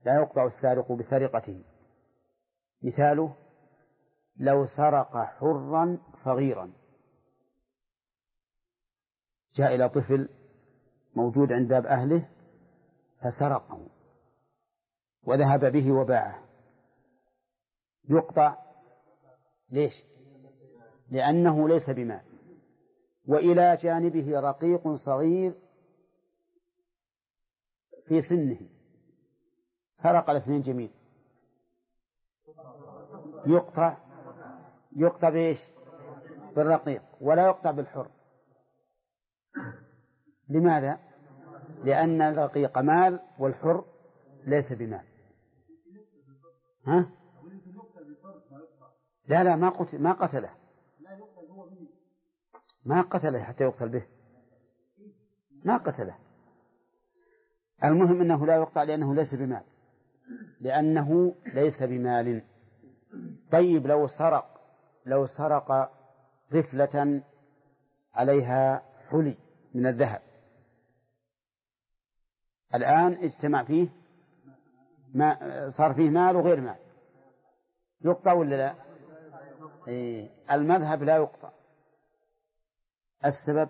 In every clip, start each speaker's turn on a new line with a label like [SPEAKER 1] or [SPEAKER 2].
[SPEAKER 1] لا يقطع السارق بسرقته. مثاله: لو سرق حرا صغيرا، جاء إلى طفل موجود عند باب أهله فسرقه وذهب به وباعه، يقطع. ليش؟ لأنه ليس بمال. وإلى جانبه رقيق صغير في سنه سرق الاثنين جميل، يقطع بإيش؟ بالرقيق، ولا يقطع بالحر. لماذا؟ لأن الرقيق مال والحر ليس بمال. ها؟ لا ما قتله، ما قتله حتى يقتل به، ما قتله. المهم أنه لا يقطع لأنه ليس بمال، لأنه ليس بمال. طيب لو سرق طفلة عليها حلي من الذهب، الآن اجتمع فيه ما صار فيه مال وغير مال، يقطع ولا لا؟ المذهب لا يقطع. السبب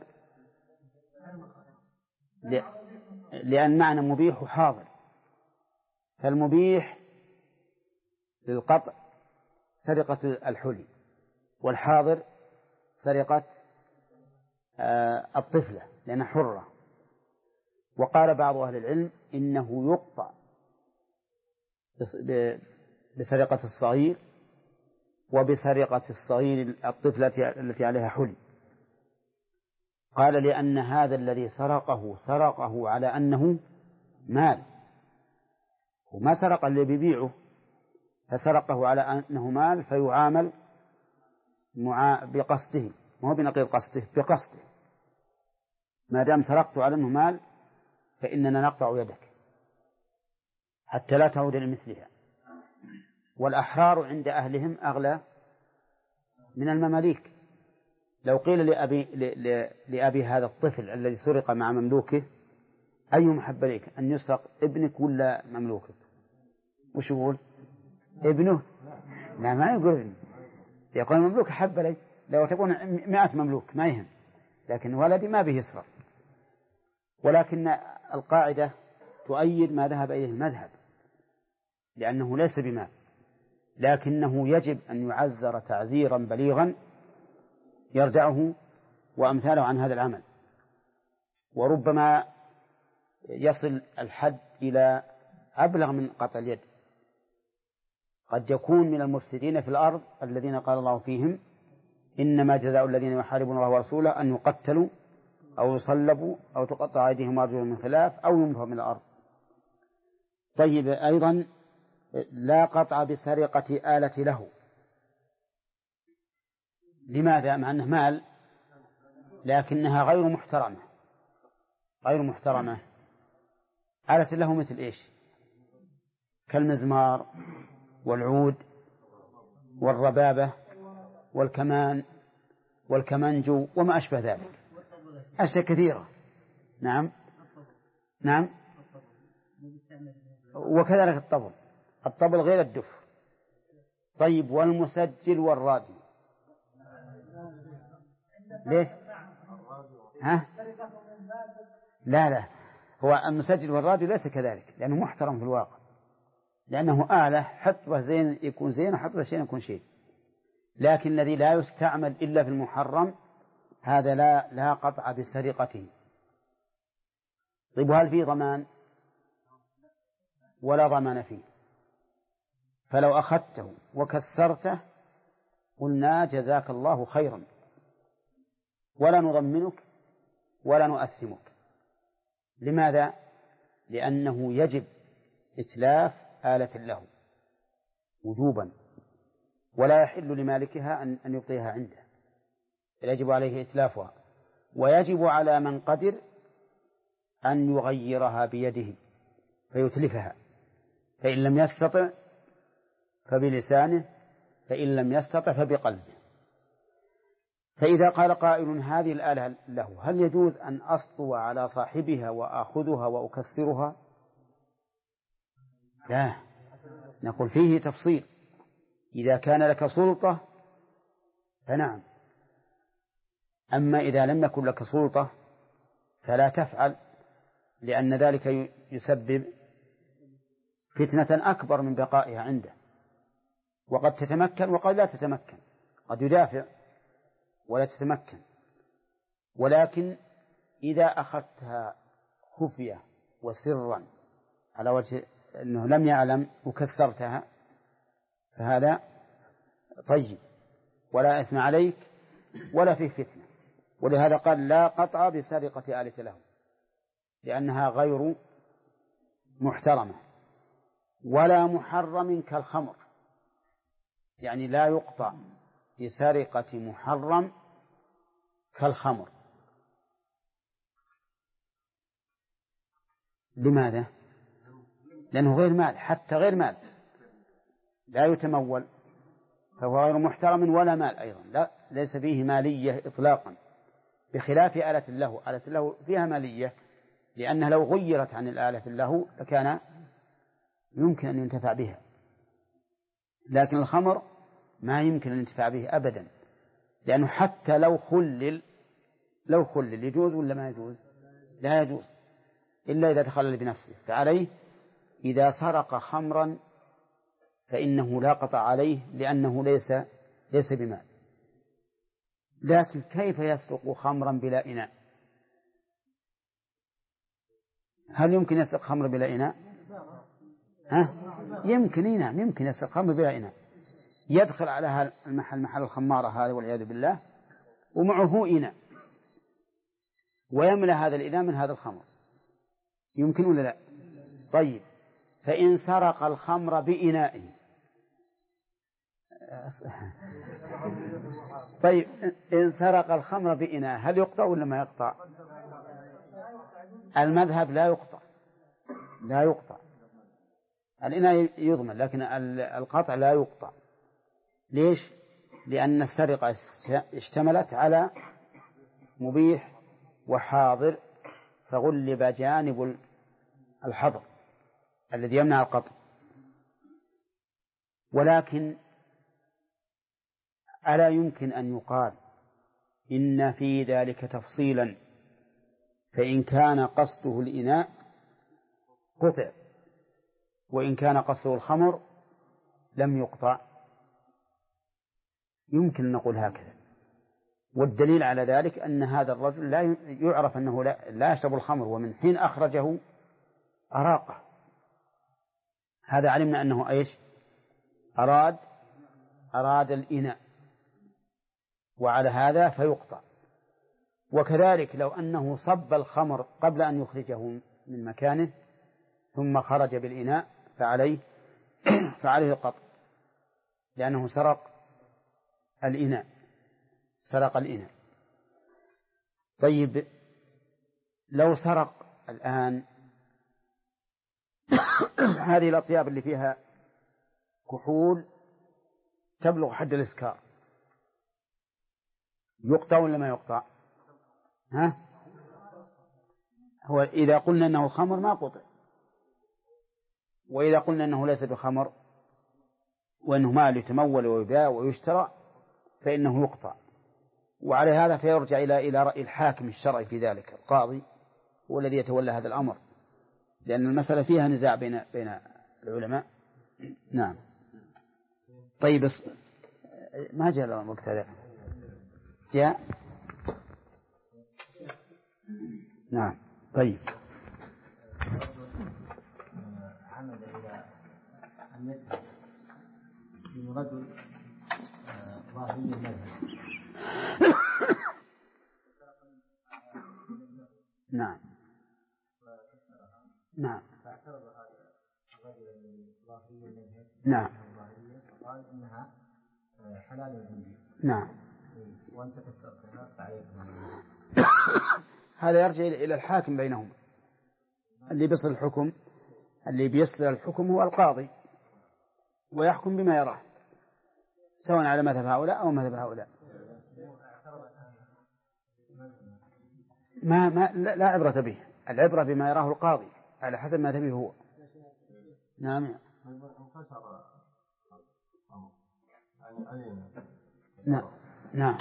[SPEAKER 1] لأن معنى مبيح وحاضر، فالمبيح للقطع سرقة الحلي، والحاضر سرقة الطفلة لأنها حرة. وقال بعض أهل العلم إنه يقطع بسرقة الصغير وبسرقة الصغير الطفلة التي عليها حلي. قال لأن هذا الذي سرقه على أنه مال، وما سرق اللي بيبيعه، فسرقه على أنه مال فيعامل بقصده، ما هو بنقيض قصده، بقصده. ما دام سرقت على أنه مال فإننا نقطع يدك حتى لا تعود لمثلها. والأحرار عند أهلهم أغلى من المماليك. لو قيل لأبي هذا الطفل الذي سرق مع مملوكه: أي محب لك، أن يسرق ابنك ولا مملوكك؟ وش يقول؟ ابنه. لا، ما يقول ابنه، يقول مملوك أحب لي. لو تكون 100 مملوك ما يهم، لكن ولدي ما به يسرق. ولكن القاعدة تؤيد ما ذهب إليه المذهب، لأنه ليس بمال، لكنه يجب أن يعزر تعزيرا بليغا يردعه وأمثاله عن هذا العمل. وربما يصل الحد إلى أبلغ من قطع اليد. قد يكون من المفسدين في الأرض الذين قال الله فيهم: إنما جزاء الذين يحاربون الله ورسوله أن يقتلوا أو يصلبوا أو تقطع أيديهم وأرجلهم من خلاف أو ينفوا من الأرض. طيب، أيضا لا قطع بسرقة آلة له. لماذا؟ مع أنه مال لكنها غير محترمة. آلة له مثل إيش؟ كالمزمار والعود والربابة والكمان والكمنجو وما أشبه ذلك، أشياء كثيرة. نعم. وكذلك الطبل غير الدف. طيب، والمسجل والراديو ليش؟ لا، هو المسجل والراديو ليس كذلك، لأنه محترم في الواقع، لأنه آلة حطبة زين يكون زين وحطبة شين يكون شيء. لكن الذي لا يستعمل إلا في المحرم هذا لا قطع بسرقته. طيب، هل فيه ضمان؟ ولا ضمان فيه. فلو أخذته وكسرته قلنا جزاك الله خيرا، ولا نضمنك ولا نؤثمك. لماذا؟ لأنه يجب إتلاف آلة له وجوبا، ولا يحل لمالكها أن يبقيها عنده، يجب عليه إتلافها. ويجب على من قدر أن يغيرها بيده فيتلفها، فإن لم يستطع فبلسانه، فإن لم يستطع فبقلبه. فإذا قال قائل: هذه الآلة له، هل يجوز أن أسطو على صاحبها وآخذها وأكسرها؟ لا، نقول فيه تفصيل. إذا كان لك سلطة فنعم، أما إذا لم يكن لك سلطة فلا تفعل، لأن ذلك يسبب فتنة أكبر من بقائها عنده، وقد تتمكن وقد لا تتمكن، قد يدافع ولا تتمكن. ولكن إذا أخذتها خفية وسرا على وجه أنه لم يعلم وكسرتها فهذا طيب ولا إثم عليك ولا فيه فتنة. ولهذا قال لا قطع بسرقة آلة له، لأنها غير محترمة، ولا محرم كالخمر، يعني لا يقطع بسرقة محرم كالخمر. لماذا؟ لأنه غير مال، حتى غير مال لا يتمول، فهو غير محترم ولا مال أيضا، لا ليس فيه مالية إطلاقا، بخلاف آلة له. آلة له فيها مالية، لأنها لو غيرت عن الآلة له لكان يمكن أن ينتفع بها، لكن الخمر ما يمكن أن ينتفع به أبدا، لأنه حتى لو خلل يجوز ولا ما يجوز؟ لا يجوز إلا إذا تخلل بنفسه. فعليه إذا سرق خمرا فإنه لا قطع عليه، لأنه ليس بمال. لكن كيف يسرق خمرا بلا إناء؟ هل يمكن يسرق خمر بلا إناء؟ يمكن إناء، يمكن يسرق خمر بلا إناء، يدخل على محل الخمارة هذا والعياذ بالله ومعه إناء ويملأ هذا الإناء من هذا الخمر، يمكن ولا لا؟ طيب، فإن سرق الخمر بإنائه طيب إن سرق الخمر بإناء هل يقطع ولا ما يقطع؟ المذهب لا يقطع. الإناء يضمن، لكن القطع لا يقطع. ليش؟ لأن السرقة اشتملت على مبيح وحاضر، فغلب جانب الحظر الذي يمنع القطع. ولكن ألا يمكن أن يقال إن في ذلك تفصيلا، فإن كان قصده الإناء قطع، وإن كان قصده الخمر لم يقطع؟ يمكن أن نقول هكذا. والدليل على ذلك أن هذا الرجل لا يعرف أنه لا يشرب الخمر، ومن حين أخرجه أراقه، هذا علمنا أنه إيش؟ أراد الإناء، وعلى هذا فيقطع. وكذلك لو أنه صب الخمر قبل أن يخرجه من مكانه ثم خرج بالإناء فعليه القطع، لأنه سرق الإناء. طيب، لو سرق الآن هذه الأطياب اللي فيها كحول تبلغ حد الإسكار، يقطع ولا ما يقطع؟ هو إذا قلنا أنه خمر ما قطع، وإذا قلنا أنه ليس بخمر وأنه مال يتمول ويباع ويشترى فإنه يقطع. وعلى هذا فيرجع إلى رأي الحاكم الشرعي في ذلك، القاضي هو الذي يتولى هذا الأمر، لأن المسألة فيها نزاع بين العلماء. نعم. طيب، ما جاء الوقت هذا؟ جاء؟ نعم. طيب،
[SPEAKER 2] عمل إلى أن يسأل من رجل ظاهري المذهب.
[SPEAKER 1] نعم.
[SPEAKER 2] فاعترض هذا الرجل ظاهري المذهب.
[SPEAKER 1] نعم.
[SPEAKER 2] قال إنها حلال جنبي.
[SPEAKER 1] نعم.
[SPEAKER 2] وأنت كسرتها فعليك.
[SPEAKER 1] هذا يرجع إلى الحاكم بينهم، اللي بيصل الحكم هو القاضي، ويحكم بما يراه، سواء على مذهب هؤلاء أو مذهب هؤلاء. لا عبرة به، العبرة بما يراه القاضي على حسب مذهبه هو. نعم. نعم. نعم.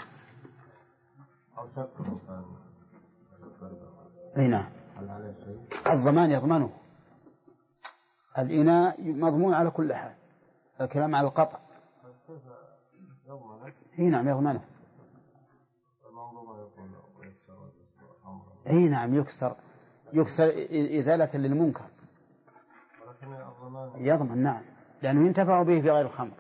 [SPEAKER 1] أي نعم. الضمان يضمنه، الإناء مضمون على كل حال، الكلام على القطع. أي نعم يضمنه. أي نعم يكسر إزالة للمنكر، يضمن. نعم، لأنه ينتفع به في غير الخمر.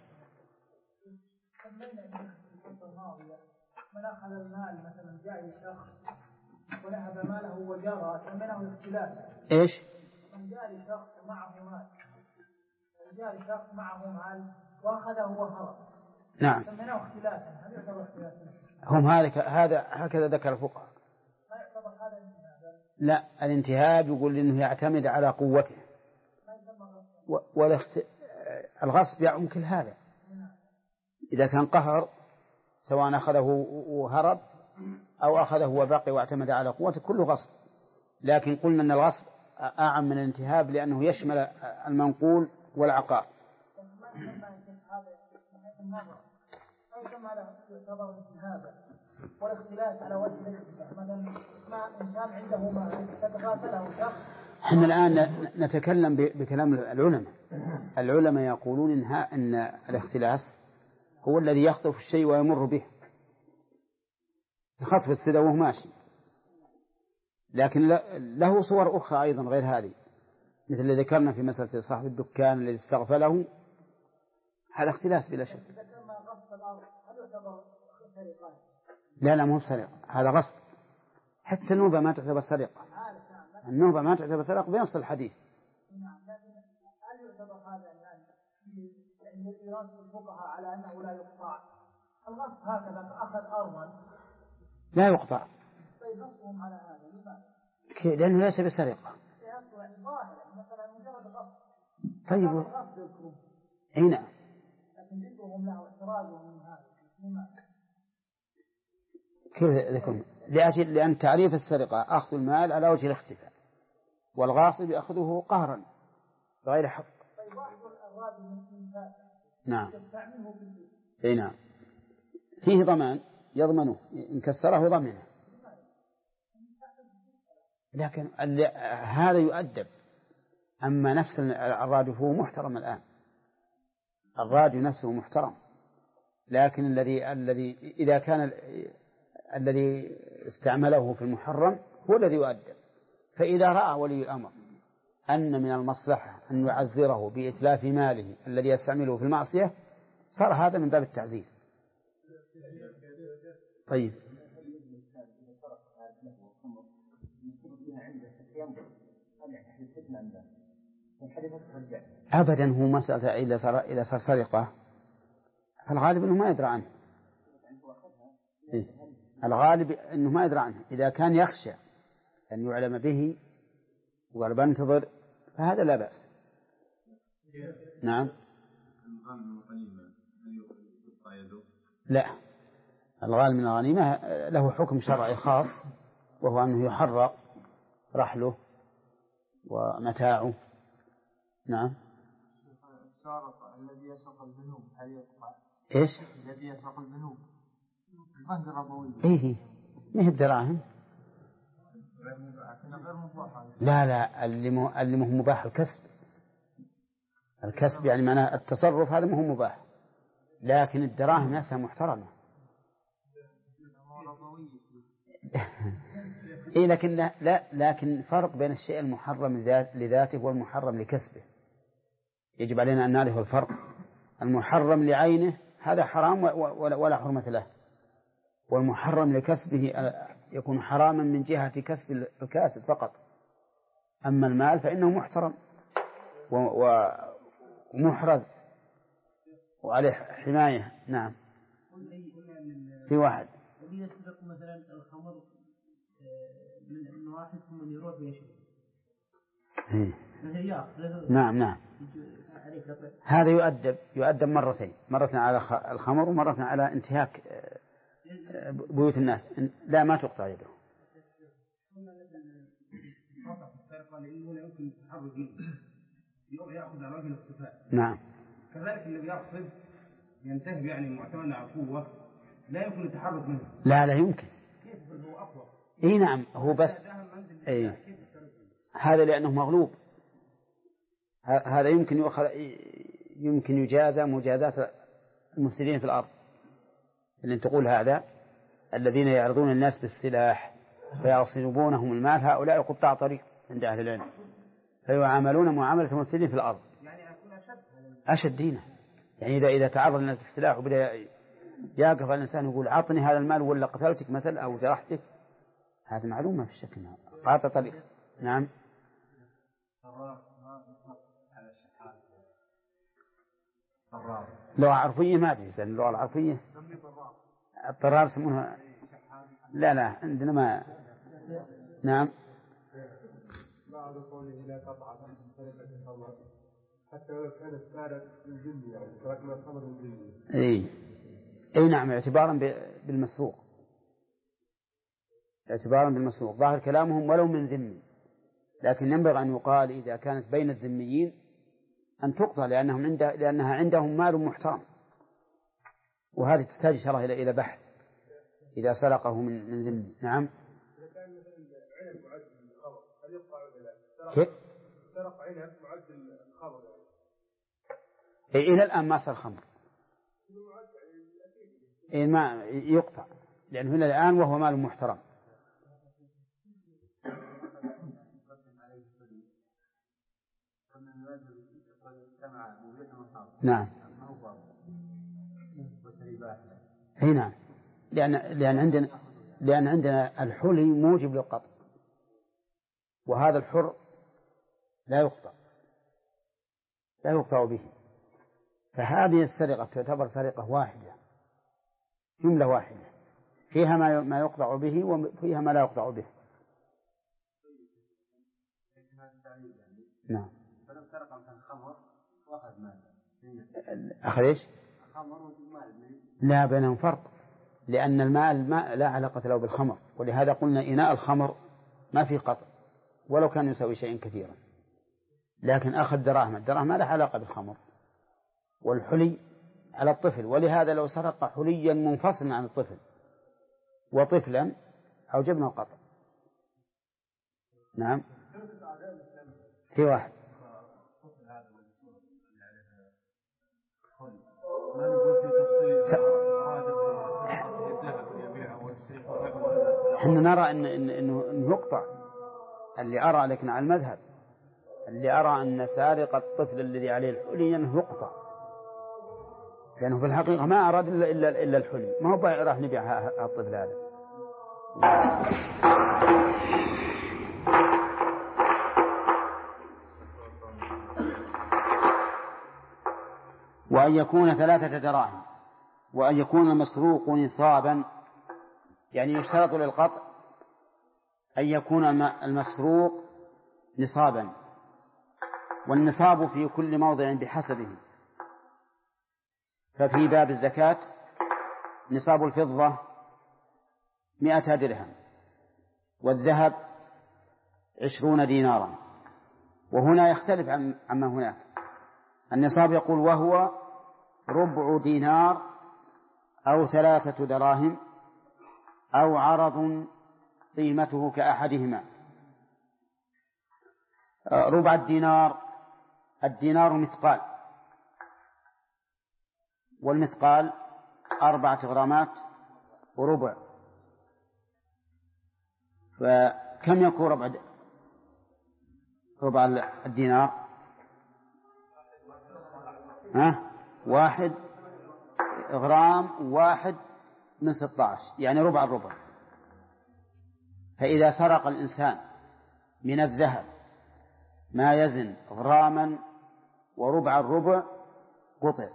[SPEAKER 3] من أخذ المال مثلا جاء شخص ونهب ماله وجرى ثمنه اختلاسا.
[SPEAKER 1] إيش؟
[SPEAKER 3] من جاء شخص معه مال، من جاء شخص معه مال وأخذه وهرب.
[SPEAKER 1] نعم.
[SPEAKER 3] ثمنه اختلاسا، هل يعتبر اختلاسا؟
[SPEAKER 1] هم هذا هكذا ذكر الفقهاء.
[SPEAKER 3] ما يعتبر هذا انتهابا؟
[SPEAKER 1] لا، الانتهاب يقول إنه يعتمد على قوته، الغصب يعم كل هذا. إذا كان قهر سواء أخذه وهرب أو أخذه وبقي واعتمد على قوته كله غصب، لكن قلنا أن الغصب أعم من الانتهاب لأنه يشمل المنقول والعقار.
[SPEAKER 3] والاختلاس على وجه مثلا ما إنسان عنده ما فتغافله شخص.
[SPEAKER 1] احنا الآن نتكلم بكلام العلماء يقولون إن الاختلاس هو الذي يخطف الشيء ويمر به، يخطف السدى وهو ماشي، لكن له صور أخرى أيضا غير هذه، مثل اللي ذكرنا في مسألة صاحب الدكان الذي استغفله، هذا اختلاس بلا شك. لا مو سرقة، هذا غصب. حتى النوبة ما تعتبر سرقة، النوبة ما تعتبر سرقة بنص الحديث.
[SPEAKER 3] هل يعتبر هذا يعني يراد الفقهاء على أنه لا يقطع الغصب هكذا أخذ أرضا
[SPEAKER 1] لا يقطع؟
[SPEAKER 3] طيب نصهم على هذا لماذا؟
[SPEAKER 1] لأنه ليس بسرقة.
[SPEAKER 3] يعني ظاهر مثلا مجرد غصب.
[SPEAKER 1] طيب هنا
[SPEAKER 3] لكن جدهم له اعتراضهم من هذا لماذا؟
[SPEAKER 1] كيف ذكرنا؟ لأن تعريف السرقة أخذ المال على وجه الاختفاء، والغاصب يأخذه قهرا بغير حق.
[SPEAKER 3] طيب واحد الأغراض المسلمين
[SPEAKER 1] نعم.
[SPEAKER 3] تستعمله في البيت.
[SPEAKER 1] اي نعم، فيه ضمان يضمنه إن كسره ضمنه، لكن هذا يؤدب. أما نفس الراديو هو محترم الآن، الراديو نفسه محترم، لكن الذي إذا كان الذي استعمله في المحرم هو الذي يؤدب. فإذا رأى ولي الأمر أن من المصلحة أن يعزره بإتلاف ماله الذي يستعمله في المعصية صار هذا من باب التعزير. طيب أبدا هو مسألة إذا صار سرقة فالغالب أنه ما يدرى عنه. الغالب أنه ما يدرى عنه، إذا كان يخشى أن يعلم به وقال بنتظر فهذا لا بأس. نعم. لا، الغالب من الغنيمة له حكم شرعي خاص، وهو أنه يحرق رحله ومتاعه. نعم.
[SPEAKER 2] السارق الذي يسرق الذنوب هل يقطع؟
[SPEAKER 1] إيش؟
[SPEAKER 2] الذي يسرق الذنوب البنك الربوي.
[SPEAKER 1] إيه ما هي بدراهم. لا اللي مو مباح الكسب يعني معناه التصرف هذا مو مباح، لكن الدراهم نفسها محترمة. إيه لكن فرق بين الشيء المحرم لذاته والمحرم لكسبه، يجب علينا أن نعرف الفرق. المحرم لعينه هذا حرام ولا حرمة له، والمحرم لكسبه يكون حراما من جهة كسب الكاسب فقط. أما المال فإنه محترم ومحرز وعليه حماية. نعم. في واحد
[SPEAKER 3] يسرق مثلا الخمر من واحد ثم يروح يشرب.
[SPEAKER 1] نعم. هذا يؤدب مرة على الخمر ومرة على انتهاك بيوت الناس. لا ما تقطع يده.
[SPEAKER 4] يأخذ على وجه الاختفاء.
[SPEAKER 1] نعم.
[SPEAKER 4] كذلك الذي يقصد ينتهي يعني معتمد على القوة لا يمكن التحرك منه.
[SPEAKER 1] لا يمكن.
[SPEAKER 4] كيف هو أقوى؟
[SPEAKER 1] إيه نعم هو بس. إيه. هذا لأنه مغلوب. هذا يمكن يجازى مجازاة المفسدين في الأرض. اللي تقول هذا الذين يعرضون الناس بالسلاح فيغصبونهم المال هؤلاء قطاع طريق عند أهل العلم فيعاملون معاملة المفسدين في الأرض.
[SPEAKER 4] يعني يكون
[SPEAKER 1] أشد دينه. يعني إذا تعرض الناس بالسلاح وبدأ يقف الإنسان يقول عطني هذا المال ولا قتلتك مثل أو جرحتك هذا معلومة في الشك أنها قاطع طريق. نعم. لغة عرفية ما أدري اللغة العرفية الطرار يسمونها. لا عندنا ما. نعم.
[SPEAKER 2] بعد قوله لا تقطع سرقة الخمر حتى لو كان السارق من جني يعني سرقنا الخمر من جني.
[SPEAKER 1] أي نعم اعتبارا بالمسروق ظاهر كلامهم ولو من ذمي لكن ينبغي أن يقال إذا كانت بين الذميين أن تقطع لأنها عندهم مال محترم وهذه تحتاج شرع إلى بحث إذا سرقه من ذمي. نعم.
[SPEAKER 2] إذا كان مثلا عنب معد الخمر هل يقطع ولا لا؟
[SPEAKER 1] كيف؟
[SPEAKER 2] سرق عنب معد الخمر
[SPEAKER 1] يعني. إلى الآن ما صار خمر. ما يقطع لأنه إلى الآن وهو مال محترم. نعم. نعم. لأن عندنا الحلي موجب للقطع وهذا الحر لا يقطع به فهذه السرقة تعتبر سرقة واحدة جملة واحدة فيها ما يقطع به وفيها ما لا يقطع به. نعم.
[SPEAKER 4] فلو سرق مثلا خمر واخذ مال
[SPEAKER 1] أخذ إيش؟
[SPEAKER 4] خمر ومال.
[SPEAKER 1] لا بينهم فرق لأن المال ما لا علاقة له بالخمر ولهذا قلنا إناء الخمر ما في قطع ولو كان يسوي شيء كثيرا لكن أخذ الدراهم ما له علاقة بالخمر والحلي على الطفل ولهذا لو سرق حليا منفصلا عن الطفل وطفلا أوجبنا القطع. نعم. في واحد احنا نرى انه يقطع اللي ارى لكن على المذهب اللي ارى ان سارق الطفل الذي عليه الحلي انه يقطع لانه في الحقيقه ما اراد الا الحلي ما هو راح نبيع الطفل هذا. وأن يكون 3 دراهم وأن يكون المسروق نصابا يعني يشترط للقطع أن يكون المسروق نصابا والنصاب في كل موضع بحسبه ففي باب الزكاة نصاب الفضة 100 درهم والذهب 20 دينارا وهنا يختلف عما هناك. النصاب يقول وهو ربع دينار أو 3 دراهم أو عرض قيمته كأحدهما. ربع الدينار مثقال والمثقال 4 غرامات وربع فكم يكون ربع الدينار 1 غرام 1 من 16 يعني ربع الربع. فإذا سرق الإنسان من الذهب ما يزن غراما وربع الربع قطع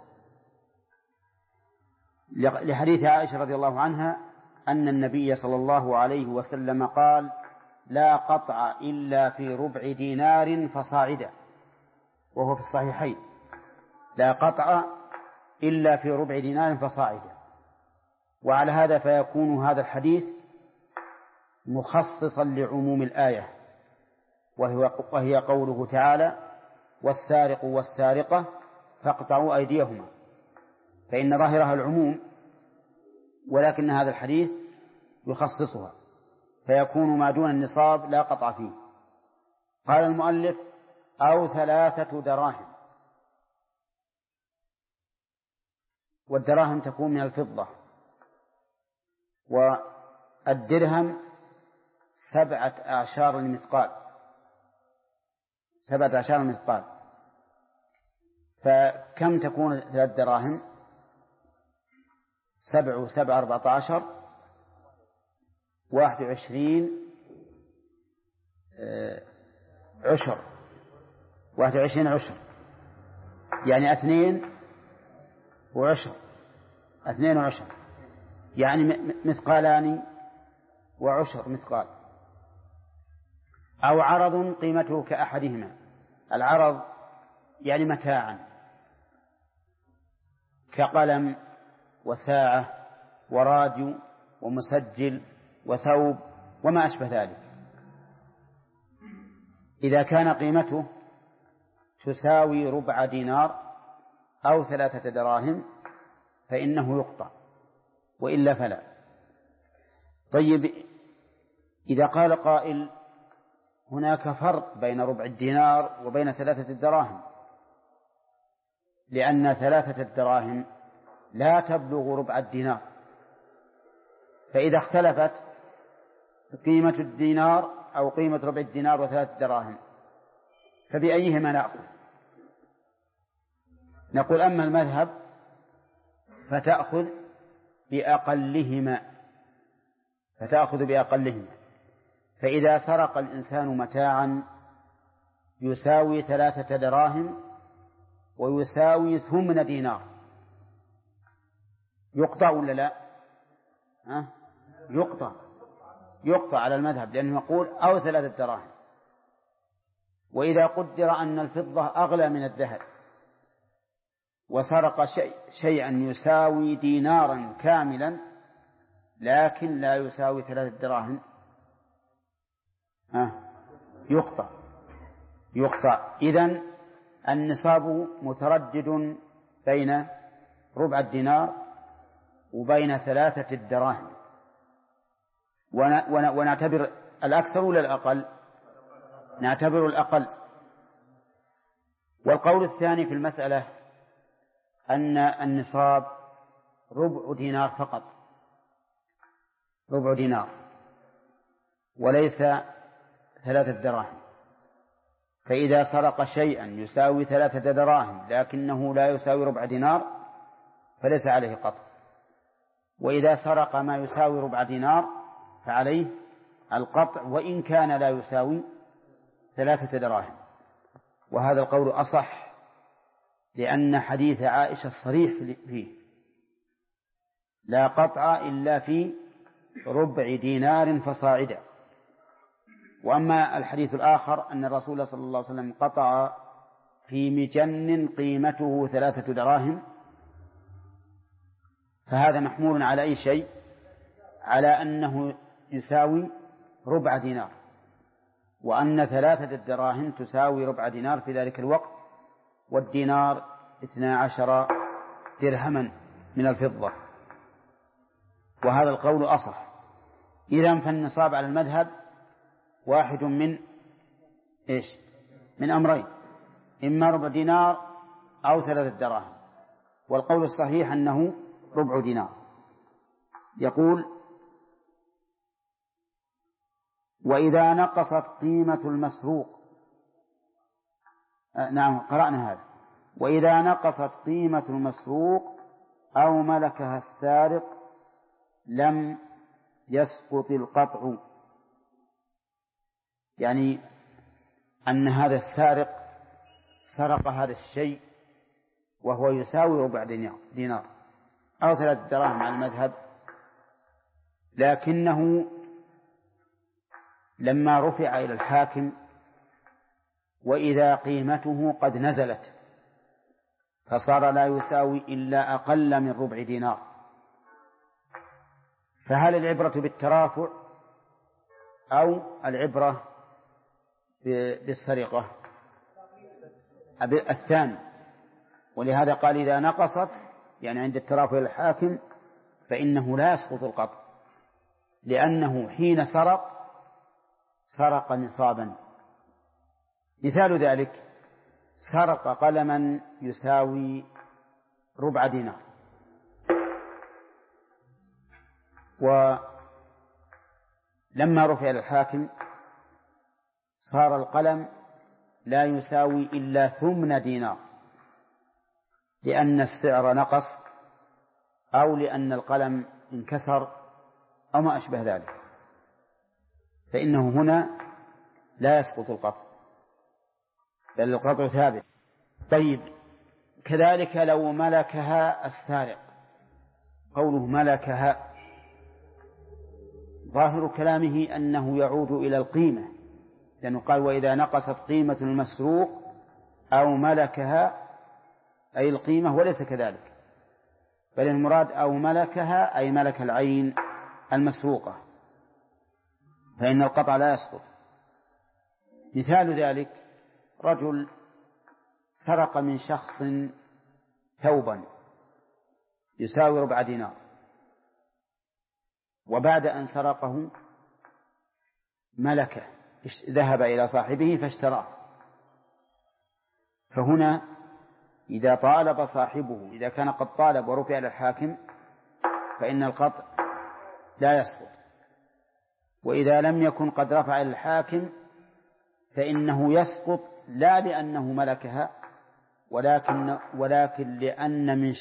[SPEAKER 1] لحديث عائشة رضي الله عنها أن النبي صلى الله عليه وسلم قال لا قطع إلا في ربع دينار فصاعدا وهو في الصحيحين لا قطع إلا في ربع دينار فصاعدا. وعلى هذا فيكون هذا الحديث مخصصا لعموم الآية وهي قوله تعالى والسارق والسارقة فاقطعوا أيديهما، فإن ظاهرها العموم، ولكن هذا الحديث يخصصها، فيكون ما دون النصاب لا قطع فيه. قال المؤلف: أو 3 دراهم. والدراهم تكون من الفضة، والدرهم 17 المثقال، 17 المثقال. فكم تكون 3 دراهم؟ 7 و7 14، 21 عشر، 21 عشر، يعني 2 وعشر، 2 وعشر، يعني مثقالان وعشر مثقال. أو عرض قيمته كأحدهما. العرض يعني متاعا، كقلم وساعة وراديو ومسجل وثوب وما أشبه ذلك. إذا كان قيمته تساوي ربع دينار أو 3 دراهم فإنه يقطع، وإلا فلا. طيب، إذا قال قائل: هناك فرق بين ربع الدينار وبين 3 دراهم، لأن 3 دراهم لا تبلغ ربع الدينار، فإذا اختلفت قيمة الدينار أو قيمة ربع الدينار و3 دراهم فبأيهما نأخذ؟ نقول: أما المذهب فتأخذ بأقلهما، فإذا سرق الإنسان متاعا يساوي 3 دراهم ويساوي 8 دينار يقطع ولا لا؟ يقطع على المذهب، لأنه يقول: أو 3 دراهم. وإذا قدر أن الفضة أغلى من الذهب وسرق شيئا يساوي دينارا كاملا لكن لا يساوي 3 دراهم يقطع. إذن النصاب متردد بين ربع الدينار وبين 3 دراهم، ونعتبر الأكثر ولا الأقل؟ نعتبر الأقل. والقول الثاني في المسألة أن النصاب ربع دينار فقط، ربع دينار وليس 3 دراهم. فإذا سرق شيئا يساوي 3 دراهم لكنه لا يساوي ربع دينار فليس عليه قطع، وإذا سرق ما يساوي ربع دينار فعليه القطع وإن كان لا يساوي 3 دراهم. وهذا القول أصح، لأن حديث عائشة الصريح فيه: لا قطع إلا في ربع دينار فصاعدا. وأما الحديث الآخر أن الرسول صلى الله عليه وسلم قطع في مجن قيمته 3 دراهم، فهذا محمول على أي شيء؟ على أنه يساوي ربع دينار، وأن 3 دراهم تساوي ربع دينار في ذلك الوقت، والدينار 12 درهما من الفضة. وهذا القول أصح. إذن فالنصاب على المذهب واحد من أمرين: إما ربع دينار أو 3 دراهم. والقول الصحيح أنه ربع دينار. يقول: وإذا نقصت قيمة المسروق. نعم، قرأنا هذا. وإذا نقصت قيمة المسروق أو ملكها السارق لم يسقط القطع، يعني أن هذا السارق سرق هذا الشيء وهو يساوي ربع دينار أو 3 دراهم على المذهب، لكنه لما رفع إلى الحاكم وإذا قيمته قد نزلت فصار لا يساوي إلا أقل من ربع دينار، فهل العبرة بالترافع أو العبرة بالسرقة؟ الثاني. ولهذا قال إذا نقصت يعني عند الترافع الحاكم فإنه لا يسقط القطع، لأنه حين سرق نصابا. مثال ذلك سرق قلما يساوي ربع دينار، ولما رفع إلى الحاكم صار القلم لا يساوي إلا 8 دينار، لأن السعر نقص أو لأن القلم انكسر أو ما أشبه ذلك، فإنه هنا لا يسقط القطع بل القطع ثابت. طيب كذلك لو ملكها السارق، قوله ملكها ظاهر كلامه أنه يعود إلى القيمة، لأنه قال وإذا نقصت قيمة المسروق أو ملكها أي القيمة، وليس كذلك، بل المراد أو ملكها أي ملك العين المسروقة، فإن القطع لا يسقط. مثال ذلك رجل سرق من شخص ثوبا يساوي ربع دينار، وبعد أن سرقه ملكه، ذهب إلى صاحبه فاشتراه، فهنا إذا طالب صاحبه، إذا كان قد طالب ورفع إلى الحاكم فإن القطع لا يسقط، وإذا لم يكن قد رفع إلى الحاكم فإنه يسقط لا لأنه ملكها ولكن لأن من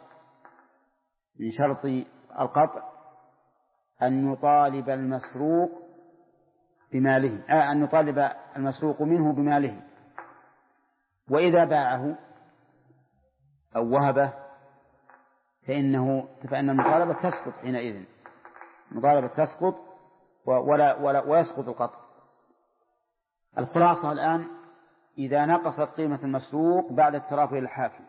[SPEAKER 1] شرط القطع أن يطالب المسروق بماله، أن يطالب المسروق منه بماله، وإذا باعه أو وهبه فإن المطالبة تسقط حينئذ، المطالبة تسقط ويسقط القطع. الخلاصة الآن إذا نقصت قيمة المسروق بعد الترافع إلى الحاكم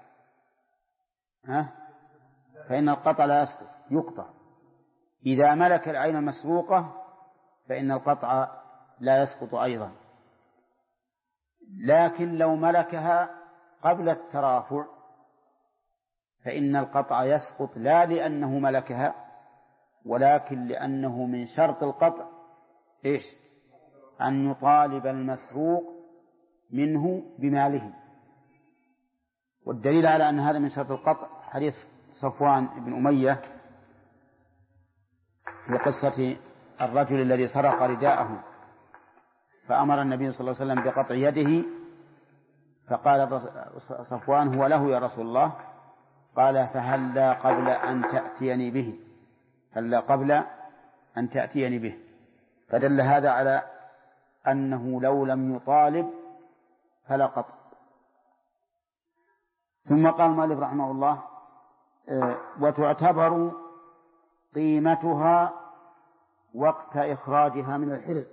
[SPEAKER 1] فإن القطع لا يسقط، يقطع. إذا ملك العين المسروقة فإن القطع لا يسقط أيضا، لكن لو ملكها قبل الترافع فإن القطع يسقط لا لأنه ملكها ولكن لأنه من شرط القطع أن يطالب المسروق منه بماله. والدليل على أن هذا من شرط القطع حديث صفوان بن أمية في قصة الرجل الذي سرق رداءه فأمر النبي صلى الله عليه وسلم بقطع يده، فقال صفوان هو له يا رسول الله، قال فهلا قبل أن تأتيني به، هلا قبل أن تأتيني به، فدل هذا على أنه لو لم يطالب فلا قطع. ثم قال المؤلف رحمه الله وتعتبر قيمتها وقت إخراجها من الحرز.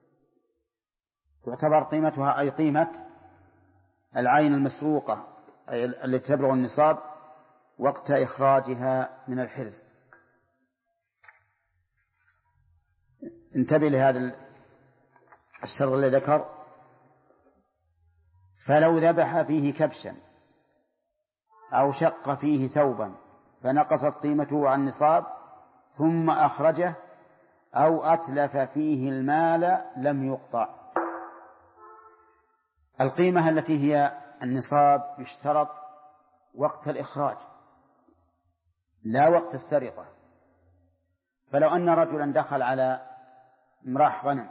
[SPEAKER 1] تعتبر قيمتها أي قيمة العين المسروقة أي التي تبلغ النصاب وقت إخراجها من الحرز. انتبه لهذا الشرط الذي ذكر، فلو ذبح فيه كبشا أو شق فيه ثوبا فنقصت قيمته عن النصاب ثم أخرجه أو أتلف فيه المال لم يقطع. القيمة التي هي النصاب يشترط وقت الإخراج لا وقت السرقة. فلو أن رجلا دخل على امراح غنم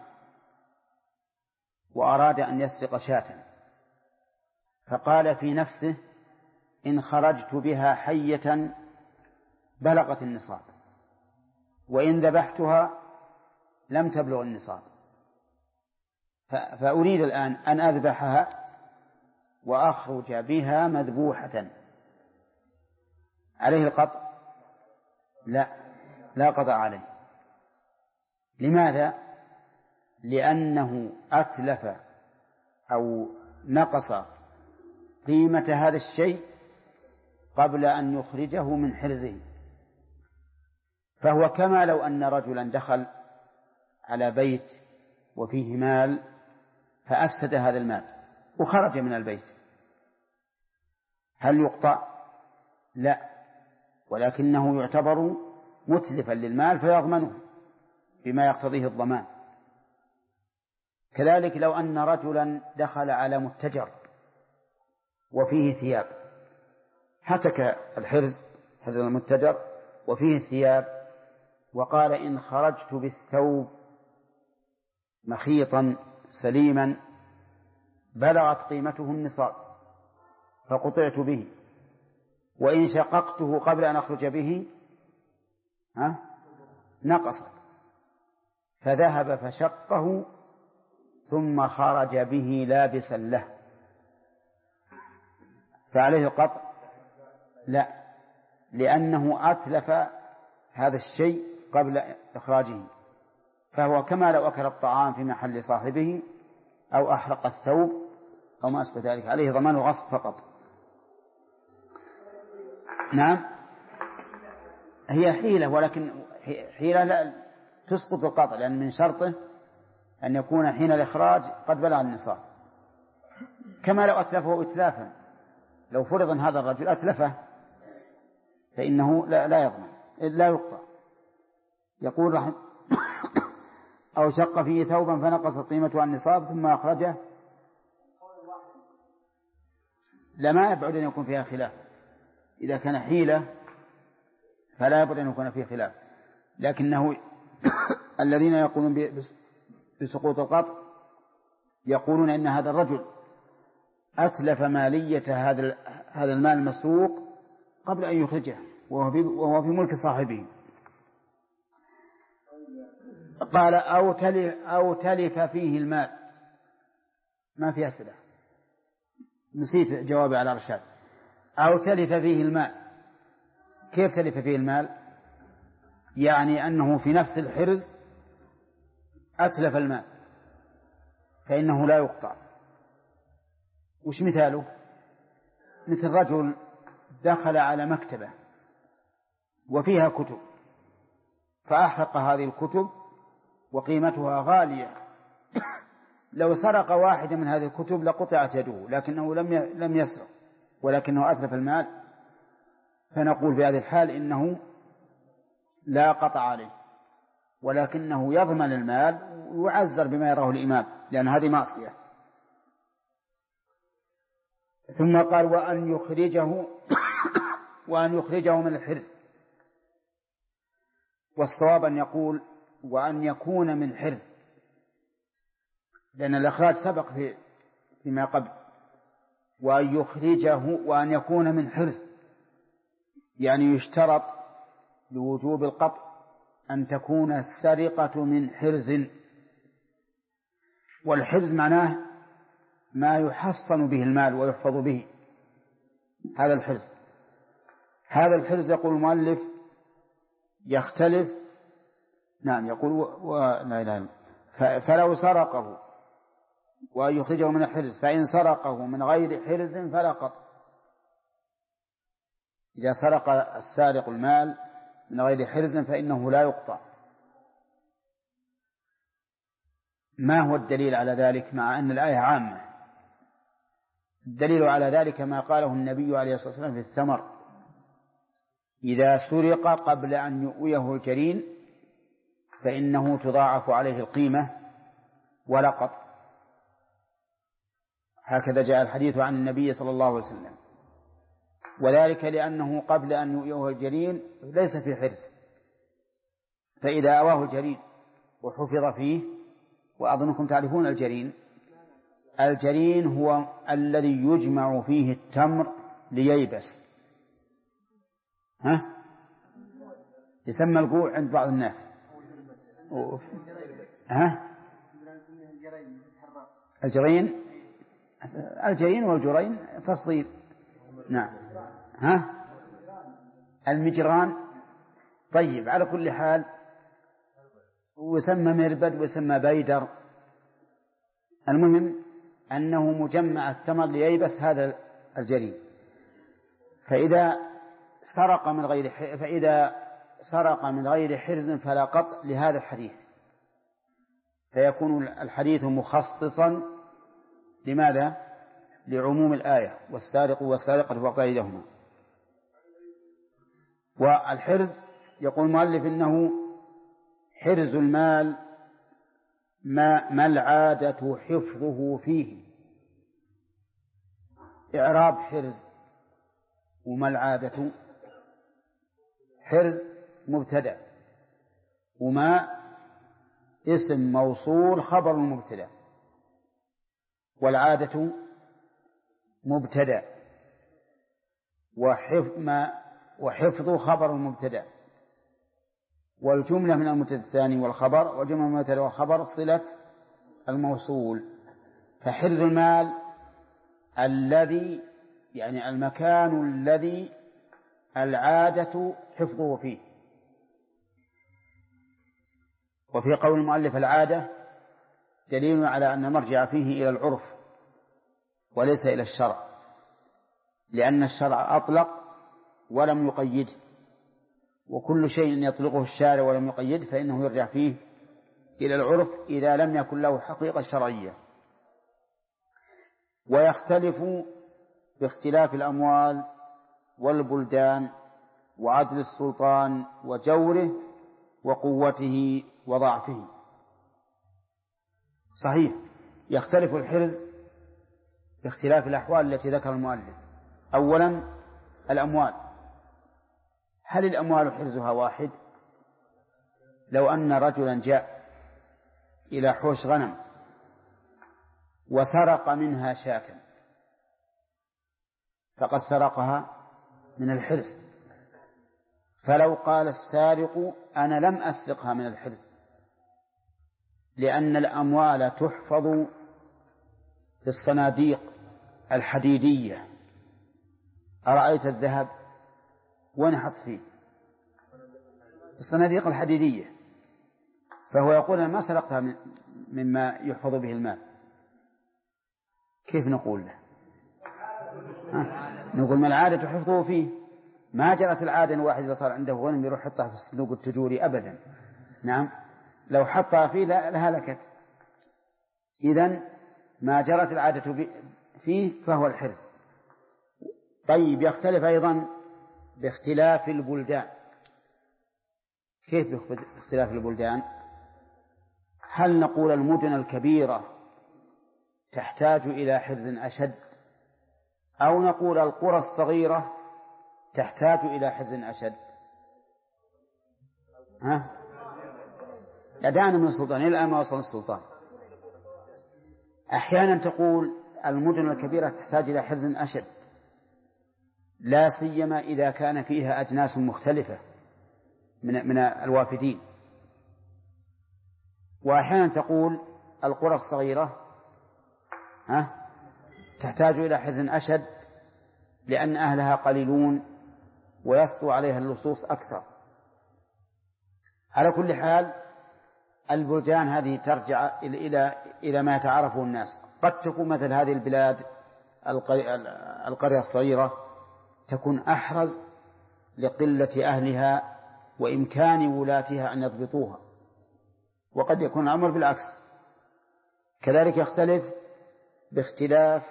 [SPEAKER 1] وأراد أن يسرق شاة فقال في نفسه إن خرجت بها حية بلغت النصاب وإن ذبحتها لم تبلغ النصاب، فأريد الآن أن أذبحها وأخرج بها مذبوحة، عليه القطع؟ لا قطع عليه. لماذا؟ لأنه أتلف أو نقص قيمة هذا الشيء قبل أن يخرجه من حرزه، فهو كما لو أن رجلا دخل على بيت وفيه مال فأفسد هذا المال وخرج من البيت هل يقطع؟ لا، ولكنه يعتبر متلفا للمال فيضمنه بما يقتضيه الضمان. كذلك لو أن رجلا دخل على متجر وفيه ثياب، هتك الحرز، حرز المتجر وفيه ثياب، وقال إن خرجت بالثوب مخيطا سليما بلغت قيمته النصاب فقطعت به، وإن شققته قبل أن أخرج به نقصت، فذهب فشقه ثم خرج به لابسا له، فعليه القطع؟ لا، لأنه أتلف هذا الشيء قبل إخراجه، فهو كما لو أكل الطعام في محل صاحبه أو أحرق الثوب أو ما أشبه ذلك، عليه ضمان الغصب فقط. نعم، هي حيلة، ولكن حيلة لا تسقط القطع، لأن من شرطه أن يكون حين الإخراج قد بلغ النصاب، كما لو أتلفه إتلافا. لو فرض أن هذا الرجل أتلفه فإنه لا يضمن، لا يقطع. يقول رحمه أو شق فيه ثوبا فنقصت قيمته عن النصاب ثم أخرجه، لما يبعد أن يكون فيها خلاف. إذا كان حيلة فلا يبعد أن يكون فيه خلاف، لكنه الذين يقولون بسقوط القطع يقولون إن هذا الرجل أتلف مالية هذا المال المسروق قبل أن يخرجه وهو في ملك صاحبه. قال أو تلف فيه المال، ما في أسئلة، نسيت جوابي على رشاد. أو تلف فيه المال، كيف تلف فيه المال؟ يعني أنه في نفس الحرز أتلف المال فإنه لا يقطع. وش مثاله؟ مثل رجل دخل على مكتبة وفيها كتب فأحرق هذه الكتب وقيمتها غالية، لو سرق واحد من هذه الكتب لقطعت يده، لكنه لم يسرق ولكنه أتلف المال، فنقول في هذه الحال إنه لا قطع عليه، ولكنه يضمن المال ويعزر بما يراه الإمام، لأن هذه معصية. ثم قال وأن يخرجه من الحرز، والصواب أن يقول وأن يكون من حرز، لأن الإخراج سبق فيما قبل. وأن يخرجه وأن يكون من حرز، يعني يشترط لوجوب القطع أن تكون السرقة من حرز، والحرز معناه ما يحصن به المال ويحفظ به، هذا الحرز. هذا الحرز يقول المؤلف يختلف، نعم يقول لا إله إلا، فلو سرقه وأن يخرجه من الحرز، فإن سرقه من غير حرز فلا قطع. إذا سرق السارق المال من غير حرز فإنه لا يقطع. ما هو الدليل على ذلك مع أن الآية عامة؟ الدليل على ذلك ما قاله النبي عليه الصلاة والسلام في الثمر: إذا سرق قبل أن يؤويه الجرين فإنه تضاعف عليه القيمة ولا قطع. هكذا جاء الحديث عن النبي صلى الله عليه وسلم، وذلك لأنه قبل أن يؤويه الجرين ليس في حرز، فإذا أواه الجرين وحفظ فيه، وأظنكم تعرفون الجرين هو الذي يجمع فيه التمر لييبس، يسمى القوع عند بعض الناس. الجرين والجرين تصغير. نعم. المجران. طيب، على كل حال ويسمى مربد ويسمى بيدر، المهم أنه مجمع الثمر لييبس هذا الجرين. فإذا سرق من غير حرز فلا قطع لهذا الحديث، فيكون الحديث مخصصا لماذا؟ لعموم الآية والسارق والسارقة فاقطعوا أيديهما. والحرز يقول المؤلف إنه حرز المال ما العادة حفظه فيه. إعراب حرز وما العادة. حرز مبتدأ وما اسم موصول خبر المبتدأ، والعادة مبتدأ وحفظ خبر المبتدأ، والجملة من المبتدأ الثاني والخبر، والجملة من المبتدأ والخبر صلة الموصول. فحرز المال الذي يعني المكان الذي العادة حفظه فيه. وفي قول المؤلف العادة دليل على أن المرجع فيه إلى العرف وليس إلى الشرع، لأن الشرع أطلق ولم يقيد، وكل شيء يطلقه الشارع ولم يقيد فإنه يرجع فيه إلى العرف إذا لم يكن له حقيقة شرعية. ويختلف باختلاف الأموال والبلدان وعدل السلطان وجوره وقوته وضعفه. صحيح يختلف الحرز باختلاف الأحوال التي ذكر المؤلف. أولا الأموال، هل الأموال حرزها واحد؟ لو أن رجلا جاء إلى حوش غنم وسرق منها شاة فقد سرقها من الحرز، فلو قال السارق أنا لم أسرقها من الحرز، لأن الأموال تحفظ في الصناديق الحديدية. أرأيت الذهب وين حط فيه؟ الصناديق الحديدية، فهو يقول أنا ما سرقتها مما يحفظ به المال. كيف نقول له؟ نقول ما العادة حفظه فيه. ما جرت العادة أن واحد إذا صار عنده غنم يروح يحطها في الصندوق التجوري أبدا. نعم، لو حطها فيه لهلكت. إذن ما جرت العادة فيه فهو الحرز. طيب يختلف أيضا باختلاف البلدان. كيف باختلاف البلدان؟ هل نقول المدن الكبيرة تحتاج إلى حرز أشد، أو نقول القرى الصغيرة تحتاج إلى حرز أشد؟ لدانا من السلطان إلى الآن ما وصل السلطان. أحيانا تقول المدن الكبيرة تحتاج إلى حرز أشد، لا سيما إذا كان فيها أجناس مختلفة من الوافدين. وأحيانا تقول القرى الصغيرة تحتاج إلى حرز أشد لأن أهلها قليلون ويسطو عليها اللصوص أكثر. على كل حال البلدان هذه ترجع إلى ما يتعارفه الناس. قد تكون مثل هذه البلاد القرية الصغيرة تكون أحرز لقلة أهلها وإمكان ولاتها أن يضبطوها، وقد يكون الأمر بالعكس. كذلك يختلف باختلاف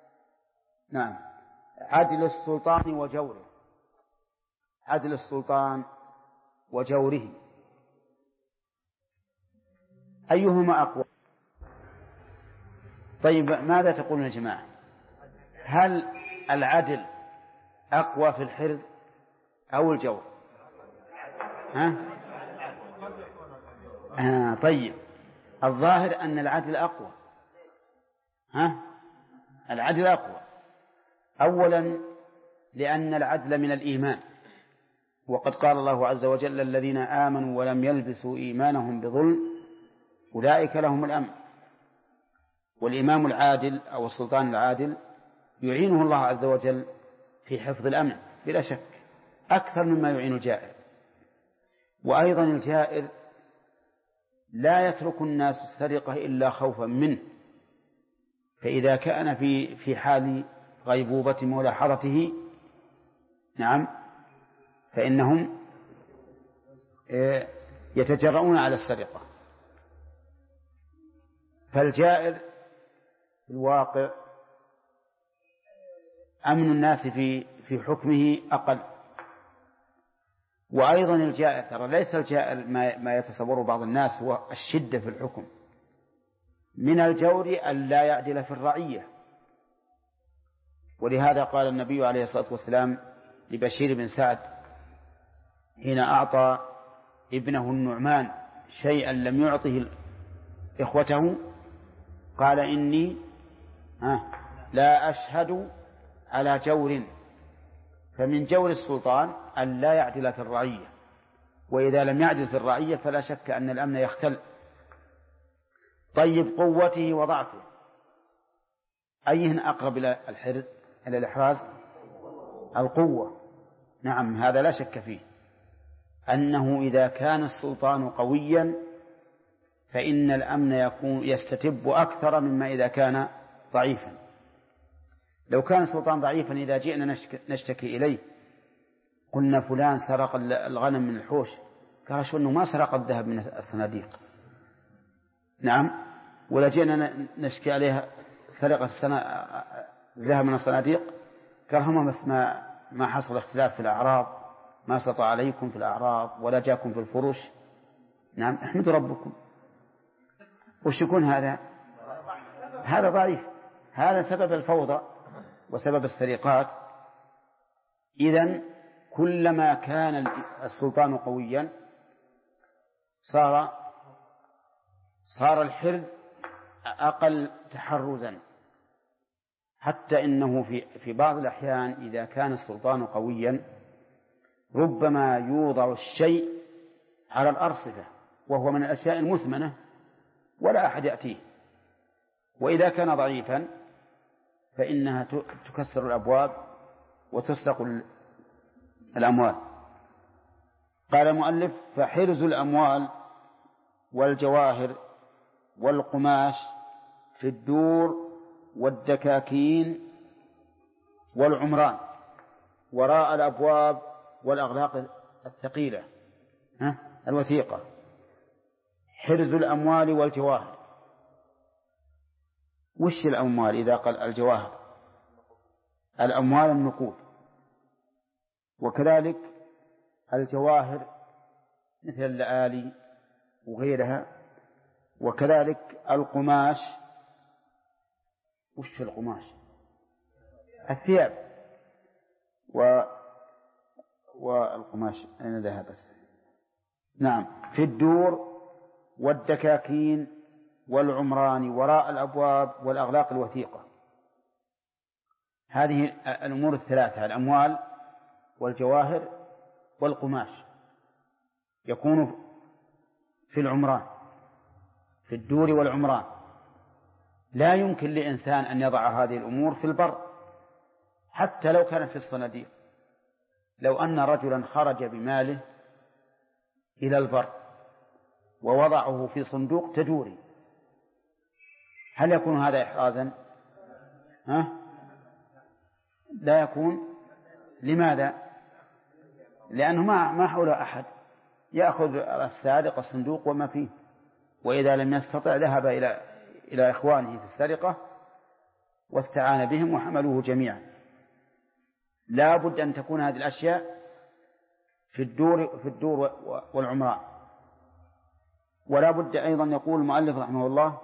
[SPEAKER 1] عدل السلطان وجوره. عدل السلطان وجوره أيهما أقوى؟ طيب ماذا تقولون يا جماعة؟ هل العدل أقوى في الحرز أو الجور؟ طيب الظاهر أن العدل أقوى. العدل أقوى أولا لأن العدل من الإيمان، وقد قال الله عز وجل الذين آمنوا ولم يلبسوا إيمانهم بظلم أولئك لهم الأمن. والإمام العادل أو السلطان العادل يعينه الله عز وجل في حفظ الأمن بلا شك أكثر مما يعين الجائر. وأيضا الجائر لا يترك الناس السرقة إلا خوفا منه، فإذا كان في حال غيبوبة ملاحظته فإنهم يتجرؤون على السرقة. فالجائر في الواقع أمن الناس في حكمه أقل. وأيضا الجائر، ترى ليس الجائر ما يتصوره بعض الناس هو الشدة في الحكم، من الجور أن لا يعدل في الرعية. ولهذا قال النبي عليه الصلاة والسلام لبشير بن سعد حين أعطى ابنه النعمان شيئا لم يعطه إخوته، قال إني لا أشهد على جور، فمن جور السلطان أن لا يعدل في الرعية، وإذا لم يعدل في الرعية فلا شك أن الأمن يختل. طيب، قوته وضعفه أيهن أقرب إلى الحرز إلى الإحراز؟ القوة. نعم، هذا لا شك فيه، أنه إذا كان السلطان قويا فإن الأمن يستتب أكثر مما إذا كان ضعيفا. لو كان السلطان ضعيفا إذا جئنا نشتكي إليه قلنا فلان سرق الغنم من الحوش، قال شو أنه ما سرق الذهب من الصناديق. نعم، ولا جئنا نشكي عليها سرقة الذهب من الصناديق، قال هم بس ما حصل اختلاف في الأعراض، ما سطع عليكم في الأعراض ولا جاكم في الفروش. نعم، احمدوا ربكم. وش يكون هذا؟ هذا ضعيف، هذا سبب الفوضى وسبب السرقات. إذن كلما كان السلطان قويا صار الحرز أقل تحرزا، حتى إنه في بعض الأحيان إذا كان السلطان قويا ربما يوضع الشيء على الأرصفة وهو من الأشياء المثمنة ولا أحد يأتيه، وإذا كان ضعيفا فإنها تكسر الأبواب وتسرق الأموال. قال المؤلف: فحرز الأموال والجواهر والقماش في الدور والدكاكين والعمران وراء الأبواب والأغلاق الثقيلة الوثيقة. حرز الأموال والجواهر، وش الأموال إذا قال الجواهر؟ الأموال النقود، وكذلك الجواهر مثل اللآلي وغيرها، وكذلك القماش. وش القماش؟ الثياب. والقماش أين ذهبت؟ نعم، في الدور والدكاكين والعمران وراء الأبواب والأغلاق الوثيقة. هذه الأمور الثلاثة: الأموال والجواهر والقماش، يكون في العمران، في الدور والعمران. لا يمكن لإنسان أن يضع هذه الأمور في البر حتى لو كانت في الصناديق. لو أن رجلا خرج بماله إلى البر ووضعه في صندوق تجوري، هل يكون هذا إحرازا؟ لا يكون. لماذا؟ لأنه ما حوله أحد يأخذ السارق الصندوق وما فيه، وإذا لم يستطع ذهب إلى إخوانه في السرقة واستعان بهم وحملوه جميعا. لا بد أن تكون هذه الأشياء في الدور والعمران. ولا بد أيضا، يقول المؤلف رحمه الله،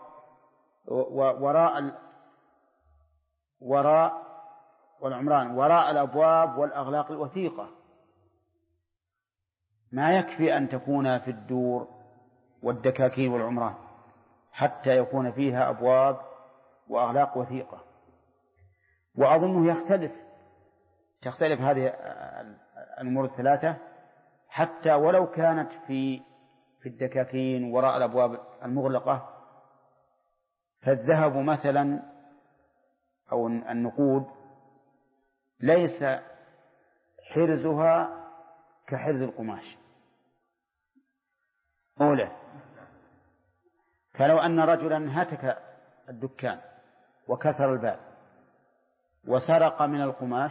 [SPEAKER 1] وراء والعمران وراء الأبواب والأغلاق الوثيقة. ما يكفي أن تكون في الدور والدكاكين والعمران حتى يكون فيها أبواب وأغلاق وثيقة. وأظنه تختلف هذه الأمور الثلاثة، حتى ولو كانت في الدكاكين وراء الأبواب المغلقة. فالذهب مثلا أو النقود ليس حرزها كحرز القماش. أولى، فلو أن رجلا هتك الدكان وكسر الباب وسرق من القماش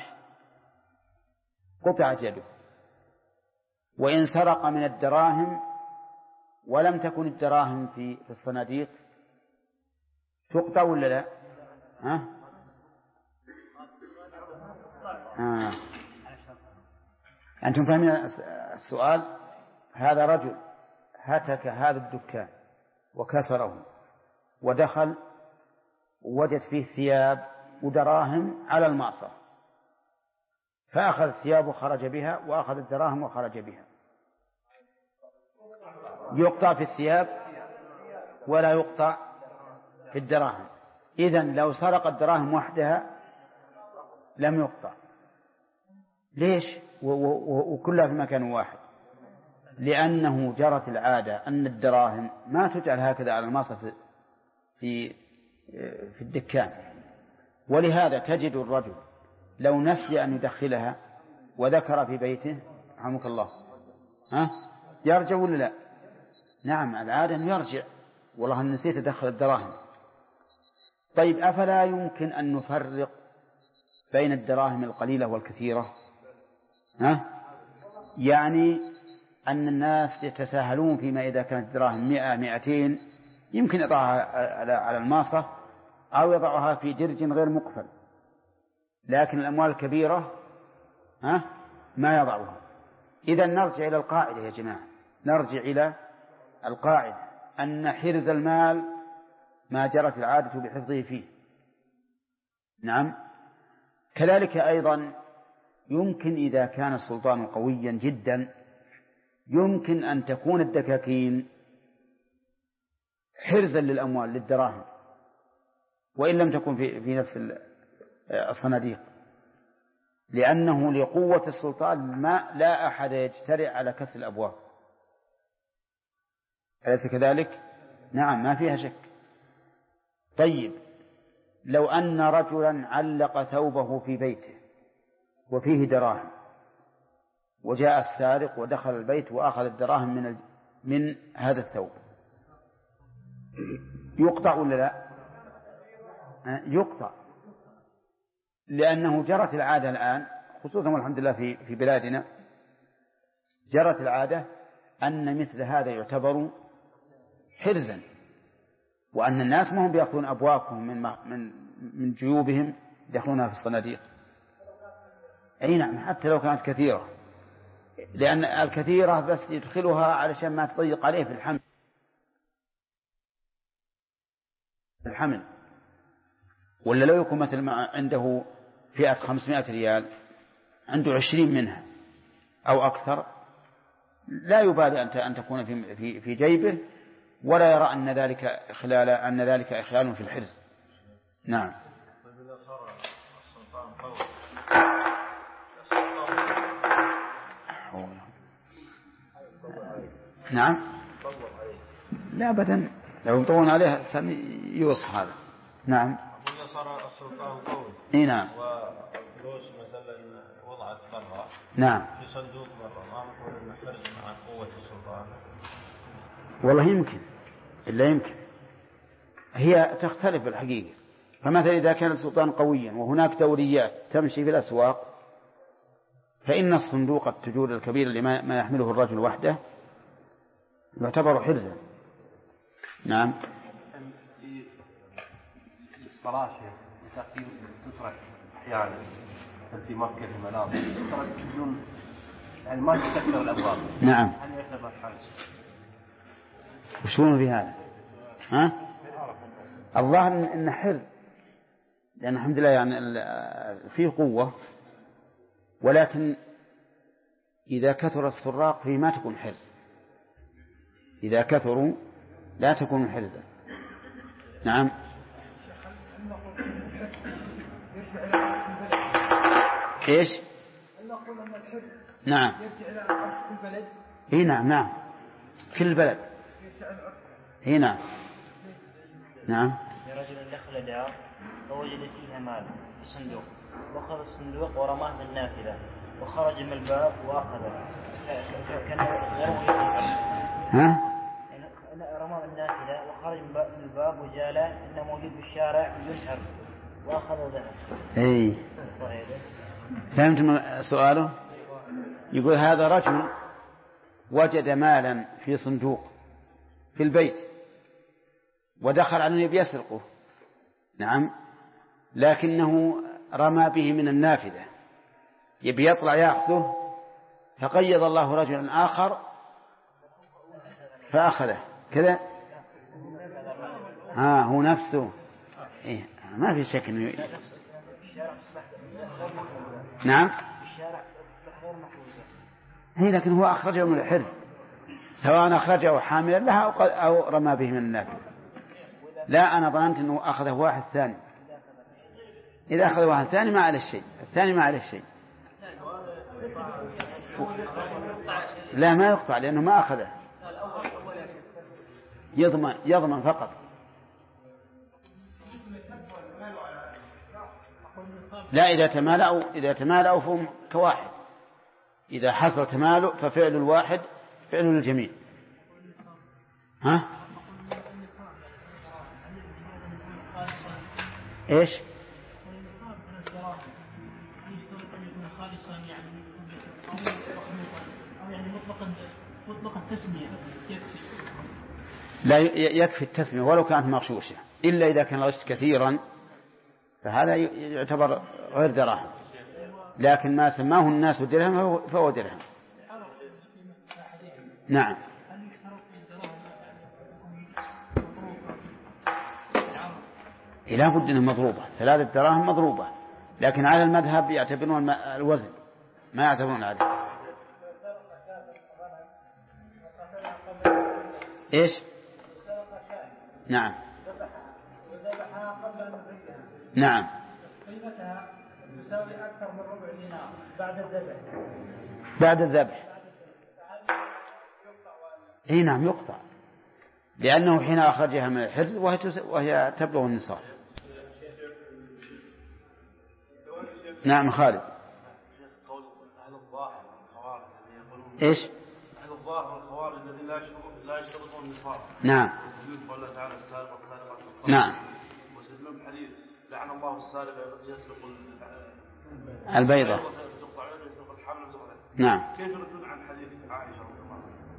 [SPEAKER 1] قطعت يده. وإن سرق من الدراهم ولم تكن الدراهم في الصناديق تقطع ولا لا؟ أنتم فاهمين السؤال؟ هذا رجل هتك هذا الدكان وكسره ودخل ووجد فيه ثياب ودراهم على المعصرة، فأخذ الثياب وخرج بها وأخذ الدراهم وخرج بها. يقطع في الثياب ولا يقطع في الدراهم. إذن لو سرق الدراهم وحدها لم يقطع. ليش؟ وكلها في مكان واحد. لأنه جرت العادة أن الدراهم ما تجعل هكذا على المعصرة في الدكان، ولهذا تجد الرجل لو نسي أن يدخلها وذكر في بيته رحمك الله يرجع ولا لا؟ نعم، العادة أن يرجع، والله أن نسيت أدخل الدراهم. طيب أفلا يمكن أن نفرق بين الدراهم القليلة والكثيرة؟ يعني أن الناس يتساهلون فيما إذا كانت الدراهم 100-200 يمكن يضعها على الماصة أو يضعها في درج غير مقفل، لكن الأموال الكبيرة ما يضعها. إذا نرجع إلى القاعدة يا جماعة، نرجع إلى القاعدة أن حرز المال ما جرت العادة بحفظه فيه. نعم. كذلك أيضا يمكن إذا كان السلطان قويا جدا يمكن أن تكون الدكاكين حرزا للأموال للدراهم وإن لم تكن في نفس الصناديق، لأنه لقوة السلطان ما لا أحد يجترئ على كسر الأبواب. أليس كذلك؟ نعم، ما فيها شك. طيب لو أن رجلا علق ثوبه في بيته وفيه دراهم وجاء السارق ودخل البيت وأخذ الدراهم من هذا الثوب، يقطع ولا لا؟ يقطع، لأنه جرت العادة الآن خصوصا والحمد لله في بلادنا جرت العادة أن مثل هذا يعتبر حرزا، وأن الناس ما هم بيأخذون أبواقهم من جيوبهم يدخلونها في الصناديق. أي نعم، حتى لو كانت كثيرة، لأن الكثيرة بس يدخلها علشان ما تضيق عليه في الحمل. ولا لو يكون مثل ما عنده فئة 500 ريال عنده 20 منها أو أكثر لا يبالي أن تكون في جيبه ولا يرى أن ذلك إخلال في الحرز. نعم. نعم، لا أبدا، لو يطولون عليه يوصح هذا. نعم.
[SPEAKER 5] صار السلطان قوي.
[SPEAKER 1] إيه نعم.
[SPEAKER 5] وفلوس مثلا وضعت برا.
[SPEAKER 1] نعم.
[SPEAKER 5] في صندوق برا، ما نقول إنه حرز مع قوة السلطان.
[SPEAKER 1] والله يمكن، إلا يمكن، هي تختلف الحقيقة. فمثلا إذا كان السلطان قويا وهناك دوريات تمشي في الأسواق فإن الصندوق التجور الكبير اللي ما يحمله الرجل وحده يعتبر حرزا. نعم.
[SPEAKER 2] الصلاة تترك أحيانا في مكة المناطق تترك بدون يعني ما تكثر الأبواب.
[SPEAKER 1] نعم.
[SPEAKER 2] هل يعتبر حرز؟
[SPEAKER 1] وشون في هذا؟ الظاهر إن حرز، لأن الحمد لله يعني فيه قوة، ولكن إذا كثر السراق فيه ما تكون حرز، إذا كثروا لا تكون حرزا. نعم. إيش؟ نعم. إيه نعم نعم، كل البلد. إيه نعم. نعم.
[SPEAKER 6] رجل دخل دار فوجد فيها مال في صندوق، وأخذ الصندوق ورماه بالنافذة وخرج من الباب وأخذه، كان رماه بالنافذة وخرج من الباب وجاله إنه موجود بالشارع ينحر وأخذ ذهب.
[SPEAKER 1] إيه. فهمتم سؤاله؟ يقول هذا رجل وجد مالا في صندوق في البيت ودخل عليه بيسرقه. نعم. لكنه رمى به من النافذة يبي يطلع يأخذه، فقيض الله رجلا آخر فأخذه كذا. هو نفسه. إيه ما في شك إنه نعم. هي لكن هو أخرجه من الحرز، سواء أخرجه حاملا لها أو رمى به من النافذة. لا أنا ظننت أنه أخذه واحد ثاني. إذا أخذ واحد ثاني ما عليه شيء، الثاني ما عليه شيء. لا ما يقطع لأنه ما أخذه، يضمن فقط. لا إذا تمالأوا فهم كواحد. إذا حصل تمالؤ ففعل الواحد فعل الجميع. إيش؟
[SPEAKER 3] مطلق التسمية
[SPEAKER 1] لا يكفي التسمية ولو كانت مغشوشة، إلا إذا كان الغش كثيرا فهذا يعتبر غير دراهم، لكن ما سماه الناس درهم فهو درهم. نعم. لا بد أنها مضروبة، 3 دراهم مضروبة، لكن على المذهب يعتبرون الوزن ما يعتبرون العدد. إيش؟ نعم. نعم.
[SPEAKER 3] قيمتها تساوي أكثر من ربع دينار
[SPEAKER 1] بعد الذبح. إيه نعم يقطع، لأنه حين أخرجها من الحرز وهي تبلغ النصاب. نعم خالد. إيش؟
[SPEAKER 5] أهل الظاهر والخوارج الذين لا يشترطون النصاب.
[SPEAKER 1] نعم.
[SPEAKER 5] قال تعالى السارق والسارقة.
[SPEAKER 1] نعم.
[SPEAKER 5] وسلم الحديث لعن الله السارق يسرق
[SPEAKER 1] البيضة. نعم.
[SPEAKER 5] كيف يردون عن حديث عائشة رضي الله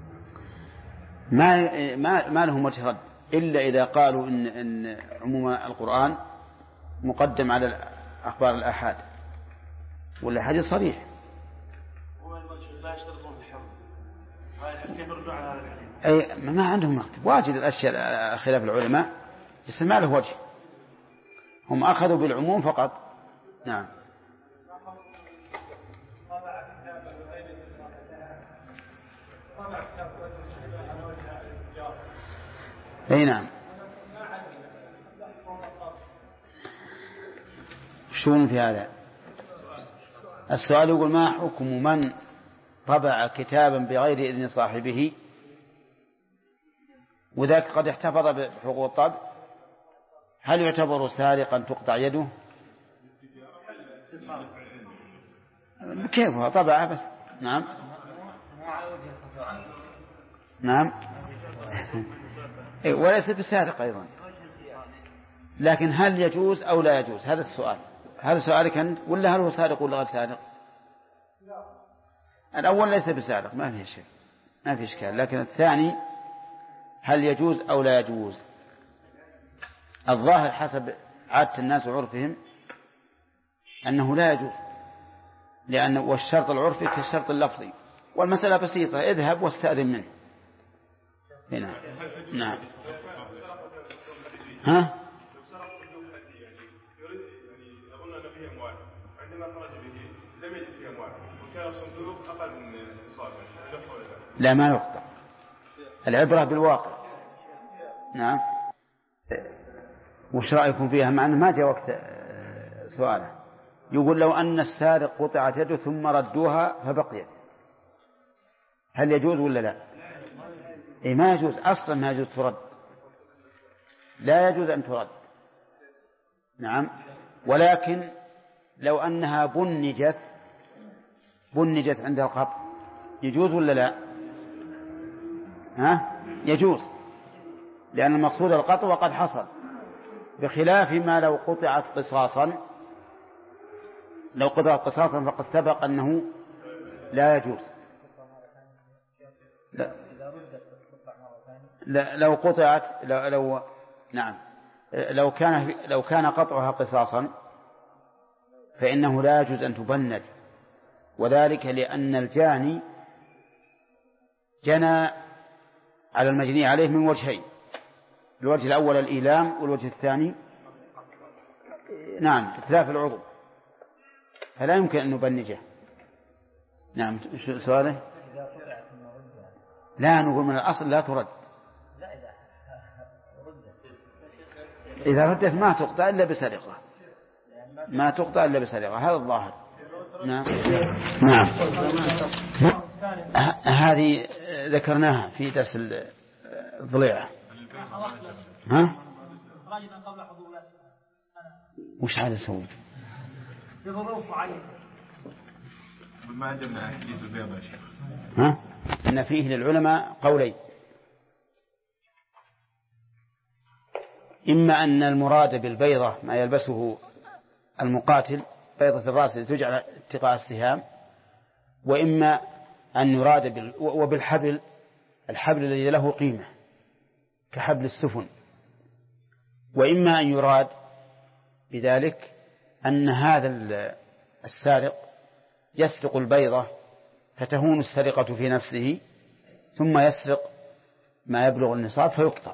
[SPEAKER 5] عنها؟
[SPEAKER 1] ما لهم وجه رد إلا إذا قالوا إن عموم القرآن مقدم على أخبار الآحاد، والحديث صريح.
[SPEAKER 5] لا يشترطون الحرم. كيف يردون على هذا الحديث؟
[SPEAKER 1] أي ما عندهم وقت. واجد الأشياء خلاف العلماء ما له وجه، هم أخذوا بالعموم فقط. نعم. أي نعم. شون في هذا السؤال؟ يقول ما حكم من طبع كتابا بغير إذن صاحبه وذاك قد احتفظ بحقوق الطبع، هل يعتبر سارقا تقطع يده؟ كيف هو طبعه بس. نعم. نعم. وليس بسارق أيضا، لكن هل يجوز أو لا يجوز؟ هذا السؤال. هذا سؤالك أنت ولا هل هو سارق ولا غير سارق؟ الأول ليس بسارق ما فيه شيء، ما فيه إشكال، لكن الثاني هل يجوز أو لا يجوز؟ الظاهر حسب عادة الناس وعرفهم أنه لا يجوز، لأن والشرط العرفي كالشرط اللفظي، والمسألة بسيطة، اذهب واستأذن منه. هنا. نعم. ها؟ لا ما يقطع، العبرة بالواقع. نعم. وش رأيكم فيها؟ مع أنه ما جاء وقت سؤاله. يقول لو أن السارق قطعت يده ثم ردوها فبقيت، هل يجوز ولا لا؟ إيه ما يجوز أصلا، ما يجوز ترد، لا يجوز أن ترد. نعم. ولكن لو أنها بنجت عند القطع يجوز ولا لا؟ يجوز، لأن المقصود القطع وقد حصل، بخلاف ما لو قطعت قصاصا. لو قطعت قصاصا فقد سبق أنه لا يجوز. لا لو قطعت نعم لو كان قطعها قصاصا فإنه لا يجوز أن تبند وذلك لأن الجاني جنى على المجني عليه من وجهين، الوجه الأول الإيلام، والوجه الثاني نعم إتلاف العضو، فلا يمكن أن نبنجه. نعم سؤاله؟ لا نقول من الأصل لا ترد، إذا ردت ما تقطع إلا بسرقة، ما تقطع إلا بسرقة، هذا الظاهر. نعم نعم هذه ذكرناها في درس الضليعة. ها وش عاد يسوي
[SPEAKER 3] بظروف معينة؟
[SPEAKER 2] ما عندنا حديث البيض يا شيخ.
[SPEAKER 1] ها إن فيه للعلماء قولين، إما أن المراد بالبيضة ما يلبسه المقاتل، بيضة الرأس تجعل اتقاء السهام، وإما أن يراد وبالحبل، الحبل الذي له قيمة كحبل السفن، وإما أن يراد بذلك أن هذا السارق يسرق البيضة فتهون السرقة في نفسه، ثم يسرق ما يبلغ النصاب فيقطع،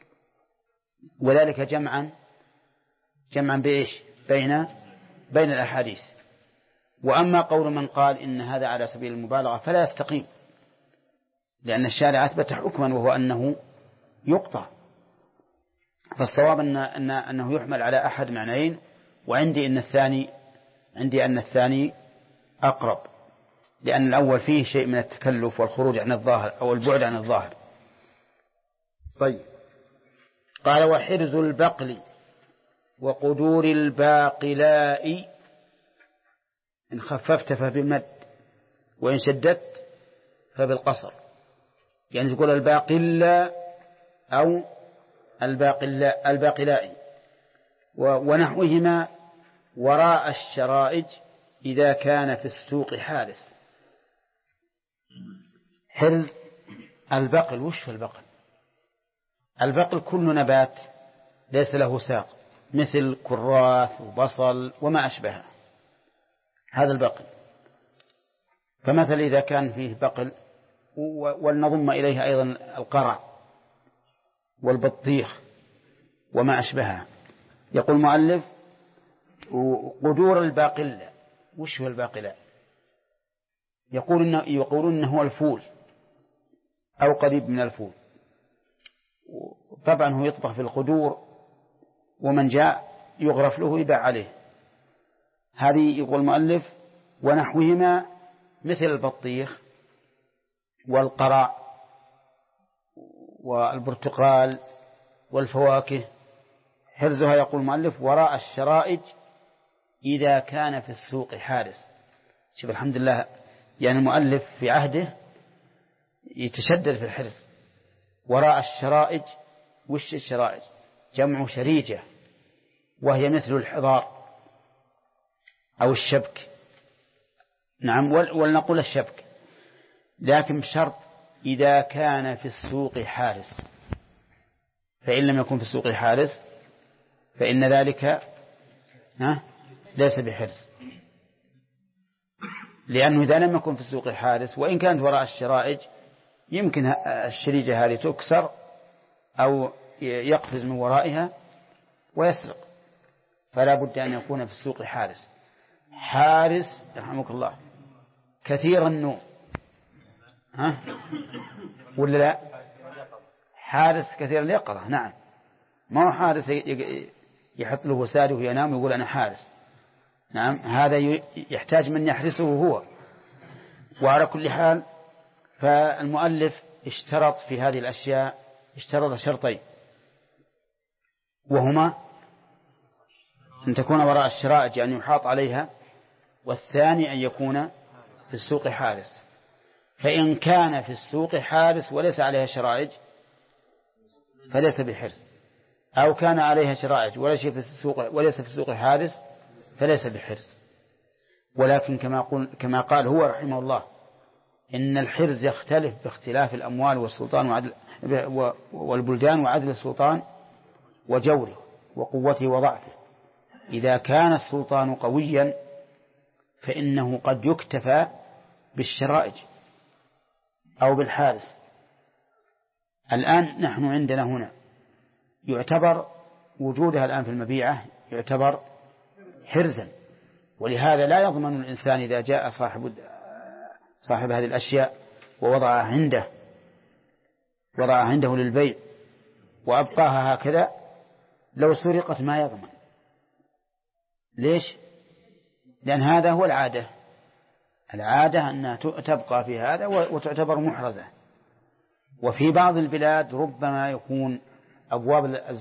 [SPEAKER 1] وذلك جمعا بإيش بين الأحاديث. وأما قول من قال إن هذا على سبيل المبالغة فلا يستقيم، لأن الشارع أثبت حكما وهو أنه يقطع، فالصواب أنه يحمل على أحد معنيين، وعندي أن الثاني أقرب، لأن الأول فيه شيء من التكلف والخروج عن الظاهر أو البعد عن الظاهر. طيب قال وحرز البقل وقدور الباقلاء، إن خففت فبالمد وإن شددت فبالقصر، يعني تقول الباقلاء أو الباقلاء، ونحوهما وراء الشرائج إذا كان في السوق حارس. حرز البقل، وش في البقل؟ البقل كل نبات ليس له ساق، مثل كراث وبصل وما أشبهه، هذا البقل. فمثل إذا كان فيه بقل، ولنضم إليه أيضا القرع والبطيخ وما أشبهها، يقول المؤلف قدور الباقلة. وش هو الباقلة؟ يقولون إنه هو الفول أو قريب من الفول، طبعا هو يطبخ في القدور، ومن جاء يغرف له يباع عليه. هذه يقول المؤلف ونحوهما مثل البطيخ والقرع والبرتقال والفواكه، حرزها يقول المؤلف وراء الشرائج إذا كان في السوق حارس. شوف الحمد لله، يعني المؤلف في عهده يتشدد في الحرز. وراء الشرائج، وش الشرائج؟ جمع شريجة، وهي مثل الحضار أو الشبك. نعم، ولنقول الشبك، لكن بشرط إذا كان في السوق حارس، فإن لم يكن في السوق حارس فإن ذلك ليس بحرز، لأنه إذا لم يكن في السوق حارس وإن كانت وراء الشرائج يمكن الشريجة هذه تكسر أو يقفز من ورائها ويسرق، فلا بد أن يكون في السوق حارس. حارس رحمك الله كثير النوم، ولا لا؟ حارس كثير اليقظة، نعم، ما هو حارس يحط له وساده وينام ويقول أنا حارس، نعم، هذا يحتاج من يحرسه هو. وعلى كل حال فالمؤلف اشترط في هذه الأشياء، اشترط شرطين، وهما أن تكون وراء الشرائج يعني يحاط عليها، والثاني أن يكون في السوق حارس. فإن كان في السوق حارس وليس عليها شرائج فليس بحرز، أو كان عليها شرائج وليس في السوق حارس فليس بحرز. ولكن كما قال هو رحمه الله إن الحرز يختلف باختلاف الأموال والسلطان والبلدان وعدل السلطان وجوره وقوته وضعفه. إذا كان السلطان قويا فإنه قد يكتفى بالشرائج أو بالحارس. الآن نحن عندنا هنا يعتبر وجودها الآن في المبيعة يعتبر حرزا، ولهذا لا يضمن الإنسان إذا جاء صاحب هذه الأشياء ووضعها عنده للبيع وأبقاها هكذا، لو سرقت ما يضمن. ليش؟ لأن هذا هو العادة أنها تبقى في هذا وتعتبر محرزة. وفي بعض البلاد ربما تكون أبواب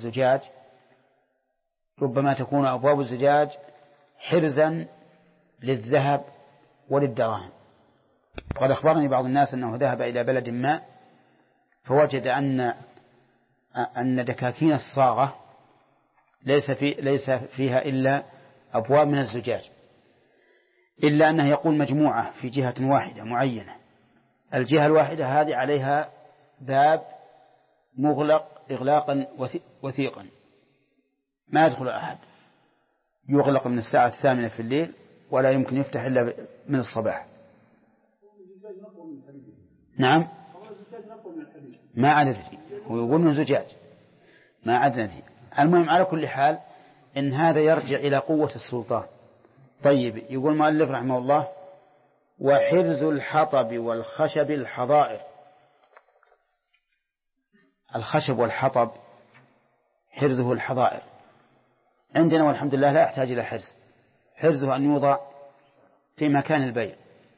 [SPEAKER 1] الزجاج حرزا للذهب وللدراهم. وقد أخبرني بعض الناس أنه ذهب إلى بلد ما فوجد أن دكاكين الصاغة ليس فيها إلا أبواب من الزجاج، إلا أنه يقول مجموعة في جهة واحدة معينة، الجهة الواحدة هذه عليها باب مغلق إغلاقا وثيقا ما يدخل أحد، يغلق من الساعة 8 في الليل ولا يمكن يفتح إلا من الصباح. نعم ما عاد ندري، هو يقول من زجاج ما عاد ندري. المهم على كل حال إن هذا يرجع إلى قوة السلطان. طيب يقول المؤلف رحمه الله: وحرز الحطب والخشب الحظائر. الخشب والحطب حرزه الحظائر عندنا والحمد لله لا يحتاج إلى حرزه أن يوضع في مكان البيع.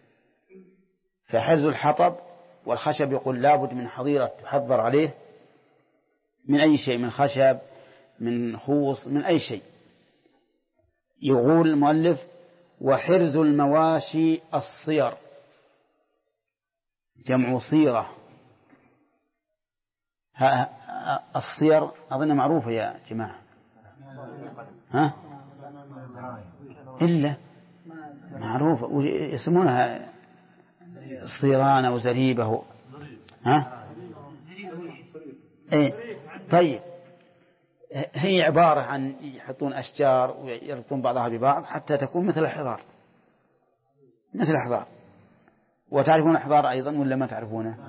[SPEAKER 1] فحرز الحطب والخشب يقول لابد من حظيرة تحضر عليه من أي شيء، من خشب من خوص من أي شيء. يقول المؤلف: وحرز المواشي الصير، جمع صيرة. الصير أظن معروفة يا جماعة، ها؟ إلا معروفة يسمونها صيران أو زريبة، ها؟ إيه طيب، هي عبارة عن يحطون أشجار ويربطون بعضها ببعض حتى تكون مثل الحضار. وتعرفون الحضار أيضا ولا ما تعرفونه؟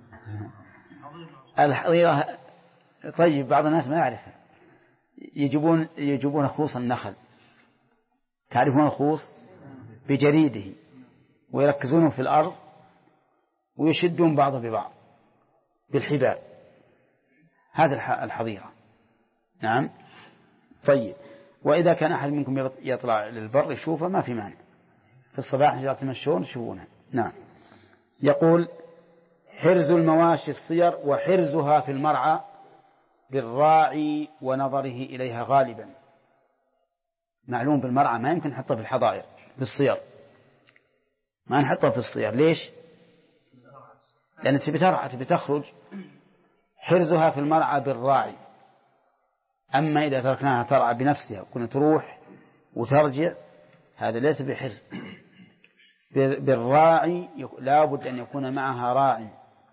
[SPEAKER 1] الحظيرة طيب بعض الناس ما يعرفها. يجيبون خوص النخل، تعرفون الخوص بجريده، ويركزونه في الأرض ويشدون بعضه ببعض بالحبال. هذا الحظيرة. نعم. طيب وإذا كان أحد منكم يطلع للبر يشوفه ما في مانع، في الصباح إذا تمشون يشوفونه. نعم. يقول: حرز المواشي الصير وحرزها في المرعى بالراعي ونظره إليها غالبا. معلوم بالمرعى ما يمكن نحطه في الحظائر، بالصير ما نحطه في الصير. ليش؟ لأن تبي تخرج. حرزها في المرعى بالراعي. أما إذا تركناها ترعى بنفسها كنا تروح وترجع هذا ليس بحرز. بالراعي لابد أن يكون معها راعي.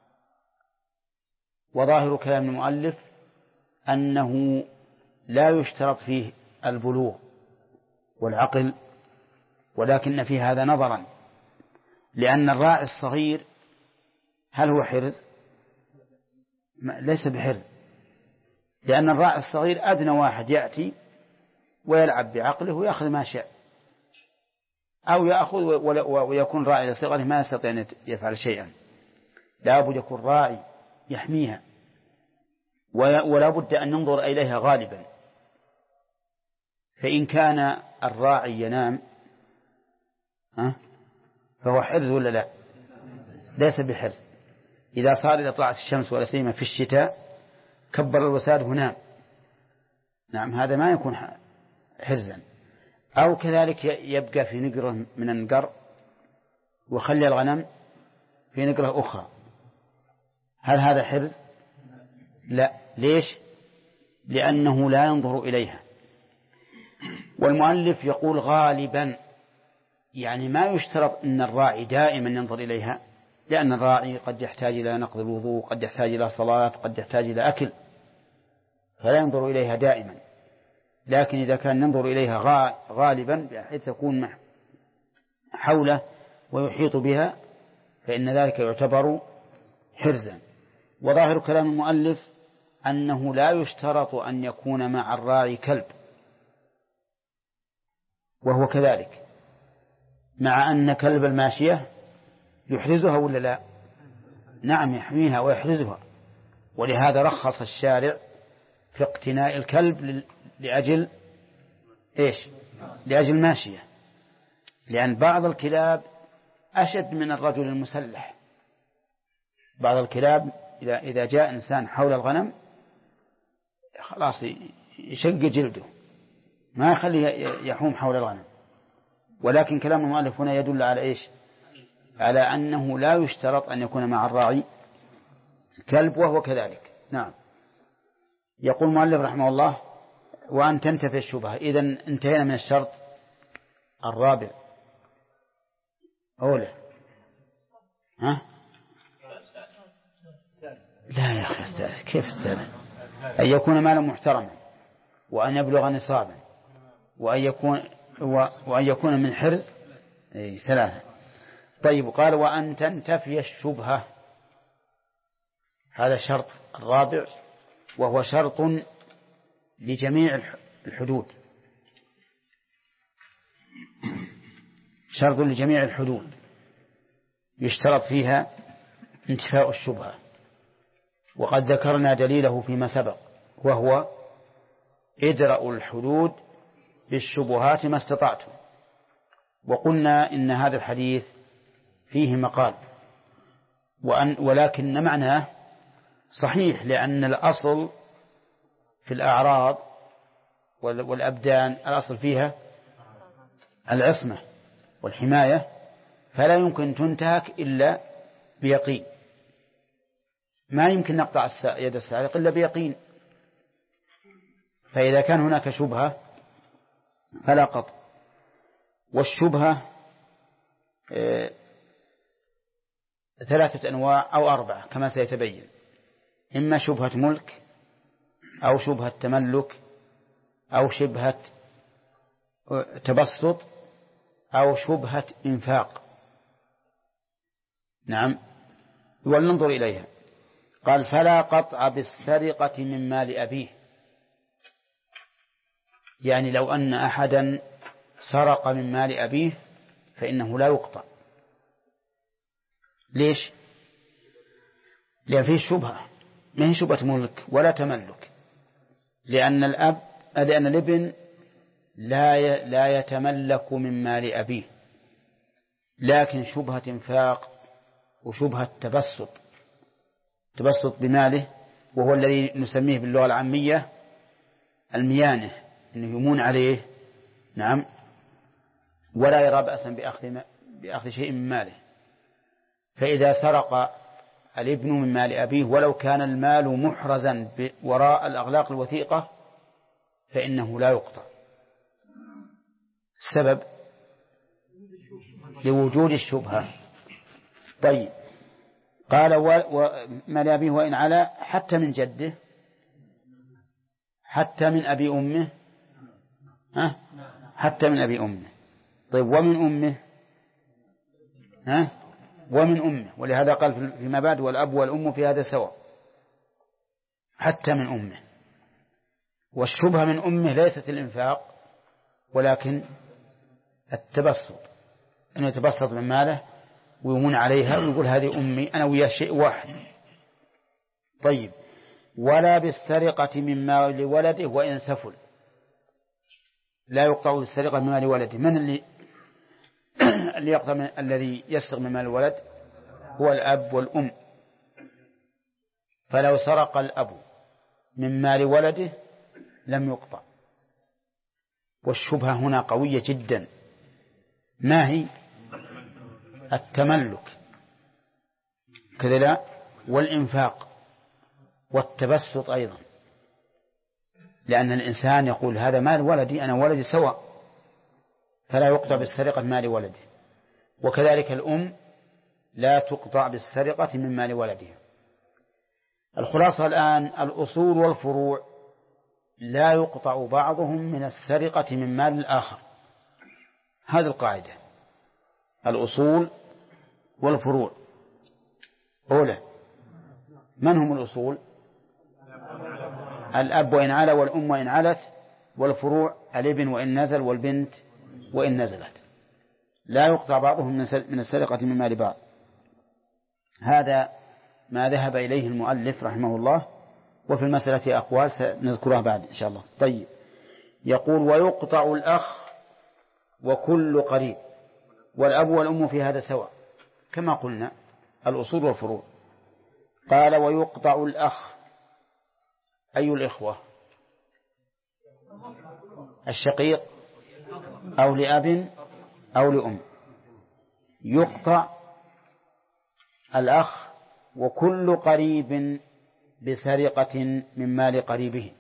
[SPEAKER 1] وظاهر كلام المؤلف أنه لا يشترط فيه البلوغ والعقل، ولكن في هذا نظرا، لأن الراعي الصغير هل هو حرز؟ ليس بحرز، لأن الراعي الصغير أدنى واحد يأتي ويلعب بعقله ويأخذ ما شاء، أو يأخذ ويكون راعي لصغره ما يستطيع أن يفعل شيئا. لا بد يكون راعي يحميها، ولا بد أن ننظر إليها غالبا. فإن كان الراعي ينام فهو حرز ولا لا؟ ليس بحرز. إذا صار إذا طلعت الشمس ولا سيما في الشتاء كبر الوساد هنا، نعم هذا ما يكون حرزا. أو كذلك يبقى في نقرة من النقر وخلي الغنم في نقرة أخرى، هل هذا حرز؟ لا. ليش؟ لأنه لا ينظر إليها. والمؤلف يقول غالبا، يعني ما يشترط أن الراعي دائما ينظر إليها، لأن الراعي قد يحتاج إلى نقض الوضوء، قد يحتاج إلى صلاة، قد يحتاج إلى أكل، فلا ينظر إليها دائما. لكن إذا كان ننظر إليها غالبا بحيث تكون حوله ويحيط بها فإن ذلك يعتبر حرزا. وظاهر كلام المؤلف أنه لا يشترط أن يكون مع الراعي كلب، وهو كذلك، مع أن كلب الماشية يحرزها ولا لا؟ نعم يحميها ويحرزها، ولهذا رخص الشارع في اقتناء الكلب لأجل إيش؟ لأجل الماشية، لأن بعض الكلاب أشد من الرجل المسلح. بعض الكلاب إذا جاء إنسان حول الغنم خلاص يشق جلده، ما يخليه يحوم حول الغنم. ولكن كلام المؤلف هنا يدل على إيش؟ على أنه لا يشترط أن يكون مع الراعي كلب، وهو كذلك. نعم. يقول المؤلف رحمه الله: وأن تنتفي الشبهة. إذن انتهينا من الشرط الرابع. أولا ها؟ لا يا أخي، كيف الثالث؟ أن يكون مالا محترما، وأن يبلغ نصابا، وأن يكون من حرز. ثلاثة. طيب، قال: وأن تنتفي الشبهة. هذا الشرط الرابع، وهو شرط لجميع الحدود، شرط لجميع الحدود يشترط فيها انتفاء الشبهة. وقد ذكرنا دليله فيما سبق، وهو: ادرأوا الحدود بالشبهات ما استطعتم. وقلنا إن هذا الحديث فيه مقال، ولكن معناه صحيح، لأن الأصل في الأعراض والأبدان الأصل فيها العصمة والحماية، فلا يمكن تنتهك إلا بيقين. ما يمكن نقطع يد السارق إلا بيقين، فإذا كان هناك شبهة فلا قطع. والشبهة 3 أنواع أو 4 كما سيتبين: إما شبهة ملك، أو شبهة تملك، أو شبهة تبسط، أو شبهة إنفاق. نعم. ولننظر إليها. قال: فلا قطع بالسرقة من مال أبيه. يعني لو أن أحدا سرق من مال أبيه فإنه لا يقطع. ليش؟ لأن فيه شبهة، ما هي شبهة ملك ولا تملك، لأن الابن لا يتملك من مال أبيه، لكن شبهة انفاق وشبهة تبسط بماله، وهو الذي نسميه باللغة العامية الميانة، إنه يمون عليه. نعم. ولا يرى بأسا بأخذ شيء من ماله. فإذا سرق الابن من مال أبيه ولو كان المال محرزا وراء الأغلاق الوثيقة فإنه لا يقطع. السبب لوجود الشبهة. طيب، قال: مال أبيه وإن علا، حتى من جده، حتى من أبي أمه، حتى من أبي أمه. طيب، ومن أمه، ومن أمه. ولهذا قال فيما بعد: والأب والأم في هذا سواء. حتى من أمه. والشبهة من أمه ليست الإنفاق، ولكن التبسط، أنه يتبسط من ماله ويمون عليها ويقول: هذه أمي، أنا وياه شيء واحد. طيب، ولا بالسرقة من مال ولده وإن سفل. لا يقطع بالسرقة من مال ولده. من اللي يقطع الذي يسرق من مال الولد؟ هو الأب والأم. فلو سرق الأب من مال ولده لم يقطع. والشبهة هنا قوية جدا. ما هي؟ التملك كذا، لا، والإنفاق والتبسط أيضا، لأن الإنسان يقول: هذا مال ولدي، أنا ولدي سواء، فلا يقطع بالسرقة من مال ولده. وكذلك الأم لا تقطع بالسرقة من مال ولدها. الخلاصة الآن: الأصول والفروع لا يقطع بعضهم من السرقة من مال الآخر. هذه القاعدة. الأصول والفروع. أولى من هم الأصول؟ الأب وإن علا والأم وإن علت، والفروع الابن وإن نزل والبنت وإن نزلت. لا يقطع بعضهم من السرقة من مال بعض. هذا ما ذهب إليه المؤلف رحمه الله، وفي المسألة أقوال سنذكرها بعد إن شاء الله. طيب، يقول ويقطع الأخ وكل قريب، والأب والأم في هذا سواء كما قلنا الأصول والفروع. قال ويقطع الأخ، أي الإخوة؟ الشقيق أو لأب أو لأم. يقطع الأخ وكل قريب بسرقة من مال قريبه.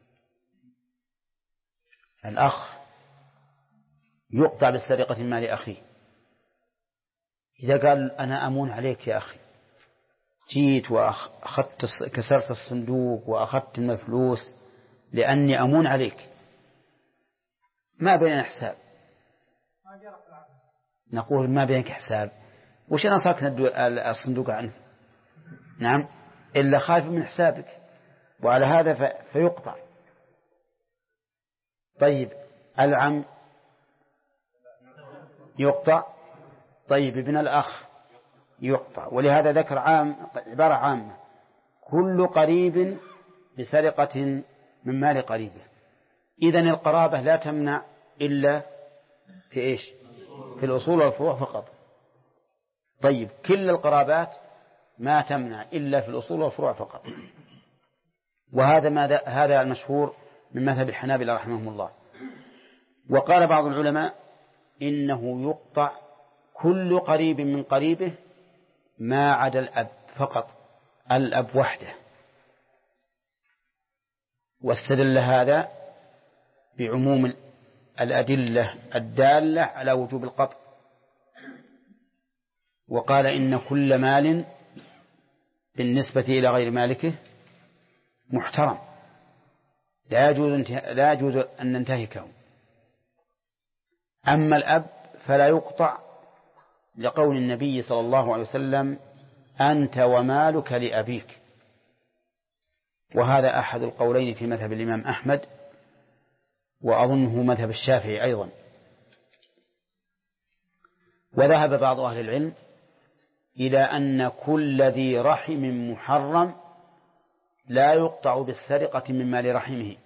[SPEAKER 1] الأخ يقطع بالسرقة من مال أخيه. إذا قال أنا أمون عليك يا أخي، جيت وأخذت كسرت الصندوق وأخذت من الفلوس لأني أمون عليك، ما بيننا حساب. نقول ما بينك حساب، وش أنا صارك الصندوق عنه؟ نعم، إلا خايف من حسابك، وعلى هذا فيقطع. طيب، العم يقطع. طيب، ابن الأخ يقطع. ولهذا ذكر عبارة عامة: كل قريب بسرقة من مال قريبه. إذن القرابة لا تمنع إلا في إيش؟ في الأصول والفروع فقط. طيب، كل القرابات ما تمنع إلا في الأصول والفروع فقط. هذا المشهور من مذهب الحنابلة رحمهم الله. وقال بعض العلماء إنه يقطع كل قريب من قريبه ما عدا الأب فقط، الأب وحده. واستدل هذا بعموم الأدلة الدالة على وجوب القطع، وقال إن كل مال بالنسبة إلى غير مالكه محترم لا يجوز أن ننتهكه. أما الأب فلا يقطع، لقول النبي صلى الله عليه وسلم: أنت ومالك لأبيك. وهذا أحد القولين في مذهب الإمام أحمد، وأظنه مذهب الشافعي أيضا. وذهب بعض أهل العلم إلى أن كل ذي رحم محرم لا يقطع بالسرقة من مال رحمه.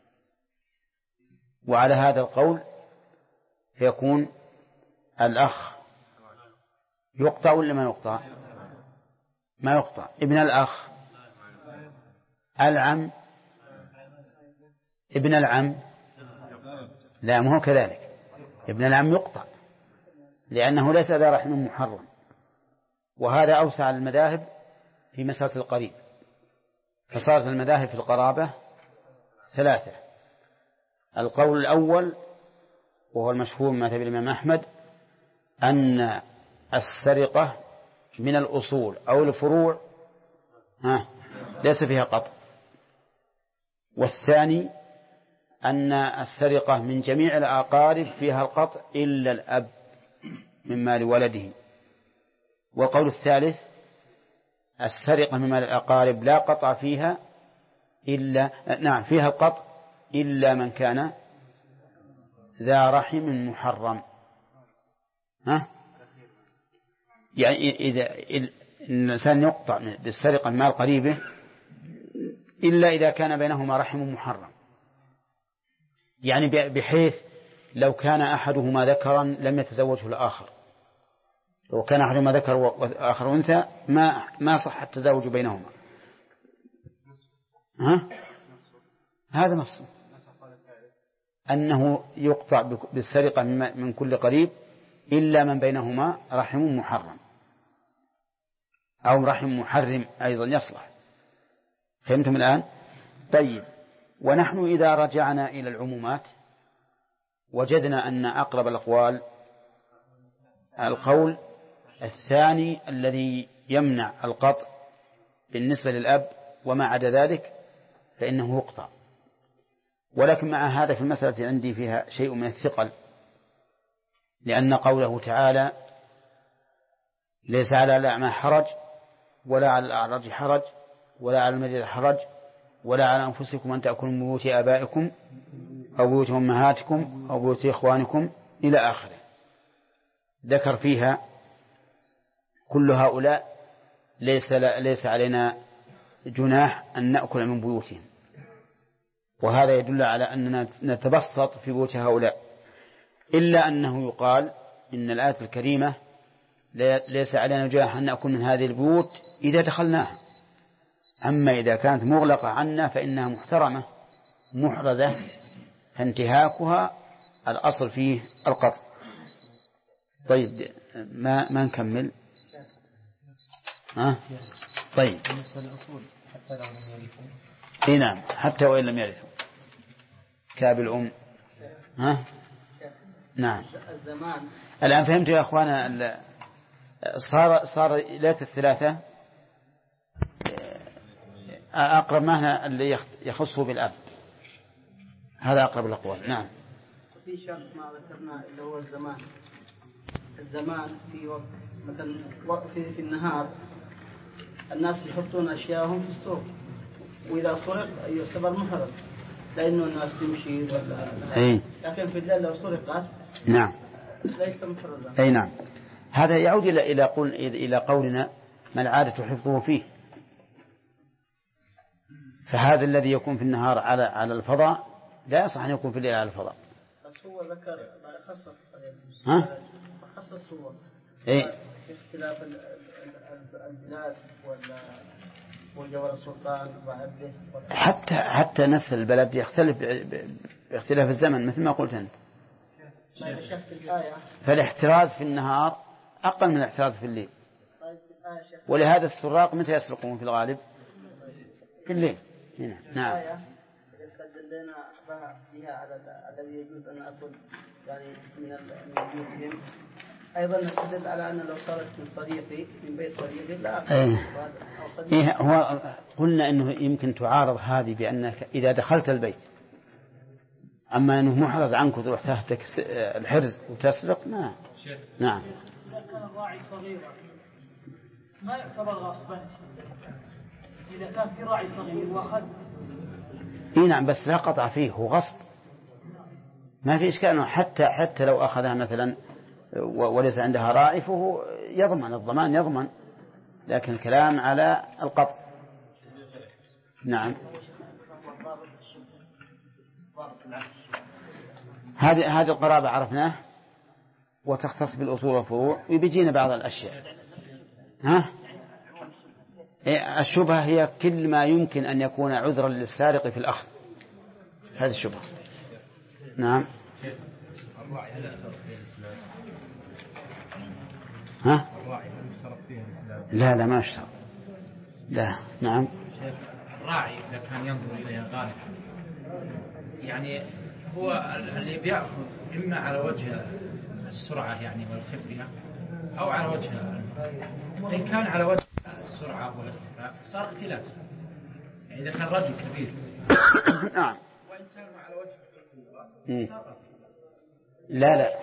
[SPEAKER 1] وعلى هذا القول فيكون الأخ يقطع ولا ما يقطع؟ ما يقطع. ابن الأخ، العم، ابن العم لا، ما هو كذلك. ابن العم يقطع لأنه ليس ذا رحم محرم. وهذا أوسع المذاهب في مسألة القريب. فصارت المذاهب في القرابة ثلاثة: القول الأول وهو المشهور من مذهب الإمام أحمد أن السرقة من الأصول أو الفروع ليس فيها قطع. والثاني أن السرقة من جميع الأقارب فيها القطع إلا الأب من مال ولده. والقول الثالث: السرقة من مال الأقارب لا قطع فيها فيها القطع إلا من كان ذا رحم محرم. يعني إذا الإنسان يقطع بالسرقة من مال قريبه إلا إذا كان بينهما رحم محرم، يعني بحيث لو كان أحدهما ذكرا لم يتزوجه الآخر، لو كان أحدهما ذكر وآخر أنثى ما صح التزاوج بينهما. هذا نفسه أنه يقطع بالسرقة من كل قريب إلا من بينهما رحم محرم أو رحم محرم أيضا يصلح. فهمتم الآن؟ طيب، ونحن إذا رجعنا إلى العمومات وجدنا أن أقرب الأقوال القول الثاني الذي يمنع القطع بالنسبة للأب، وما عدا ذلك فإنه يقطع. ولكن مع هذا في المسألة عندي فيها شيء من الثقل، لأن قوله تعالى ليس على الأعمى حرج ولا على الأعرج حرج ولا على المريض حرج ولا على أنفسكم أن تأكلوا من بيوت آبائكم أو بيوت أمهاتكم أو بيوت إخوانكم إلى آخره. ذكر فيها كل هؤلاء ليس علينا جناح أن نأكل من بيوتهم، وهذا يدل على أننا نتبسط في بيوت هؤلاء، إلا أنه يقال إن الآية الكريمة ليس علينا جناح أن نأكل من هذه البيوت إذا دخلناها، أما إذا كانت مغلقة عنا فإنها محترمة محرزة، فانتهاكها الأصل فيه القطع. طيب ما نكمل. طيب نعم حتى وإن لم يرثوا كاب الأم. نعم الآن فهمت يا أخوانا. صار ليلة الثلاثة أقرب معنى اللي يخصه بالأب، هذا أقرب الأقوال. نعم.
[SPEAKER 7] في شرط ما ذكرنا اللي هو الزمان في وقت مثلا في النهار الناس يحطون أشياءهم في السوق، وإذا سرق يعتبر محرم لأنه الناس تمشي ولا لكن في الليل لو سرقت
[SPEAKER 1] نعم
[SPEAKER 7] ليس محرزا.
[SPEAKER 1] أي نعم. هذا يعود إلى قولنا ما العادة حفظه فيه، فهذا الذي يكون في النهار على الفضاء لا يصح أن يكون في الليل على الفضاء.
[SPEAKER 7] بس هو ذكر خصص الصور اختلاف البلاد وجور السلطان وعبده،
[SPEAKER 1] حتى نفس البلد يختلف باختلاف الزمن مثل ما قلت أنت. فالاحتراز في النهار أقل من الاحتراز في الليل، ولهذا السراق متى يسرقون في الغالب؟ في الليل. نعم.
[SPEAKER 7] لنا أخبار فيها على الذي يجوز أن أكل يعني من بيوتهم، أيضا نستدل على أن لو صارت من صديقي من بيت صديقي لا
[SPEAKER 1] هو قلنا أنه يمكن تعارض هذه بأنك إذا دخلت البيت، أما أنه محرز عنك وتروح تحتك الحرز وتسرق ما. نعم.
[SPEAKER 3] إذا كان الراعي صغيرا ما يعتبر غصبا، إذا كان في راعي صغير وأخذ
[SPEAKER 1] نعم بس لا قطع فيه، هو غصب ما في إشكال. حتى لو أخذها مثلا وليس عندها راعي فهو يضمن، الضمان يضمن، لكن الكلام على القطع. نعم. هذه القرابة عرفناه وتختص بالأصول والفروع، ويبيجينا بعض الأشياء. الشبهة هي كل ما يمكن أن يكون عذرا للسارق في الأخذ، هذه الشبهة. نعم. لا ما اشترط. لا. نعم.
[SPEAKER 8] الراعي إذا كان ينظر إليها غالبا يعني هو اللي بيأخذ إما على وجه السرعة يعني والخفية أو على وجه، إن كان على وجه السرعة والاختفاء صار اختلاف، يعني إذا كان رجل كبير
[SPEAKER 1] نعم
[SPEAKER 8] وإن كان على وجه القوة
[SPEAKER 1] لا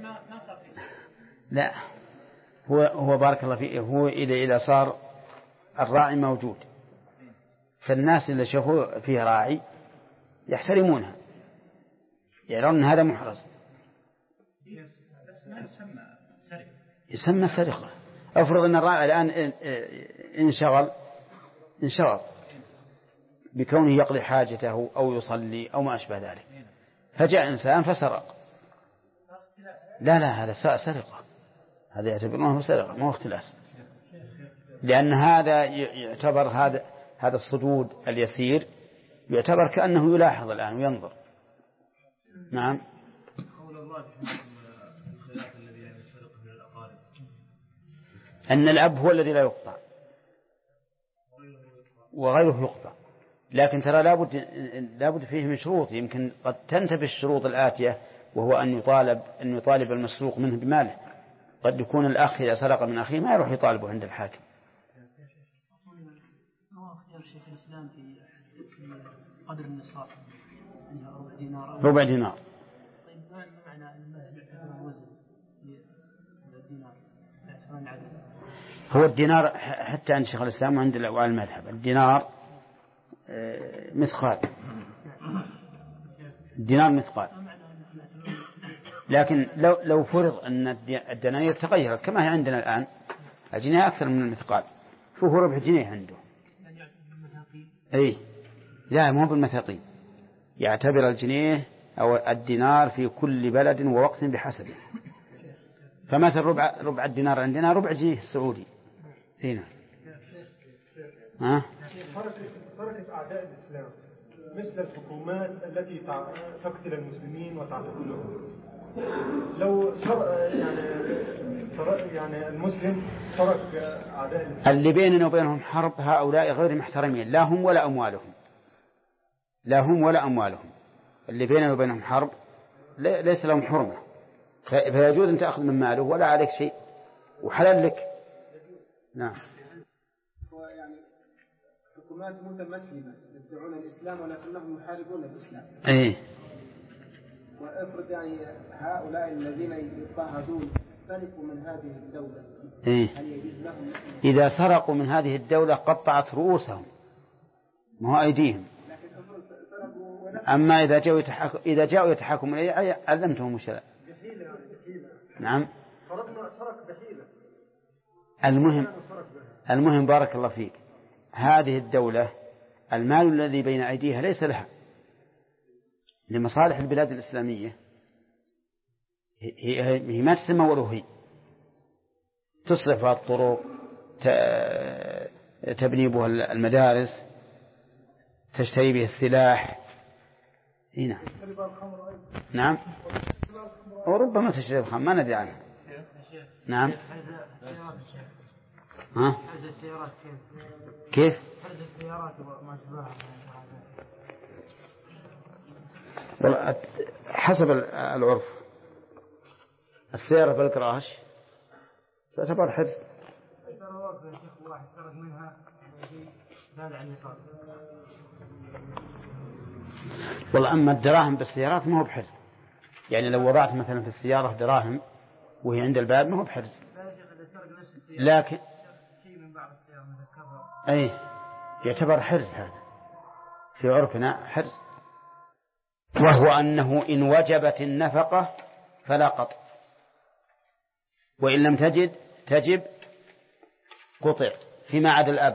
[SPEAKER 1] لا هو بارك الله فيه، هو إذا صار الراعي موجود فالناس اللي شافوا فيه راعي يحترمونها، يرون هذا محرز، يسمى سرقة. أفرض أن الراعي الآن انشغل بكونه يقضي حاجته أو يصلي أو ما أشبه ذلك، فجاء إنسان فسرق، لا هذا سرقة، هذا يعتبرونه سرقة ما هو اختلاس، لأن هذا يعتبر هذا الصدود اليسير يعتبر كأنه يلاحظ الآن وينظر. نعم. أن الأب هو الذي لا يقطع وغيره يقطع، لكن ترى لابد فيه من شروط، يمكن قد تنتفي الشروط الآتية، وهو أن يطالب المسروق منه بماله. قد يكون الأخ إذا سرق من أخيه ما يروح يطالبه عند الحاكم.
[SPEAKER 3] هو اختيار شيخ الإسلام في قدر النصاب
[SPEAKER 1] ربع دينار.
[SPEAKER 3] طيب ما معنى الوزن للدينار؟
[SPEAKER 1] هو الدينار حتى عند شيخ الإسلام وعند المذهب الدينار مثقال، الدينار مثقال. لكن لو فرض أن الدنانير تغيرت كما هي عندنا الآن، الجنيه أكثر من المثقال، شوفوا ربع جنيه عنده. أي لا مو بالمثاقيل، يعتبر الجنيه أو الدينار في كل بلد ووقت بحسبه. فمثل ربع الدينار عندنا ربع جنيه السعودي هنا.
[SPEAKER 2] تركت أعداء الإسلام مثل الحكومات التي تقتل المسلمين وتعتقلهم. لو يعني المسلم ترك أعداء الإسلام
[SPEAKER 1] اللي بيننا وبينهم حرب، هؤلاء غير محترمين، لا هم ولا أموالهم، لا هم ولا أموالهم. اللي بيننا وبينهم حرب ليس لهم حرمة، فيجوز أن تأخذ من ماله ولا عليك شيء وحلال لك. نعم.
[SPEAKER 9] يعني حكومات متمسلمة يدعون الإسلام ولكنهم يحاربون الإسلام.
[SPEAKER 1] إيه.
[SPEAKER 9] وافرض يعني هؤلاء الذين يضطهدون سرقوا من هذه الدولة.
[SPEAKER 1] إيه.
[SPEAKER 9] هل يجوز لهم؟
[SPEAKER 1] إذا سرقوا من هذه الدولة قطعت رؤوسهم ما هو أيديهم. أما إذا جاءوا يتحاكمون إليه علمتهم الشرع. نعم. المهم بارك الله فيك، هذه الدولة المال الذي بين أيديها ليس لها، لمصالح البلاد الإسلامية. هي ما تتمول، هي تصرف على الطرق، تبني بها المدارس، تشتري به السلاح. هنا. نعم. وربما تشتري الخمر ما ندري عنه. نعم. ها؟ كيف؟ حسب العرف السيارة بالكراش تعتبر حرز. والله أما الدراهم بالسيارات ما هو بحرز، يعني لو وضعت مثلا في السيارة دراهم وهي عند الباب ما هو بحرز، لكن أي يعتبر حرز، هذا في عرفنا حرز. وهو أنه إن وجبت النفقة فلا قطع، وإن لم تجب قطع فيما عدا الأب.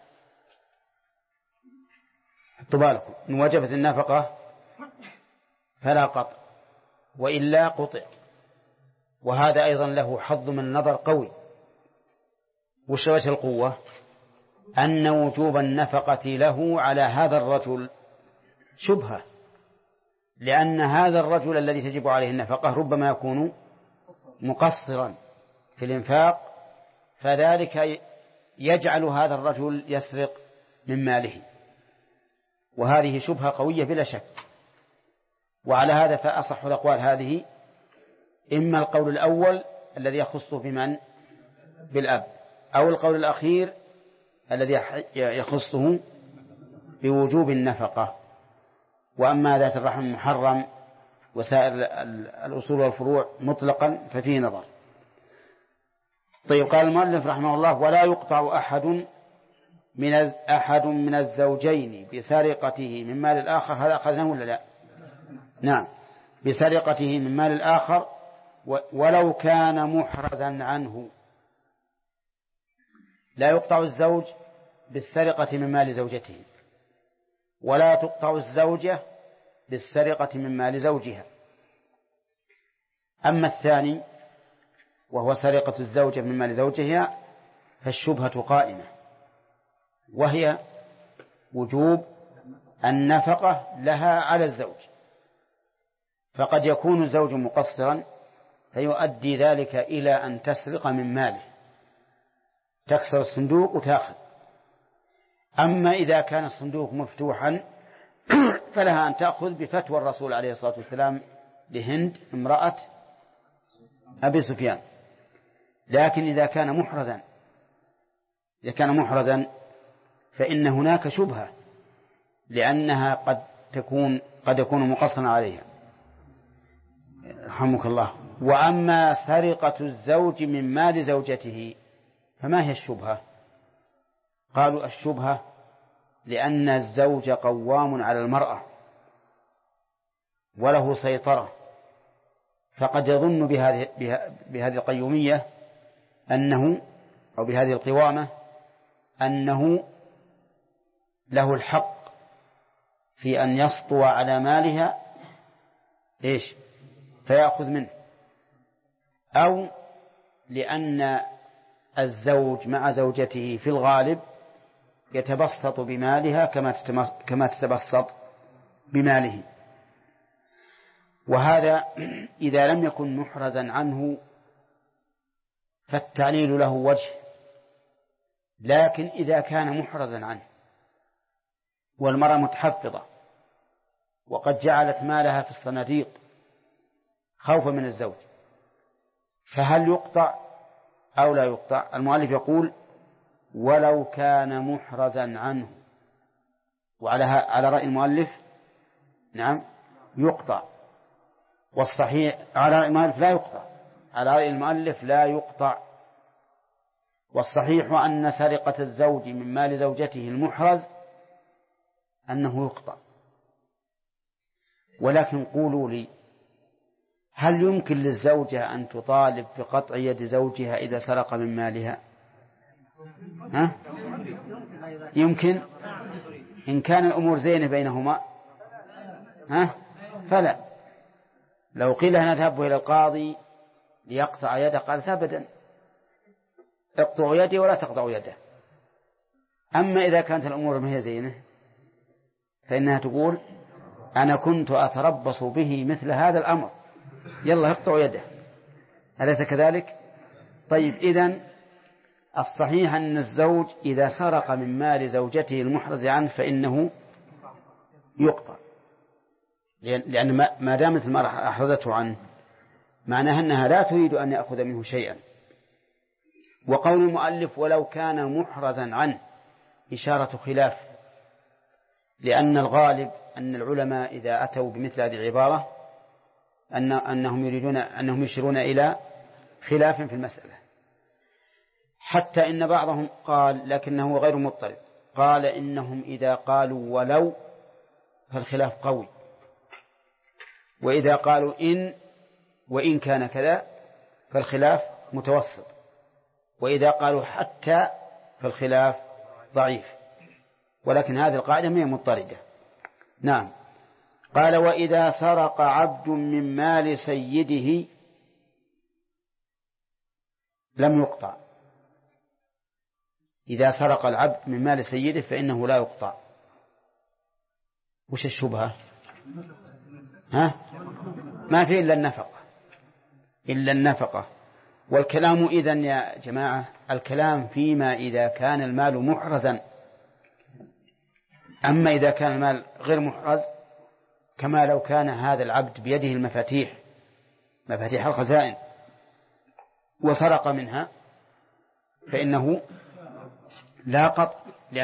[SPEAKER 1] حطوا بالكم، إن وجبت النفقة فلا قطع وإلا قطع. وهذا أيضا له حظ من النظر قوي. وش وجه القوة؟ أن وجوب النفقة له على هذا الرجل شبهة، لأن هذا الرجل الذي تجب عليه النفقة ربما يكون مقصرا في الإنفاق، فذلك يجعل هذا الرجل يسرق من ماله، وهذه شبهة قوية بلا شك. وعلى هذا فأصح الأقوال هذه إما القول الأول الذي يخصه بمن؟ بالأب، أو القول الأخير الذي يخصه بوجوب النفقة. وأما ذات الرحم محرم وسائر الأصول والفروع مطلقا ففيه نظر. طيب، قال المؤلف رحمه الله: ولا يقطع أحد من الزوجين بسرقته من مال الآخر. هذا أخذناه ولا لا؟ نعم، بسرقته من مال الآخر ولو كان محرزا عنه. لا يقطع الزوج بالسرقة من مال زوجته، ولا تقطع الزوجة بالسرقة من مال زوجها. أما الثاني وهو سرقة الزوجة من مال زوجها فالشبهة قائمة، وهي وجوب النفقة لها على الزوج. فقد يكون الزوج مقصرا فيؤدي ذلك إلى أن تسرق من ماله، تكسر الصندوق وتأخذ. أما إذا كان الصندوق مفتوحا فلها أن تأخذ بفتوى الرسول عليه الصلاة والسلام لهند امرأة أبي سفيان. لكن إذا كان محرزا فإن هناك شبهة، لأنها قد يكون مقصرا عليها. رحمك الله. وأما سرقة الزوج من مال زوجته فما هي الشبهة؟ قالوا الشبهة لأن الزوج قوام على المرأة وله سيطرة، فقد يظن بهذه القيومية أنه أو بهذه القوامة أنه له الحق في أن يسطو على مالها فيأخذ منه، أو لأن الزوج مع زوجته في الغالب يتبسط بمالها كما تتبسط بماله. وهذا إذا لم يكن محرزا عنه فالتعليل له وجه، لكن إذا كان محرزا عنه والمرأة متحفظة وقد جعلت مالها في الصناديق خوفا من الزوج، فهل يقطع أو لا يقطع؟ المؤلف يقول ولو كان محرزا عنه، وعلى رأي المؤلف نعم يقطع، والصحيح على رأي المؤلف لا يقطع، على رأي المؤلف لا يقطع، والصحيح أن سرقة الزوج من مال زوجته المحرز أنه يقطع. ولكن قولوا لي، هل يمكن للزوجة أن تطالب بقطع يد زوجها إذا سرق من مالها؟ يمكن إن كان الأمور زينة بينهما فلا. لو قيل نذهب إلى القاضي ليقطع يده قال أبدا، اقطعوا يدي ولا تقطعوا يده. أما إذا كانت الأمور ما هي زينة فإنها تقول أنا كنت أتربص به مثل هذا الأمر، يلا اقطعوا يده، أليس كذلك؟ طيب، إذن الصحيح أن الزوج إذا سرق من مال زوجته المحرز عنه فإنه يقطع، لأن ما دامت المرأة أحرزته عنه معناها أنها لا تريد أن يأخذ منه شيئا. وقول المؤلف ولو كان محرزا عنه إشارة خلاف، لأن الغالب أن العلماء إذا أتوا بمثل هذه العبارة أنهم يشيرون إلى خلاف في المسألة، حتى إن بعضهم قال لكنه غير مضطرب، قال إنهم إذا قالوا ولو فالخلاف قوي، وإذا قالوا إن وإن كان كذا فالخلاف متوسط، وإذا قالوا حتى فالخلاف ضعيف، ولكن هذه القاعدة هي مضطردة. نعم. قال وإذا سرق عبد من مال سيده لم يقطع. إذا سرق العبد من مال سيده فإنه لا يقطع. وش الشبهة؟ ما في إلا النفقة. والكلام إذن يا جماعة الكلام فيما إذا كان المال محرزا. أما إذا كان المال غير محرز كما لو كان هذا العبد بيده مفاتيح الخزائن وسرق منها فإنه لا قطع،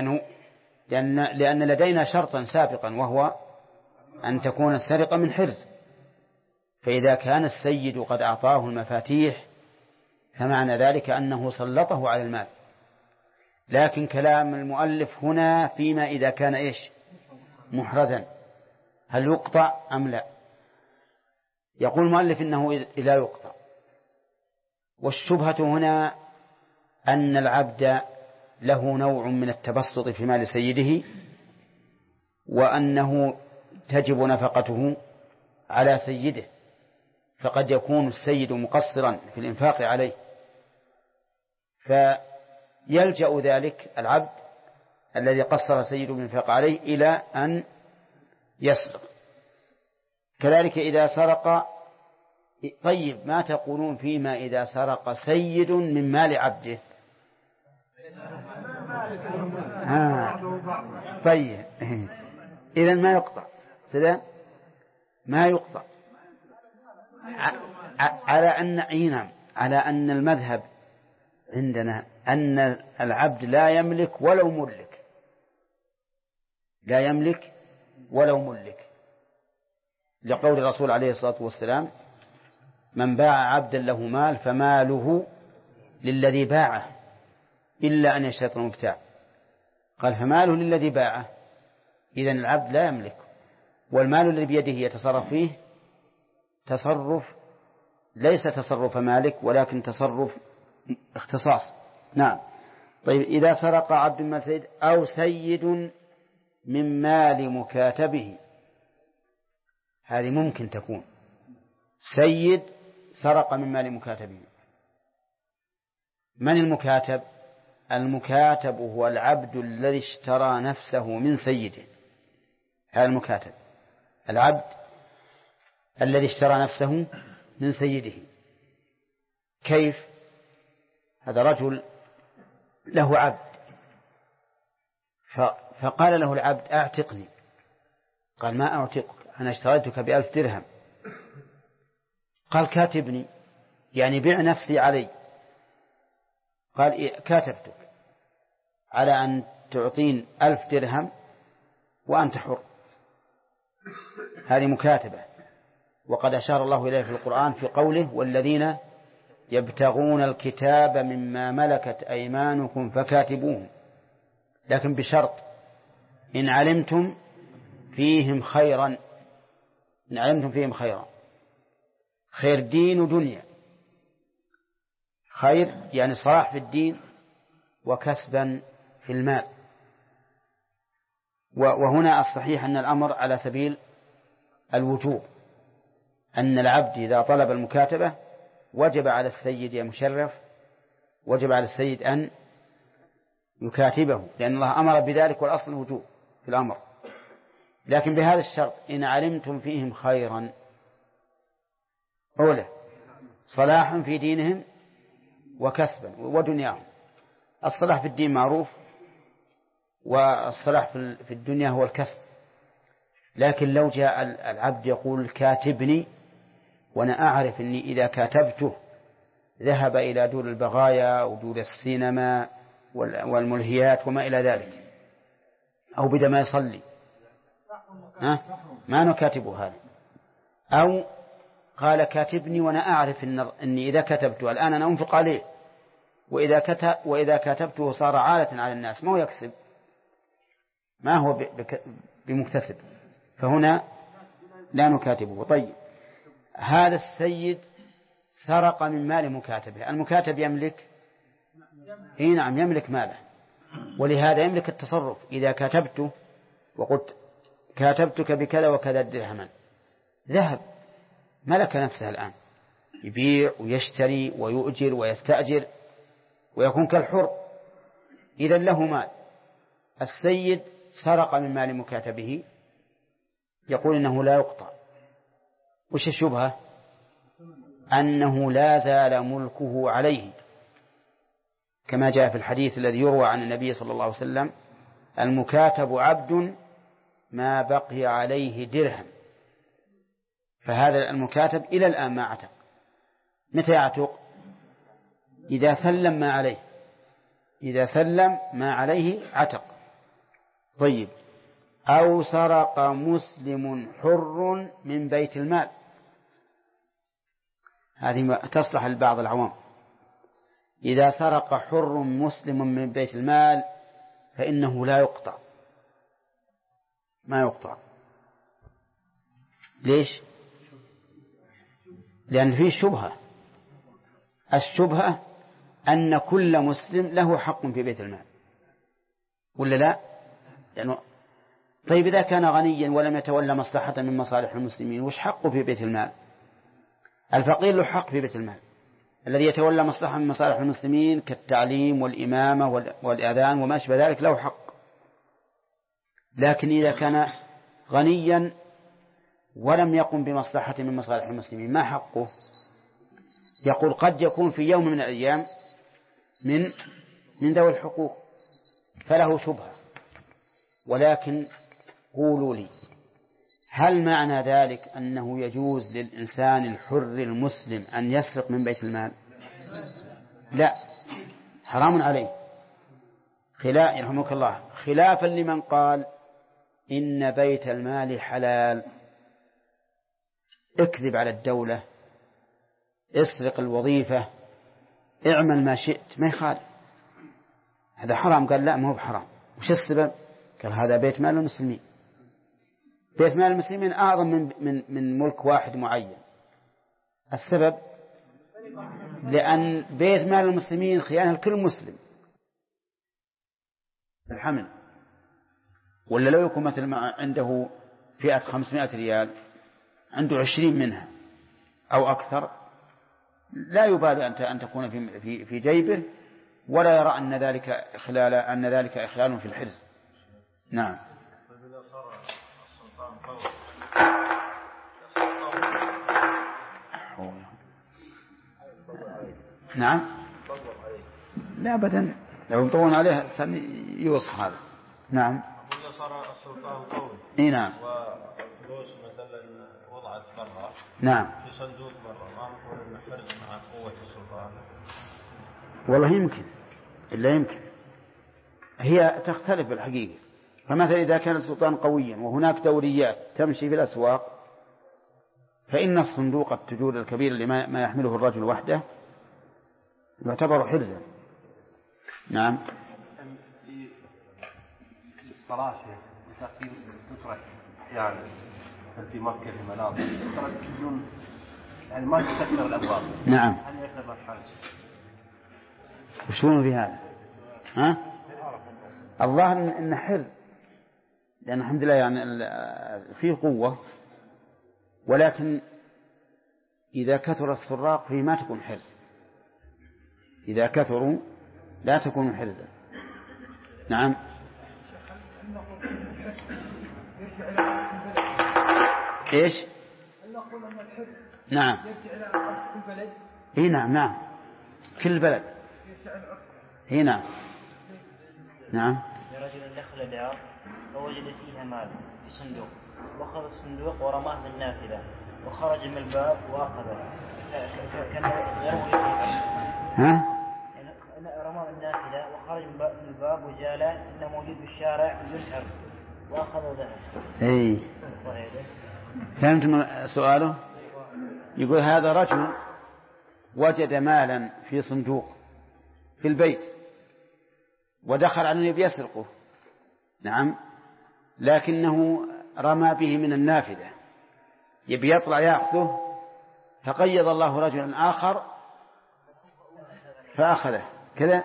[SPEAKER 1] لأن لدينا شرطا سابقا وهو أن تكون السرقة من حرز، فإذا كان السيد قد أعطاه المفاتيح فمعنى ذلك أنه سلطه على المال. لكن كلام المؤلف هنا فيما إذا كان محرزا، هل يقطع أم لا؟ يقول المؤلف إنه لا يقطع. والشبهة هنا أن العبد له نوع من التبسط في مال سيده، وأنه تجب نفقته على سيده، فقد يكون السيد مقصرا في الإنفاق عليه، فيلجأ ذلك العبد الذي قصر سيده بالإنفاق عليه إلى أن يسرق. كذلك إذا سرق. طيب، ما تقولون فيما إذا سرق سيد من مال عبده؟ طيب، إذن ما يقطع، ما يقطع على أن المذهب عندنا أن العبد لا يملك ولو ملك، لقول الرسول عليه الصلاة والسلام من باع عبدا له مال فماله للذي باعه إلا أن يشترط المبتاع. قال فماله للذي باعه، إذن العبد لا يملك، والمال الذي بيده يتصرف فيه تصرف ليس تصرف مالك ولكن تصرف اختصاص. نعم. طيب إذا سرق عبد من سيد أو سيد من مال مكاتبه، هذه ممكن تكون سيد سرق من مال مكاتبه. من المكاتب؟ المكاتب هو العبد الذي اشترى نفسه من سيده، هذا المكاتب، العبد الذي اشترى نفسه من سيده. كيف؟ هذا رجل له عبد، فقال له العبد أعتقني، قال ما أعتقك، أنا اشتريتك ب1000 درهم. قال كاتبني، يعني بيع نفسي علي. قال كاتبتك على أن تعطين 1000 درهم وأنت حر، هذه مكاتبة. وقد أشار الله إليه في القرآن في قوله والذين يبتغون الكتاب مما ملكت أيمانكم فكاتبوهم، لكن بشرط إن علمتم فيهم خيرا، إن علمتم فيهم خيرا، خير دين ودنيا، خير يعني صلاح في الدين وكسبا في المال. وهنا الصحيح أن الأمر على سبيل الوجوب، أن العبد إذا طلب المكاتبة وجب على السيد يا مشرف، وجب على السيد أن يكاتبه، لأن الله أمر بذلك والأصل الوجوب في الأمر. لكن بهذا الشرط إن علمتم فيهم خيرا، أولا صلاحا في دينهم وكسبا ودنياهم. الصلاح في الدين معروف، والصلاح في الدنيا هو الكسب. لكن لو جاء العبد يقول كاتبني وأنا أعرف أني إذا كاتبته ذهب إلى دور البغايا ودور السينما والملهيات وما إلى ذلك، أو بدأ ما يصلي، ما نكاتبه هذا. أو قال كاتبني وأنا أعرف أني إذا كتبته الآن أنا أنفق عليه، وإذا كاتبته صار عالة على الناس، ما هو يكسب، ما هو بمكتسب، فهنا لا نكاتبه. طيب هذا السيد سرق من مال مكاتبه، المكاتب يملك نعم يملك ماله، ولهذا يملك التصرف. إذا كاتبته وقلت كاتبتك بكذا وكذا درهما، ذهب ملك نفسه الآن، يبيع ويشتري ويؤجر ويستأجر ويكون كالحر، إذا له مال. السيد سرق من مال مكاتبه، يقول إنه لا يقطع. وش الشبهة؟ أنه لا زال ملكه عليه، كما جاء في الحديث الذي يروى عن النبي صلى الله عليه وسلم المكاتب عبد ما بقي عليه درهم. فهذا المكاتب إلى الآن ما عتق. متى يعتق؟ إذا سلم ما عليه، إذا سلم ما عليه عتق. طيب أو سرق مسلم حر من بيت المال، هذه تصلح لبعض العوام. إذا سرق حر مسلم من بيت المال فإنه لا يقطع، ما يقطع. ليش؟ لأن فيه شبهة. الشبهة أن كل مسلم له حق في بيت المال، ولا لا؟ لأنه طيب إذا كان غنيا ولم يتولى مصلحة من مصالح المسلمين، وش حقه في بيت المال؟ الفقير له حق في بيت المال، الذي يتولى مصلحة من مصالح المسلمين كالتعليم والإمامة والإذان وما أشبه ذلك له حق. لكن إذا كان غنيا ولم يقم بمصلحة من مصالح المسلمين، ما حقه؟ يقول قد يكون في يوم من الأيام من ذوي الحقوق، فله شبهة. ولكن قولوا لي، هل معنى ذلك أنه يجوز للإنسان الحر المسلم أن يسرق من بيت المال؟ لا، حرام عليه، يرحمك الله، خلافا لمن قال إن بيت المال حلال. اكذب على الدولة، اسرق الوظيفة، اعمل ما شئت، ما يخالف، هذا حرام. قال لا، ما هو بحرام. وش السبب؟ قال هذا بيت مال المسلمين. بيت مال المسلمين أعظم من ملك واحد معين. السبب لأن بيت مال المسلمين خيانة لكل مسلم. الحمل، ولا لو يكون مثل ما عنده فئة 500 ريال عنده 20 منها أو أكثر، لا يبالي أن تكون في جيبه، ولا يرى أن ذلك إخلال في الحرز. نعم. نعم، لا أبدا، لو يطولون عليه يوصف هذا. نعم.
[SPEAKER 5] صار السلطان قوي.
[SPEAKER 1] إيه نعم.
[SPEAKER 5] وفلوس مثلا وضعت برا.
[SPEAKER 1] نعم.
[SPEAKER 5] في صندوق برا، ما نقول إن حرز مع قوة السلطان.
[SPEAKER 1] والله يمكن، إلا يمكن، هي تختلف بالحقيقة. فمثلا إذا كان السلطان قويا وهناك دوريات تمشي في الأسواق، فإن الصندوق التجور الكبير اللي ما يحمله الرجل وحده يعتبر حرزا. نعم.
[SPEAKER 2] الصلاة تأخير تترك أحيانا في مكة في مناطق تترك بدون يعني ما تكثر الأبواب.
[SPEAKER 1] نعم.
[SPEAKER 2] هل يعتبر حرز؟
[SPEAKER 1] وشون في هذا؟ ها؟ الظاهر إن حرز، لأن الحمد لله يعني فيه قوة، ولكن إذا كثر السراق فيه ما تكون حرز. إذا كثروا لا تكون حرزا. نعم. إيش؟ نعم. نعم نعم، كل بلد. نعم. نعم.
[SPEAKER 6] لرجل دخل دار فوجد فيها مال في صندوق، وأخذ الصندوق ورماه بالنافذة، وخرج من الباب وأخذه. كان يروي
[SPEAKER 1] ها؟
[SPEAKER 6] رماه النافذة وخرج من الباب وجال إنه موجود بالشارع ينحر وأخذ ذهب.
[SPEAKER 1] إيه. فهمتم سؤاله؟ يقول هذا رجل وجد مالا في صندوق في البيت ودخل على النبي يسرقه. نعم. لكنه رمى به من النافذة، يبي يطلع يأخذه، فقيض الله رجلا آخر فأخذه كذا.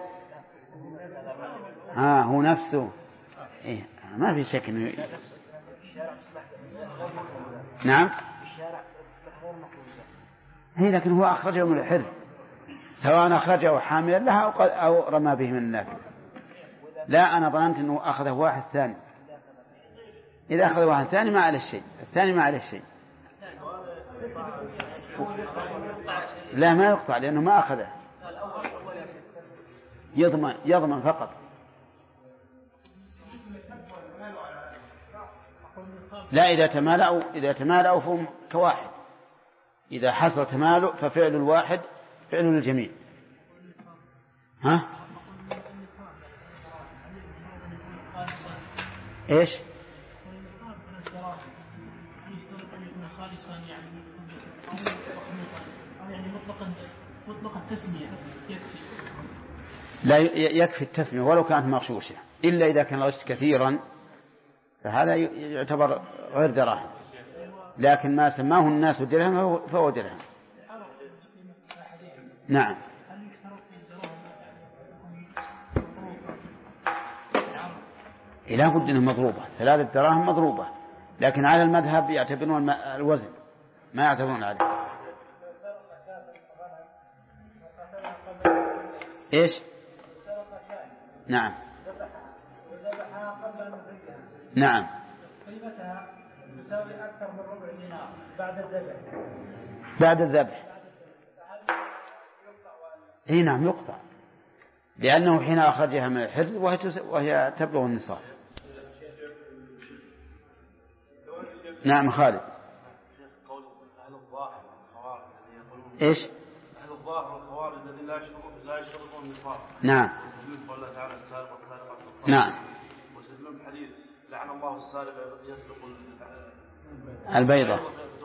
[SPEAKER 1] هو نفسه. إيه، ما في شك إنه. نعم. هي لكن هو أخرجه من الحرز، سواء أخرجه حاملا لها أو رمى به من النافذة. لا، أنا ظننت أنه أخذه واحد ثاني. إذا أخذ واحد ثاني ما عليه شيء، الثاني ما عليه شيء. لا، ما يقطع لأنه ما أخذه، يضمن فقط. لا، إذا تمالأوا فهم كواحد. إذا حصل تمالؤ ففعل الواحد فعل الجميع. ها؟ إيش؟
[SPEAKER 3] مطلق التسمية يكفي.
[SPEAKER 1] لا، يكفي التسمية ولو كانت مغشوشة، إلا إذا كان الغش كثيرا فهذا يعتبر غير دراهم، لكن ما سماه الناس درهم فهو درهم. نعم. لا بد أنها مضروبة، 3 دراهم مضروبة، لكن على المذهب يعتبرون الوزن، ما يعتبرون عليه. إيش؟ نعم. نعم.
[SPEAKER 3] قيمتها تساوي أكثر من ربع دينار بعد الذبح.
[SPEAKER 1] بعد الذبح. اي نعم يقطع، لأنه حين أخرجها من الحرز وهي تبلغ النصاب. نعم خالد. ايش؟
[SPEAKER 5] أهل الظاهر والخوارج الذين لا يشترطون النصاب.
[SPEAKER 1] نعم.
[SPEAKER 5] يقول الله تعالى السارق والسارقة.
[SPEAKER 1] نعم.
[SPEAKER 5] ويستدلون بحديث لعن الله السارق يسرق
[SPEAKER 1] البيضة.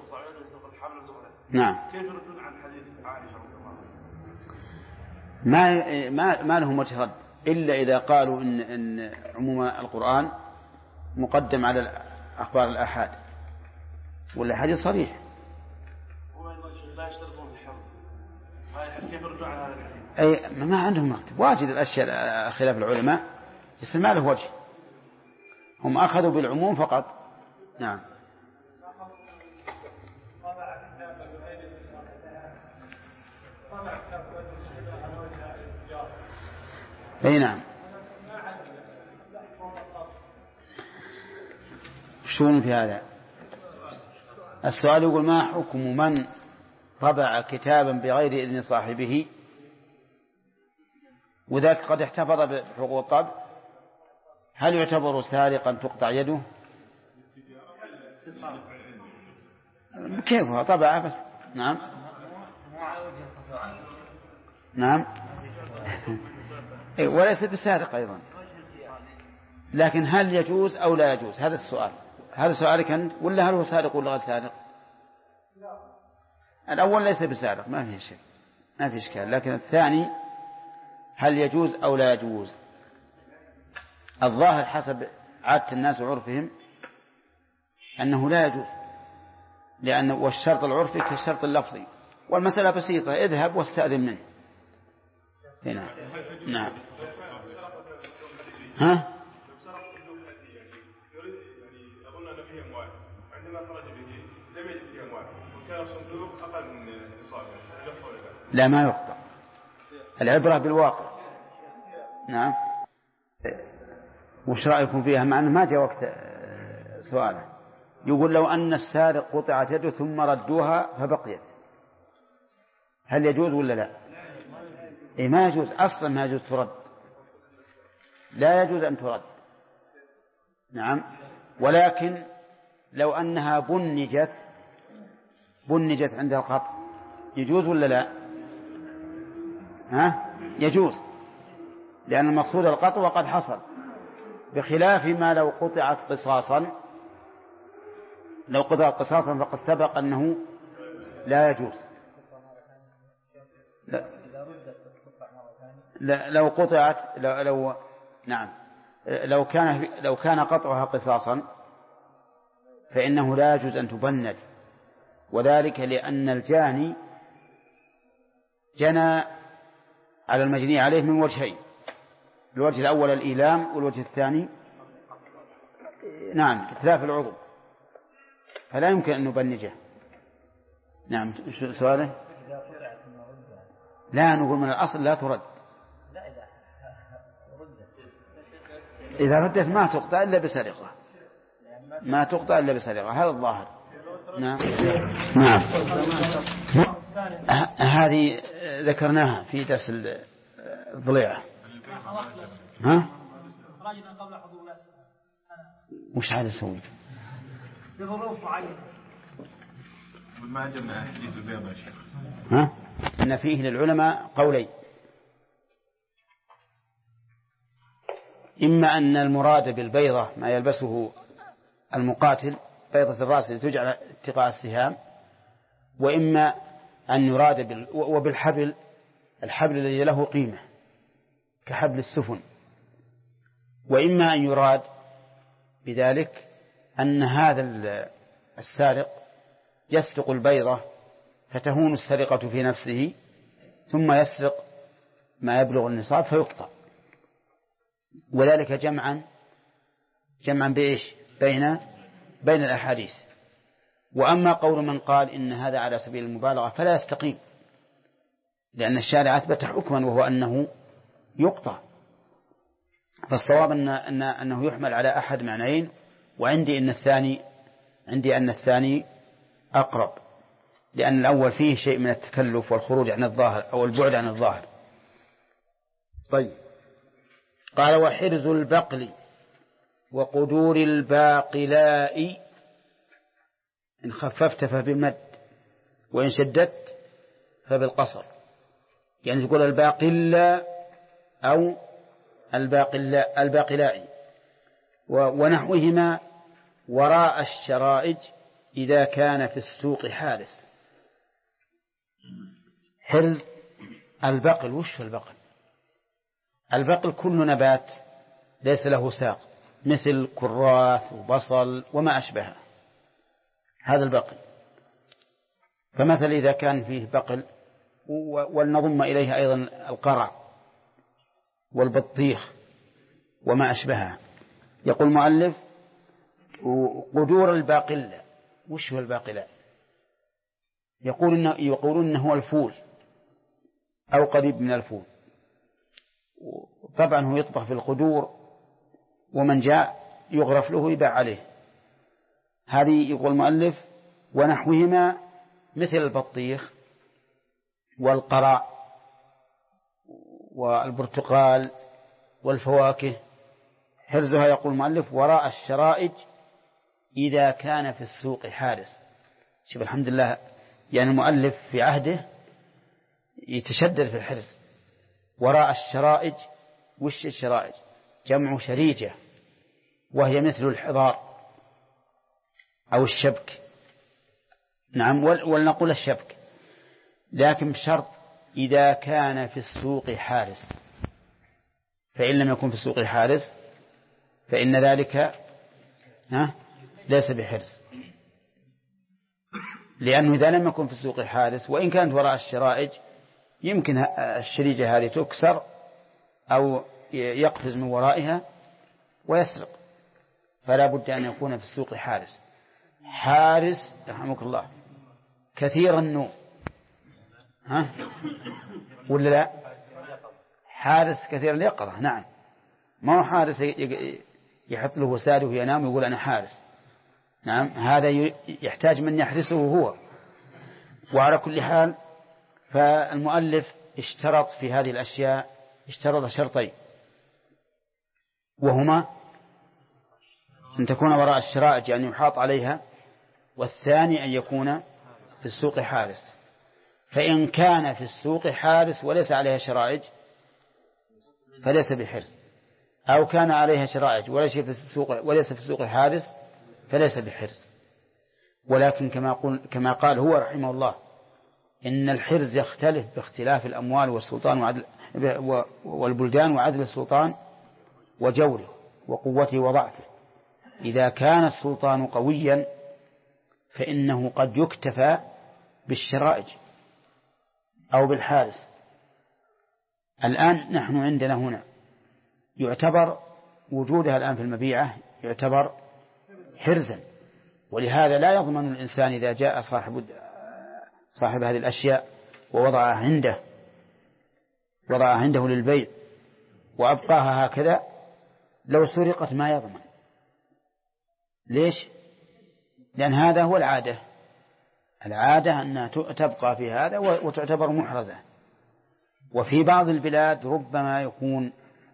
[SPEAKER 1] نعم.
[SPEAKER 5] كيف يردون عن حديث عائشة رضي الله عنها؟
[SPEAKER 1] ما لهم وجه رد، إلا إذا قالوا إن عموم القرآن مقدم على أخبار الآحاد، والأحاديث صريح.
[SPEAKER 5] لا يشترطون الحمد، كيف يرجع على هذا الحديث؟
[SPEAKER 1] أي ما عندهم وقت، واجد الأشياء خلاف العلماء يصير ما له وجه، هم أخذوا بالعموم فقط. نعم. أي نعم. شون في هذا السؤال؟ يقول ما حكم من طبع كتابا بغير إذن صاحبه وذاك قد احتفظ بحقوق الطبع، هل يعتبر سارقا تقطع يده؟ كيف هو طبعه بس. نعم نعم. وليس بسارق أيضا، لكن هل يجوز أو لا يجوز؟ هذا السؤال. هذا سؤالك أنت ولا هل هو سارق ولا غير سارق؟ الأول ليس بسارق ما فيه شيء، ما فيه إشكال، لكن الثاني هل يجوز أو لا يجوز؟ الظاهر حسب عادة الناس وعرفهم أنه لا يجوز، لأن والشرط العرفي كالشرط اللفظي، والمسألة بسيطة، اذهب واستأذن منه. هنا. نعم. ها؟ لا ما يقطع، العبرة بالواقع. نعم. وش رأيكم فيها؟ مع أنه ما جاء وقت سؤاله. يقول لو أن السارق قطعت يده ثم ردوها فبقيت، هل يجوز ولا لا؟ إيه ما يجوز أصلا، ما يجوز ترد، لا يجوز أن ترد. نعم. ولكن لو أنها بنجت عند القطع يجوز ولا لا؟ ها؟ يجوز، لأن المقصود القطع وقد حصل، بخلاف ما لو قطعت قصاصا. لو قطعت قصاصا فقد سبق أنه لا يجوز. لا لو قطعت نعم لو كان قطعها قصاصا فإنه لا يجوز أن تبند، وذلك لأن الجاني جنى على المجني عليه من وجهين، الوجه الأول الإيلام، والوجه الثاني نعم إتلاف العضو، فلا يمكن أن نبنجه. نعم. سؤاله؟ لا نقول من الأصل لا ترد، إذا ردت ما تقطع إلا بسرقة، ما تقطع إلا بسرقة، هذا الظاهر. نعم. نعم. هذه ذكرناها في درس الضليعة. ها؟ وش عاد يسوي؟
[SPEAKER 3] بظروف معينة.
[SPEAKER 5] ما عجبنا حديث البيض يا شيخ.
[SPEAKER 1] ها؟ أن فيه للعلماء قولين، إما أن المراد بالبيضة ما يلبسه المقاتل، بيضة الرأس تجعل اتقاء السهام، وإما أن يراد وبالحبل، الحبل الذي له قيمة كحبل السفن، وإما أن يراد بذلك أن هذا السارق يسرق البيضة فتهون السرقة في نفسه، ثم يسرق ما يبلغ النصاب فيقطع، وذلك جمعا بإيش؟ بين الأحاديث. وأما قول من قال إن هذا على سبيل المبالغة فلا يستقيم، لأن الشارع أثبت حكما وهو أنه يقطع، فالصواب أنه يحمل على أحد معنيين، وعندي أن الثاني أقرب، لأن الأول فيه شيء من التكلف والخروج عن الظاهر أو البعد عن الظاهر. طيب. قال وحرز البقل وقدور الباقلاء، إن خففت فبالمد وإن شددت فبالقصر، يعني تقول الباقلاء أو الباقلاء ونحوهما وراء الشرائج إذا كان في السوق حارس. حرز البقل، وش البقل؟ البقل كل نبات ليس له ساق، مثل كراث وبصل وما أشبهه، هذا البقل. فمثل إذا كان فيه بقل، ولنضم إليه أيضا القرع والبطيخ وما أشبهها. يقول المؤلف قدور الباقلة. وش هو الباقلة؟ يقولون إنه هو الفول أو قريب من الفول. طبعا هو يطبخ في القدور، ومن جاء يغرف له يباع عليه. هذه يقول المؤلف ونحوهما مثل البطيخ والقرع والبرتقال والفواكه حرزها، يقول المؤلف وراء الشرائج إذا كان في السوق حارس. شوف الحمد لله، يعني المؤلف في عهده يتشدد في الحرز. وراء الشرائج، وش الشرائج؟ جمع شريجة، وهي مثل الحضار أو الشبك. نعم، ولنقول الشبك، لكن بشرط إذا كان في السوق حارس. فإن لم يكن في السوق حارس فإن ذلك ليس بحرز، لأنه إذا لم يكن في السوق حارس وإن كانت وراء الشرائج يمكن الشريجة هذه تكسر أو يقفز من ورائها ويسرق، فلا بد أن يكون في السوق حارس. حارس رحمك الله كثير النوم، ولا لا؟ حارس كثير اليقظة. نعم، ما هو حارس يحط له وساده وينام ويقول أنا حارس. نعم، هذا يحتاج من يحرسه هو. وعلى كل حال فالمؤلف اشترط في هذه الأشياء، اشترط شرطين، وهما أن تكون وراء الشرائج يعني يحاط عليها، والثاني أن يكون في السوق حارس. فإن كان في السوق حارس وليس عليها شرائج فليس بحرز، أو كان عليها شرائج وليس في السوق حارس فليس بحرز. ولكن كما قال هو رحمه الله إن الحرز يختلف باختلاف الأموال والسلطان والبلدان وعدل السلطان وجوره وقوته وضعفه. إذا كان السلطان قويا فإنه قد يكتفى بالشرائج أو بالحارس. الآن نحن عندنا هنا يعتبر وجودها الآن في المبيعة يعتبر حرزا، ولهذا لا يضمن الإنسان إذا جاء صاحب هذه الأشياء ووضعها عنده للبيع وأبقاها هكذا، لو سرقت ما يضمن. ليش؟ لأن هذا هو العادة أنها تبقى في هذا وتعتبر محرزة. وفي بعض البلاد ربما يكون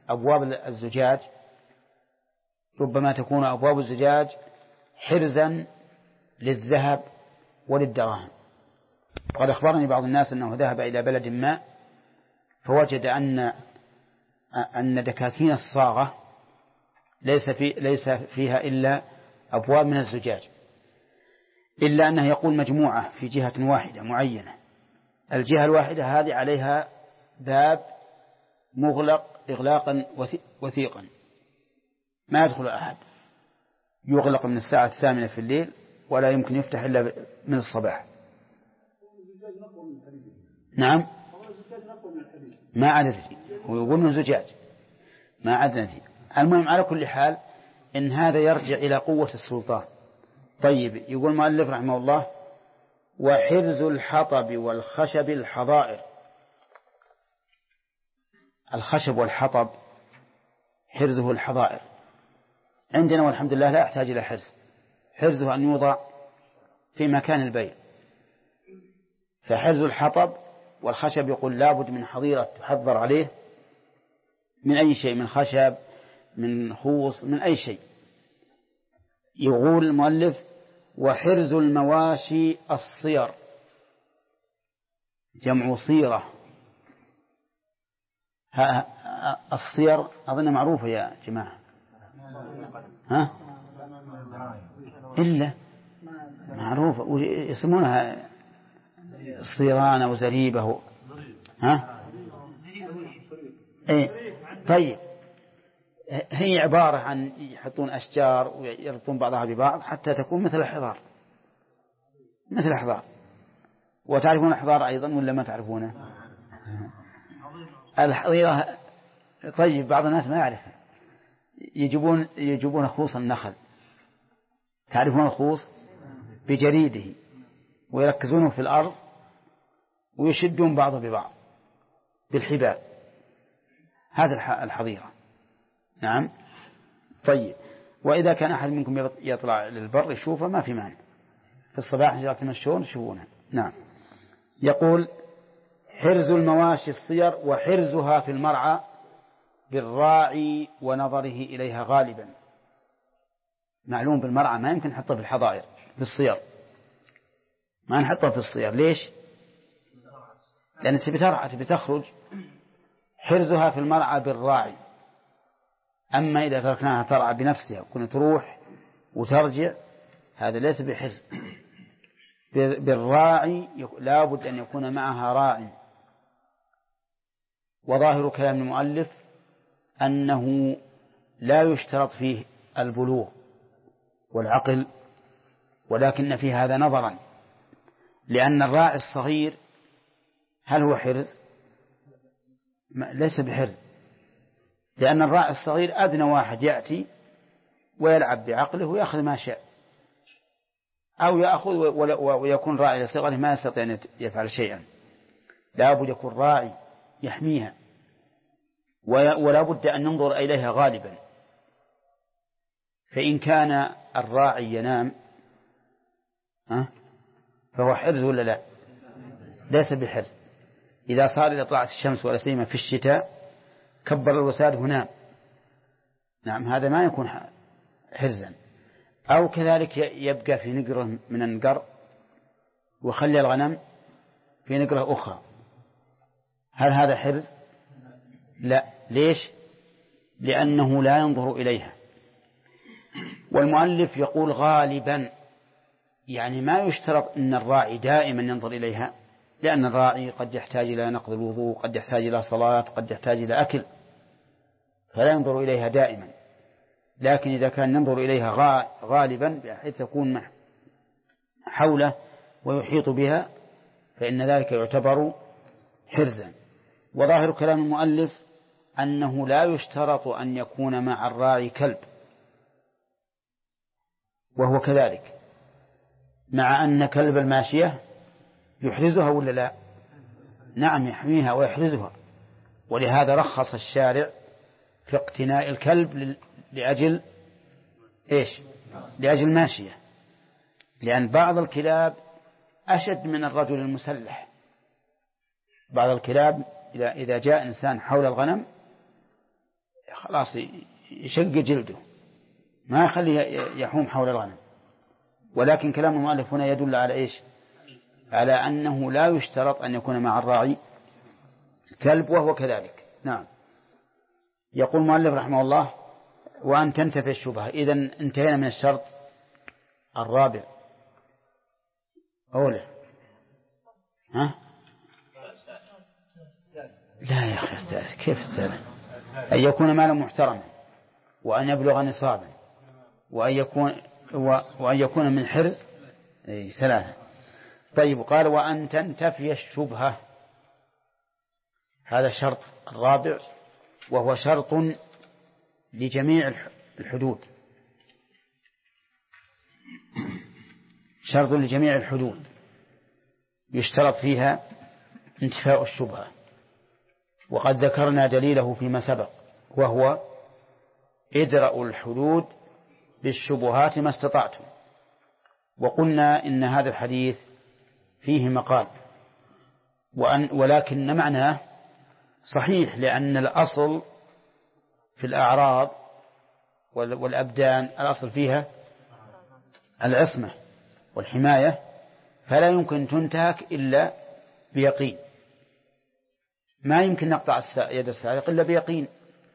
[SPEAKER 1] تكون أبواب الزجاج حرزا للذهب وللدراهم. قد أخبرني بعض الناس أنه ذهب إلى بلد ما فوجد أن دكاكين الصاغة ليس فيها إلا أبواب من الزجاج، إلا أنه يقول مجموعة في جهة واحدة معينة. الجهة الواحدة هذه عليها باب مغلق إغلاقا وثيقا ما يدخل أحد، يغلق من الساعة 8 في الليل ولا يمكن يفتح إلا من الصباح. نعم، ما عاد ندري، هو يقول من زجاج ما عاد ندري. المهم على كل حال إن هذا يرجع إلى قوة السلطان. طيب، يقول المؤلف رحمه الله وحرز الحطب والخشب الحظائر. الخشب والحطب حرزه الحظائر عندنا والحمد لله لا يحتاج إلى حرز. حرزه أن يوضع في مكان البيع. فحرز الحطب والخشب يقول لابد من حظيرة تحضر عليه من أي شيء، من خشب من خوص من أي شيء. يقول المؤلف وحرز المواشي الصير، جمع صيرة. الصير أظن معروفة يا جماعة، إلا معروفة يسمونها صيران أو زريبة. إيه طيب هي عبارة عن يحطون أشجار ويربطون بعضها ببعض حتى تكون مثل الحضار، مثل الحضار. وتعرفون الحضار أيضا ولا ما تعرفونه؟ الحظيرة طيب بعض الناس ما يعرفها. يجيبون خوص النخل، تعرفون الخوص بجريده، ويركزونه في الأرض ويشدون بعضه ببعض بالحبال. هذا الحظيرة. نعم. طيب وإذا كان أحد منكم يطلع للبر يشوفه ما في مانع، في الصباح إذا تمشون يشوفونه. نعم. يقول حرز المواشي الصير وحرزها في المرعى بالراعي ونظره إليها غالبا. معلوم بالمرعى ما يمكن نحطه في الحظائر، في الصير ما نحطه في الصير. ليش؟ لأن تبي ترعى تبي تخرج. حرزها في المرعى بالراعي. أما إذا تركناها ترعى بنفسها وكنت تروح وترجع هذا ليس بحرز. بالراعي لا بد أن يكون معها راعي. وظاهر كلام المؤلف أنه لا يشترط فيه البلوغ والعقل، ولكن في هذا نظرا، لأن الراعي الصغير هل هو حرز؟ ليس بحرز، لأن الراعي الصغير أدنى واحد يأتي ويلعب بعقله ويأخذ ما شاء، أو يأخذ ويكون راعي لصغره ما يستطيع أن يفعل شيئا. لا بد يكون راعي يحميها، ولا بد أن ننظر إليها غالبا. فإن كان الراعي ينام فهو حرز ولا لا؟ ليس بحرز. إذا صار إذا طلعت الشمس ولا سيما في الشتاء كبر الوساد هنا، نعم هذا ما يكون حرزا. أو كذلك يبقى في نقرة من النقر وخلي الغنم في نقرة أخرى، هل هذا حرز؟ لا. ليش؟ لأنه لا ينظر إليها. والمؤلف يقول غالبا، يعني ما يشترط أن الراعي دائما ينظر إليها، لأن الراعي قد يحتاج إلى نقض الوضوء، قد يحتاج إلى صلاة، قد يحتاج إلى أكل، فلا ينظر إليها دائما. لكن إذا كان ينظر إليها غالبا بحيث يكون حوله ويحيط بها فإن ذلك يعتبر حرزا. وظاهر كلام المؤلف أنه لا يشترط أن يكون مع الراعي كلب، وهو كذلك، مع أن كلب الماشية يحرزها ولا لا؟ نعم يحميها ويحرزها. ولهذا رخص الشارع في اقتناء الكلب لأجل إيش؟ لأجل الماشية، لأن بعض الكلاب أشد من الرجل المسلح. بعض الكلاب إذا جاء إنسان حول الغنم خلاص يشق جلده، ما يخليه يحوم حول الغنم. ولكن كلام المؤلف هنا يدل على إيش؟ على أنه لا يشترط أن يكون مع الراعي كلب، وهو كذلك. نعم. يقول المؤلف رحمه الله وأن تنتفي الشبهة. إذن انتهينا من الشرط الرابع. أولا لا يا أخي كيف الثالث؟ أن يكون مالا محترما، وأن يبلغ نصابا، وأن يكون من حرز. ثلاثة. طيب قال وأن تنتفي الشبهة، هذا الشرط الرابع، وهو شرط لجميع الحدود. شرط لجميع الحدود يشترط فيها انتفاء الشبهة، وقد ذكرنا دليله فيما سبق، وهو ادرأوا الحدود بالشبهات ما استطعتم. وقلنا إن هذا الحديث فيه مقال، ولكن معناه صحيح، لأن الأصل في الأعراض والأبدان الأصل فيها العصمة والحماية، فلا يمكن تنتهك إلا بيقين. ما يمكن نقطع يد السارق إلا بيقين.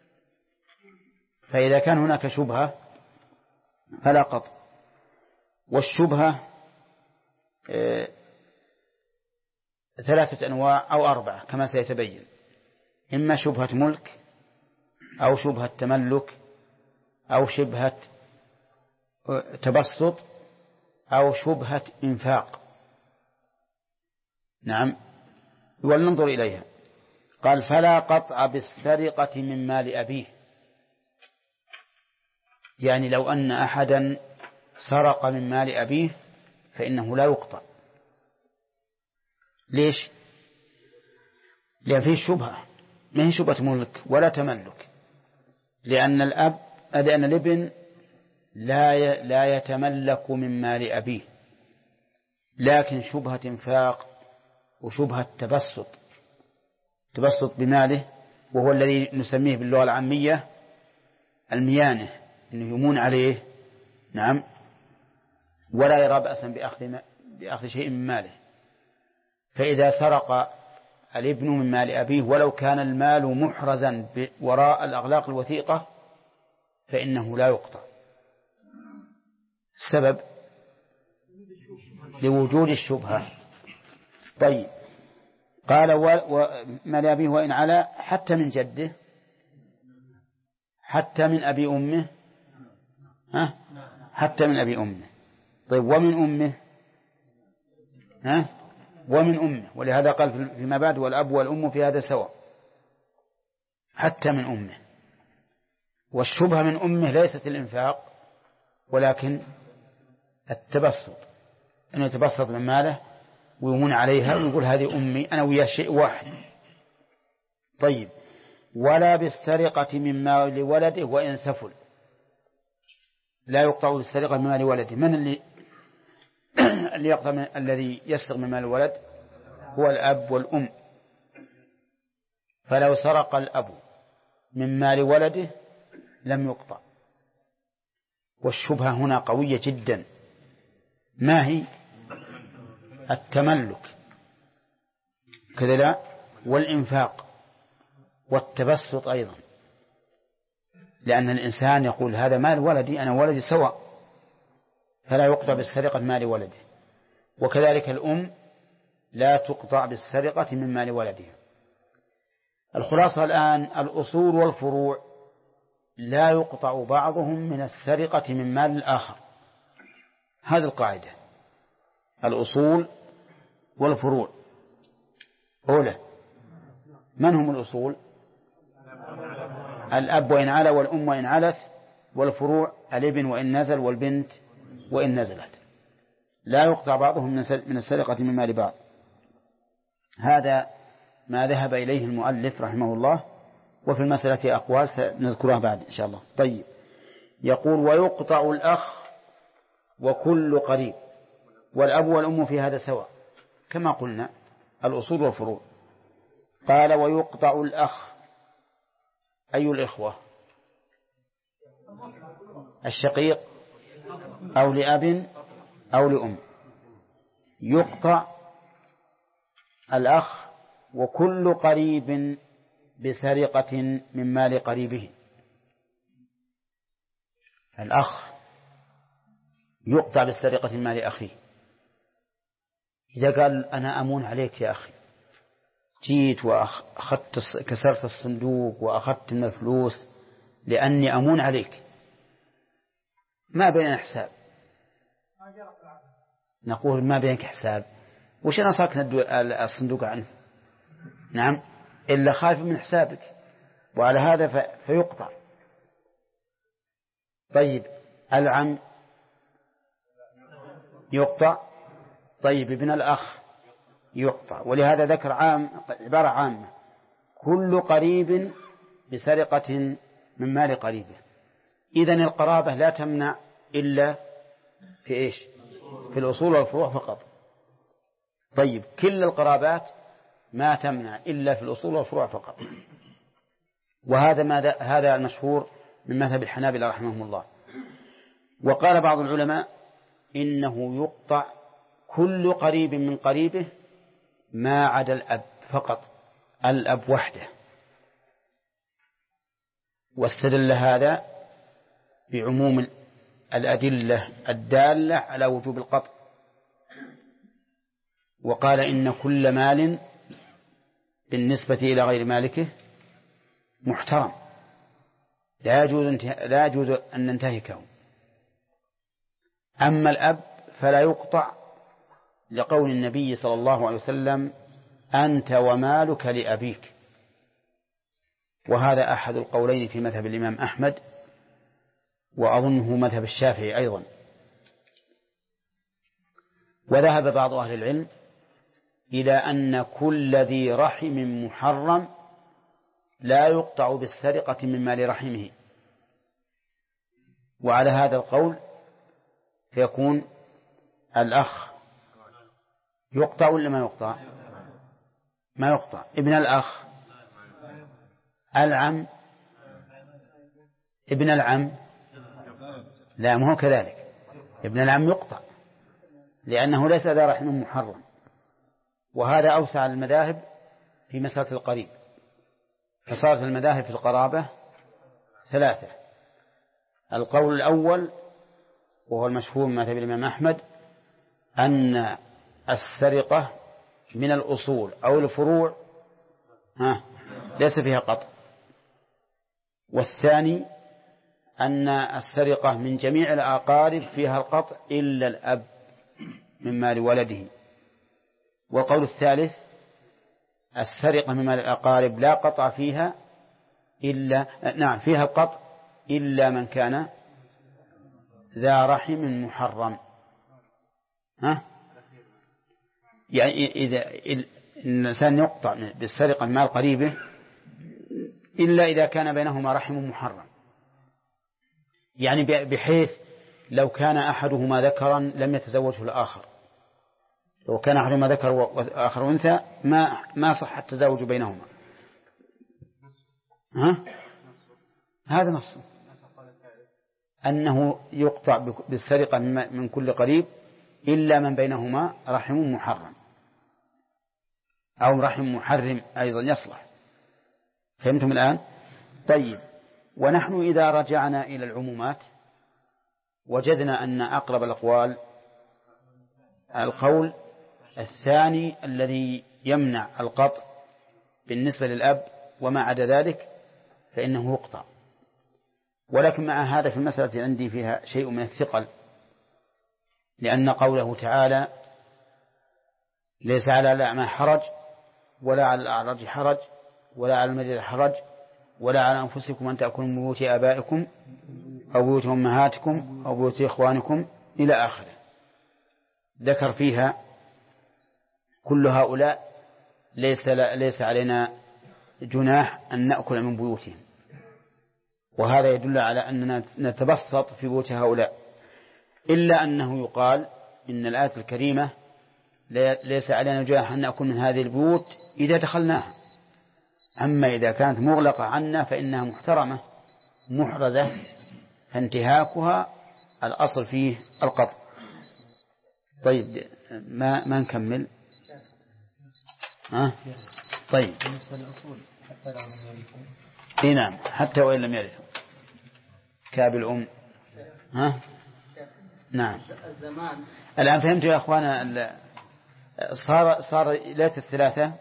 [SPEAKER 1] فإذا كان هناك شبهة فلا قطع. والشبهة 3 أنواع أو 4 كما سيتبين. إما شبهة ملك، أو شبهة تملك أو شبهة تبسط أو شبهة إنفاق. نعم، ولننظر إليها. قال فلا قطع بالسرقة من مال أبيه، يعني لو أن أحدا سرق من مال أبيه فإنه لا يقطع. ليش؟ لأن فيه شبهة، ما هي شبهة ملك ولا تملك، لأن الابن لا يتملك من مال أبيه، لكن شبهة انفاق وشبهة تبسط بماله، وهو الذي نسميه باللغة العامية الميانة، إنه يمون عليه. نعم، ولا يرى بأسا بأخذ شيء من ماله. فإذا سرق الابن من مال أبيه ولو كان المال محرزا وراء الأغلاق الوثيقة فإنه لا يقطع. السبب لوجود الشبهة. طيب، قال مال أبيه وإن علا، حتى من جده، حتى من أبي أمه، حتى من أبي أمه. طيب، ومن أمه، ومن أمه، ولهذا قال فيما بعد والأب والأم في هذا سواء، حتى من أمه. والشبهة من أمه ليست الإنفاق ولكن التبسط، أنه يتبسط من ماله ويمون عليها ويقول هذه أمي أنا وياه شيء واحد. طيب، ولا بالسرقة من مال ولده وإن سفل، لا يقطع بالسرقة من مال ولده. من اللي يقطع الذي يسرق من مال الولد؟ هو الأب والأم. فلو سرق الأب من مال ولده لم يقطع. والشبهة هنا قوية جدا، ما هي؟ التملك كذا، لا، والإنفاق والتبسط أيضا، لأن الإنسان يقول هذا مال ولدي أنا ولدي سواء، فلا يقطع بالسرقة مال ولده. وكذلك الأم لا تقطع بالسرقة من مال ولدها. الخلاصة الآن الأصول والفروع لا يقطع بعضهم من السرقة من مال الآخر. هذه القاعدة، الأصول والفروع. أولى، من هم الأصول؟ الأب وإن علا والأم وإن علت، والفروع الابن وإن نزل والبنت وإن نزلت. لا يقطع بعضهم من السرقة من مال بعض. هذا ما ذهب إليه المؤلف رحمه الله، وفي المسألة أقوال سنذكرها بعد إن شاء الله. طيب، يقول ويقطع الأخ وكل قريب، والأب والأم في هذا سواء كما قلنا، الأصول والفروع. قال ويقطع الأخ، أي الإخوة؟ الشقيق أو لأب أو لأم. يقطع الأخ وكل قريب بسرقة من مال قريبه. الأخ يقطع بالسرقة من مال أخيه. إذا قال أنا أمون عليك يا أخي، جيت وأخذت كسرت الصندوق وأخذت من الفلوس لأني أمون عليك، ما بيننا حساب. نقول ما بينك حساب، وش أنا صارك الصندوق عنه؟ نعم، إلا خايف من حسابك، وعلى هذا فيقطع. طيب، العم يقطع. طيب، ابن الأخ يقطع. ولهذا ذكر عبارة عامة: كل قريب بسرقة من مال قريبه. إذن القرابة لا تمنع إلا في إيش؟ في الأصول والفروع فقط. طيب، كل القرابات ما تمنع إلا في الأصول والفروع فقط. هذا المشهور من مذهب الحنابلة رحمهم الله. وقال بعض العلماء إنه يقطع كل قريب من قريبه ما عدا الأب فقط، الأب وحده. واستدل هذا بعموم الأدلة الدالة على وجوب القطع، وقال إن كل مال بالنسبة إلى غير مالكه محترم، لا يجوز أن ننتهكه. أما الأب فلا يقطع لقول النبي صلى الله عليه وسلم أنت ومالك لأبيك، وهذا أحد القولين في مذهب الإمام أحمد، وأظنه مذهب الشافعي أيضا. وذهب بعض أهل العلم إلى أن كل ذي رحم محرم لا يقطع بالسرقة من مال رحمه، وعلى هذا القول فيكون الأخ يقطع ولا ما يقطع؟ ما يقطع. ابن الأخ، العم، ابن العم لا، ما هو كذلك. ابن العم يقطع لأنه ليس ذا رحم محرم. وهذا أوسع المذاهب في مسألة القريب، فصارت المذاهب في القرابة ثلاثة. القول الأول وهو المشهور من مذهب الإمام أحمد أن السرقة من الأصول أو الفروع ليس فيها قطع. والثاني أن السرقة من جميع الأقارب فيها القطع إلا الأب من مال ولده. والقول الثالث السرقة من مال الأقارب لا قطع فيها فيها القطع إلا من كان ذا رحم محرم. يعني إذا الإنسان يقطع بالسرقة من مال قريبه إلا إذا كان بينهما رحم محرم، يعني بحيث لو كان أحدهما ذكرا لم يتزوجه الآخر، لو كان أحدهما ذكر وآخر أنثى ما صح التزاوج بينهما. هذا نص أنه يقطع بالسرقة من كل قريب إلا من بينهما رحم محرم أو رحم محرم أيضا يصلح. فهمتم الآن؟ طيب، ونحن إذا رجعنا إلى العمومات وجدنا أن أقرب الأقوال القول الثاني الذي يمنع القطع بالنسبة للأب، وما عدا ذلك فإنه يقطع. ولكن مع هذا في المسألة عندي فيها شيء من الثقل، لأن قوله تعالى ليس على الأعمى حرج ولا على الأعرج حرج ولا على المريض حرج ولا على أنفسكم أن تأكلوا من بيوت آبائكم أو بيوت أمهاتكم أو بيوت إخوانكم إلى آخره، ذكر فيها كل هؤلاء ليس علينا جناح أن نأكل من بيوتهم، وهذا يدل على أننا نتبسط في بيوت هؤلاء، إلا أنه يقال إن الآية الكريمة ليس علينا جناح أن نأكل من هذه البيوت إذا دخلناها، أما إذا كانت مغلقة عنا فإنها محترمة محرزة، فانتهاكها الأصل فيه القطع. طيب ما نكمل. طيب نعم، حتى وإن لم يرثوا كاب الأم. نعم. الآن فهمت يا أخوانا، صار ليلة الثلاثة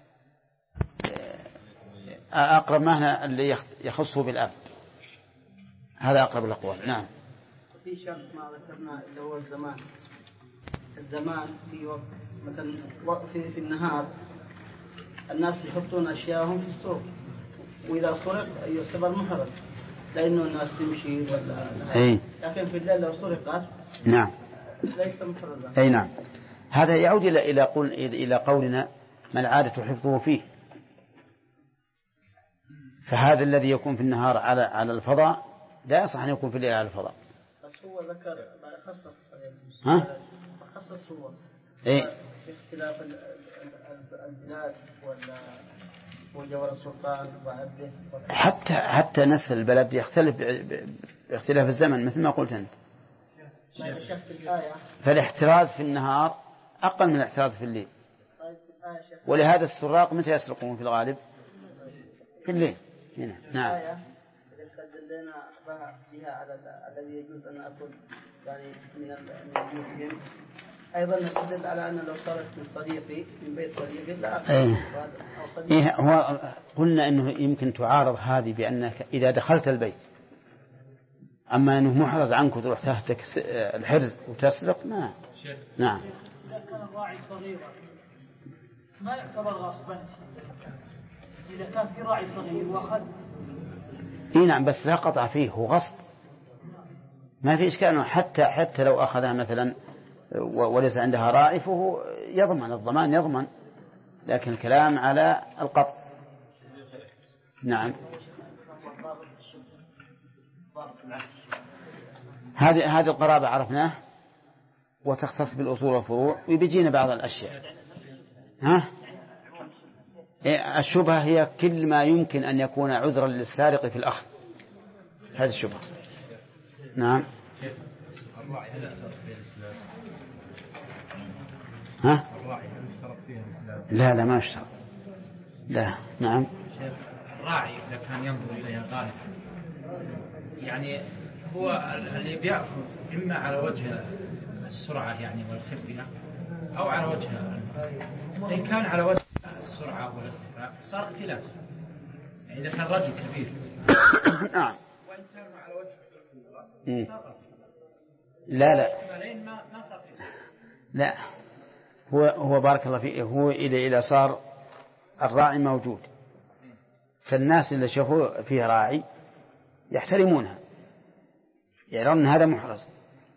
[SPEAKER 1] أقرب معنى اللي يخصه بالأب، هذا أقرب الأقوال. نعم.
[SPEAKER 7] في شرط ما ذكرنا اللي هو الزمان في وقت مثلا في النهار الناس يحطون أشياءهم في السوق، وإذا سرق يعتبر محرم لأنه الناس تمشي ولا لكن في الليل لو سرقت
[SPEAKER 1] نعم
[SPEAKER 7] ليس محرما.
[SPEAKER 1] أي نعم. هذا يعود إلى قولنا ما العادة حفظه فيه، فهذا الذي يكون في النهار على الفضاء لا يصح أن يكون في الليل على الفضاء.
[SPEAKER 7] بس هو ذكر خصص هو اختلاف البلاد ولا وجور السلطان وعبده،
[SPEAKER 1] حتى نفس البلد يختلف باختلاف الزمن مثل ما قلت أنت. فالاحتراز في النهار أقل من الاحتراز في الليل، ولهذا السراق متى يسرقون في الغالب؟ في الليل. هنا. نعم.
[SPEAKER 7] فيها على الذي يجوز أن أكل يعني من البيوت، أيضا نستدل على أن لو صارت من صديقي من بيت صديقي لا
[SPEAKER 1] هو قلنا أنه يمكن تعارض هذه بأنك إذا دخلت البيت أما أنه محرز عنك وتروح تهتك الحرز وتسرق ما. نعم.
[SPEAKER 3] إذا كان الراعي صغيرا ما يعتبر غصبا. إذا كان في راعي صغير وأخذ.
[SPEAKER 1] إيه نعم، بس لا قطع فيه، هو غصب. ما في إشكال أنه حتى لو أخذها مثلا وليس عندها راعي فهو يضمن، الضمان يضمن، لكن الكلام على القطع. نعم. هذه القرابة عرفناه، وتختص بالأصول والفروع، ويبيجينا بعض الأشياء. ها؟ الشبهة هي كل ما يمكن أن يكون عذرا للسارق في الأخذ، هذه الشبهة. نعم. ها؟ لا ما اشترط. لا. نعم.
[SPEAKER 8] الراعي إذا كان ينظر إليها غالبا يعني هو اللي بيأخذ إما على وجه السرعة يعني والخفية أو على وجه إن كان على وجه السرعة والاختفاء صار اختلاس. يعني إذا كان رجل كبير
[SPEAKER 1] نعم
[SPEAKER 8] وإنسان على وجه
[SPEAKER 1] لا لا هو بارك الله فيه، هو إلى صار الراعي موجود، فالناس اللي شافوا فيه راعي يحترمونها، يرون أن هذا محرز.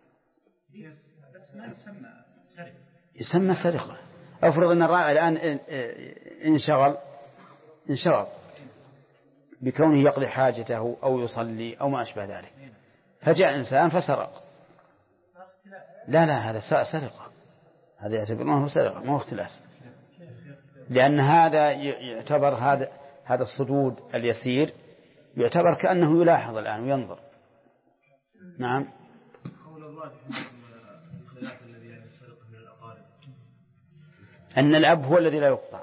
[SPEAKER 1] يسمى سرقة. أفرض أن الراعي الآن انشغل بكونه يقضي حاجته أو يصلي أو ما أشبه ذلك، فجاء إنسان فسرق. لا هذا سرقة، هذا يعتبرونه سرقة ما هو اختلاس، لأن هذا يعتبر هذا الصدود اليسير يعتبر كأنه يلاحظ الآن وينظر. نعم. أن الأب هو الذي لا يقطع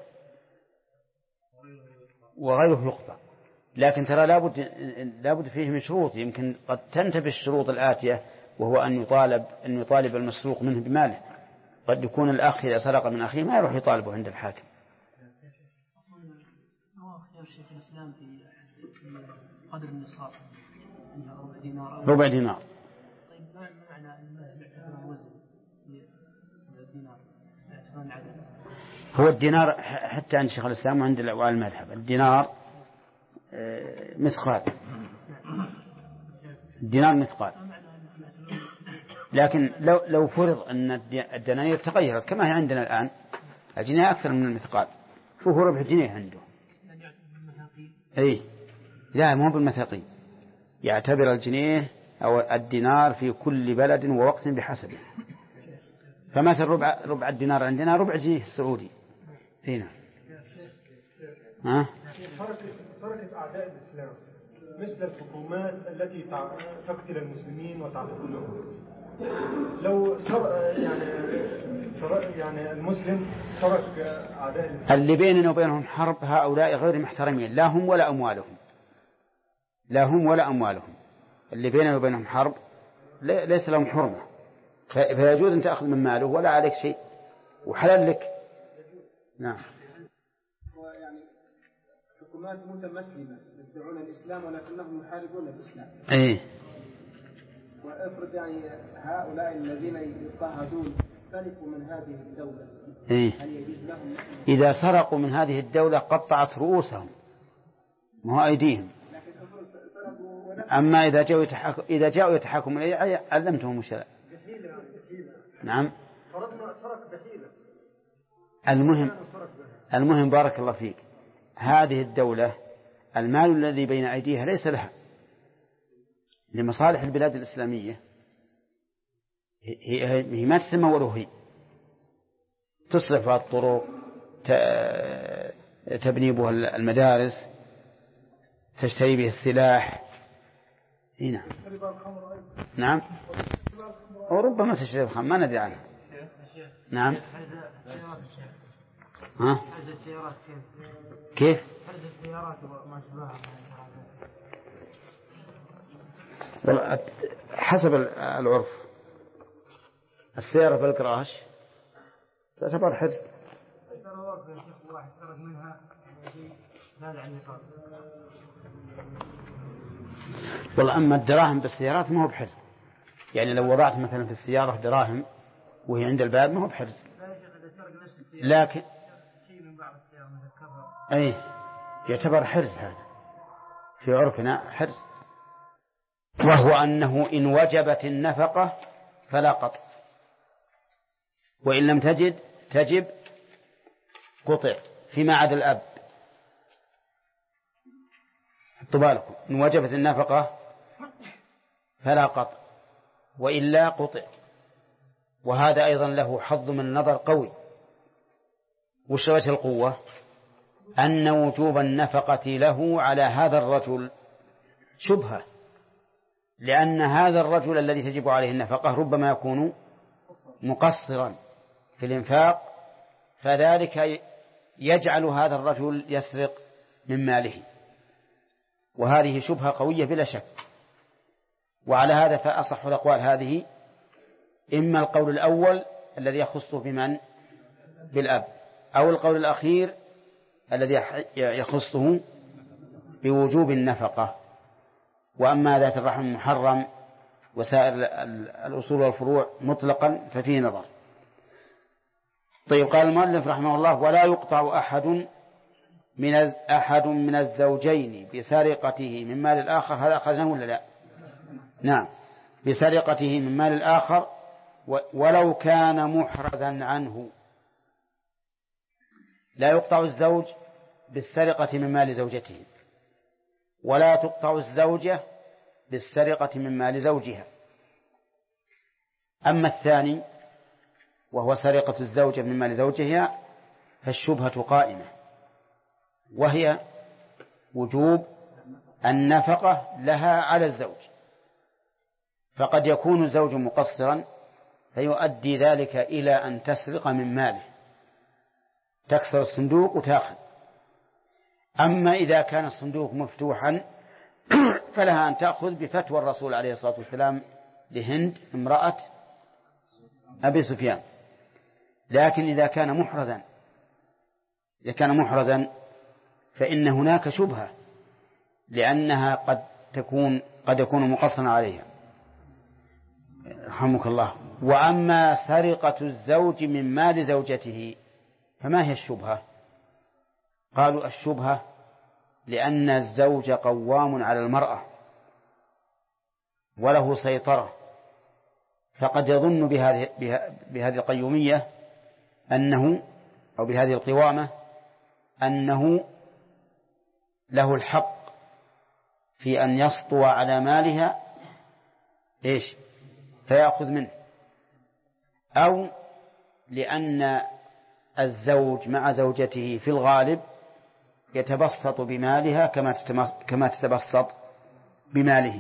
[SPEAKER 1] وغيره يقطع، لكن ترى لابد فيه من شروط، يمكن قد تنتبه الشروط الآتية، وهو أن يطالب المسروق منه بماله. قد يكون الأخ إذا سرق من أخيه ما يروح يطالبه عند الحاكم.
[SPEAKER 10] شيخ الإسلام في قدر النصاب
[SPEAKER 1] ربع دينار.
[SPEAKER 10] طيب ما معنى أن الوزن الدينار
[SPEAKER 1] هو الدينار حتى عند شيخ الإسلام وعند المذهب الدينار مثقال، الدينار مثقال، لكن لو فرض أن الدنانير تغيرت كما هي عندنا الآن، الجنيه أكثر من المثقال، فهو ربع جنيه عنده. لا مو بالمثاقيل، يعتبر الجنيه أو الدينار في كل بلد ووقت بحسبه. فمثل ربع الدينار عندنا ربع جنيه السعودي. هنا
[SPEAKER 2] تركت أعداء الإسلام مثل الحكومات التي تقتل المسلمين وتعتقلهم. لو يعني المسلم ترك أعداء الإسلام
[SPEAKER 1] اللي بيننا وبينهم حرب، هؤلاء غير محترمين، لا هم ولا أموالهم، اللي بيننا وبينهم حرب ليس لهم حرمة، فيجوز أن تأخذ من ماله ولا عليك شيء وحلال لك. نعم.
[SPEAKER 9] ويعني حكومات متمسلمة يدعون الإسلام ولكنهم يحاربون الإسلام. وافرض يعني هؤلاء الذين يضطهدون سرقوا من هذه الدولة. هل يجوز لهم؟
[SPEAKER 1] إذا سرقوا من هذه الدولة قطعت رؤوسهم ما هو أيديهم. أما إذا جاءوا يتحاكمون إليه علمتهم الشرع. نعم. المهم بارك الله فيك، هذه الدولة المال الذي بين أيديها ليس لها، لمصالح البلاد الإسلامية، هي ما تتموله، هي تصرف على الطرق، تبني بها المدارس، تشتري به السلاح. هنا نعم، وربما تشتري الخمر ما ندري عنه. نعم. ها؟ كيف؟ حسب العرف السيارة في الكراش تعتبر حرز. والله أما الدراهم بالسيارات ما هو بحرز، يعني لو وضعت مثلا في السيارة دراهم وهي عند الباب ما هو بحرز، لكن أي يعتبر حرز، هذا في عرفنا حرز. وهو أنه إن وجبت النفقة فلا قطع، وإن لم تجب قطع فيما عدا الأب. حطوا بالكم، إن وجبت النفقة فلا قطع وإلا قطع. وهذا أيضا له حظ من النظر قوي. وش وجه القوة؟ أن وجوب النفقة له على هذا الرجل شبهة، لأن هذا الرجل الذي تجب عليه النفقة ربما يكون مقصرا في الإنفاق، فذلك يجعل هذا الرجل يسرق من ماله، وهذه شبهة قوية بلا شك. وعلى هذا فأصح الأقوال هذه إما القول الأول الذي يخصه بمن؟ بالأب، أو القول الأخير الذي يخصه بوجوب النفقة. وأما ذات الرحم المحرم وسائر الأصول والفروع مطلقا ففيه نظر. طيب، قال المؤلف رحمه الله: ولا يقطع أحد من الزوجين بسرقته من مال الآخر. هذا أخذناه ولا لا؟ نعم، بسرقته من مال الآخر ولو كان محرزا عنه. لا يقطع الزوج بالسرقة من مال زوجته، ولا تقطع الزوجة بالسرقة من مال زوجها. أما الثاني وهو سرقة الزوجة من مال زوجها فالشبهة قائمة، وهي وجوب النفقة لها على الزوج. فقد يكون الزوج مقصرا فيؤدي ذلك إلى أن تسرق من ماله، تكسر الصندوق وتأخذ. أما إذا كان الصندوق مفتوحا فلها أن تأخذ بفتوى الرسول عليه الصلاة والسلام لهند امرأة أبي سفيان. لكن إذا كان محرزا فإن هناك شبهة، لأنها قد يكون مقصرا عليها. رحمك الله. وأما سرقة الزوج من مال زوجته فما هي الشبهة؟ قالوا الشبهة لأن الزوج قوام على المرأة وله سيطرة، فقد يظن بهذه القيومية أو بهذه القوامة أنه له الحق في أن يسطو على مالها فيأخذ منه، أو لأن الزوج مع زوجته في الغالب يتبسط بمالها كما تتبسط بماله.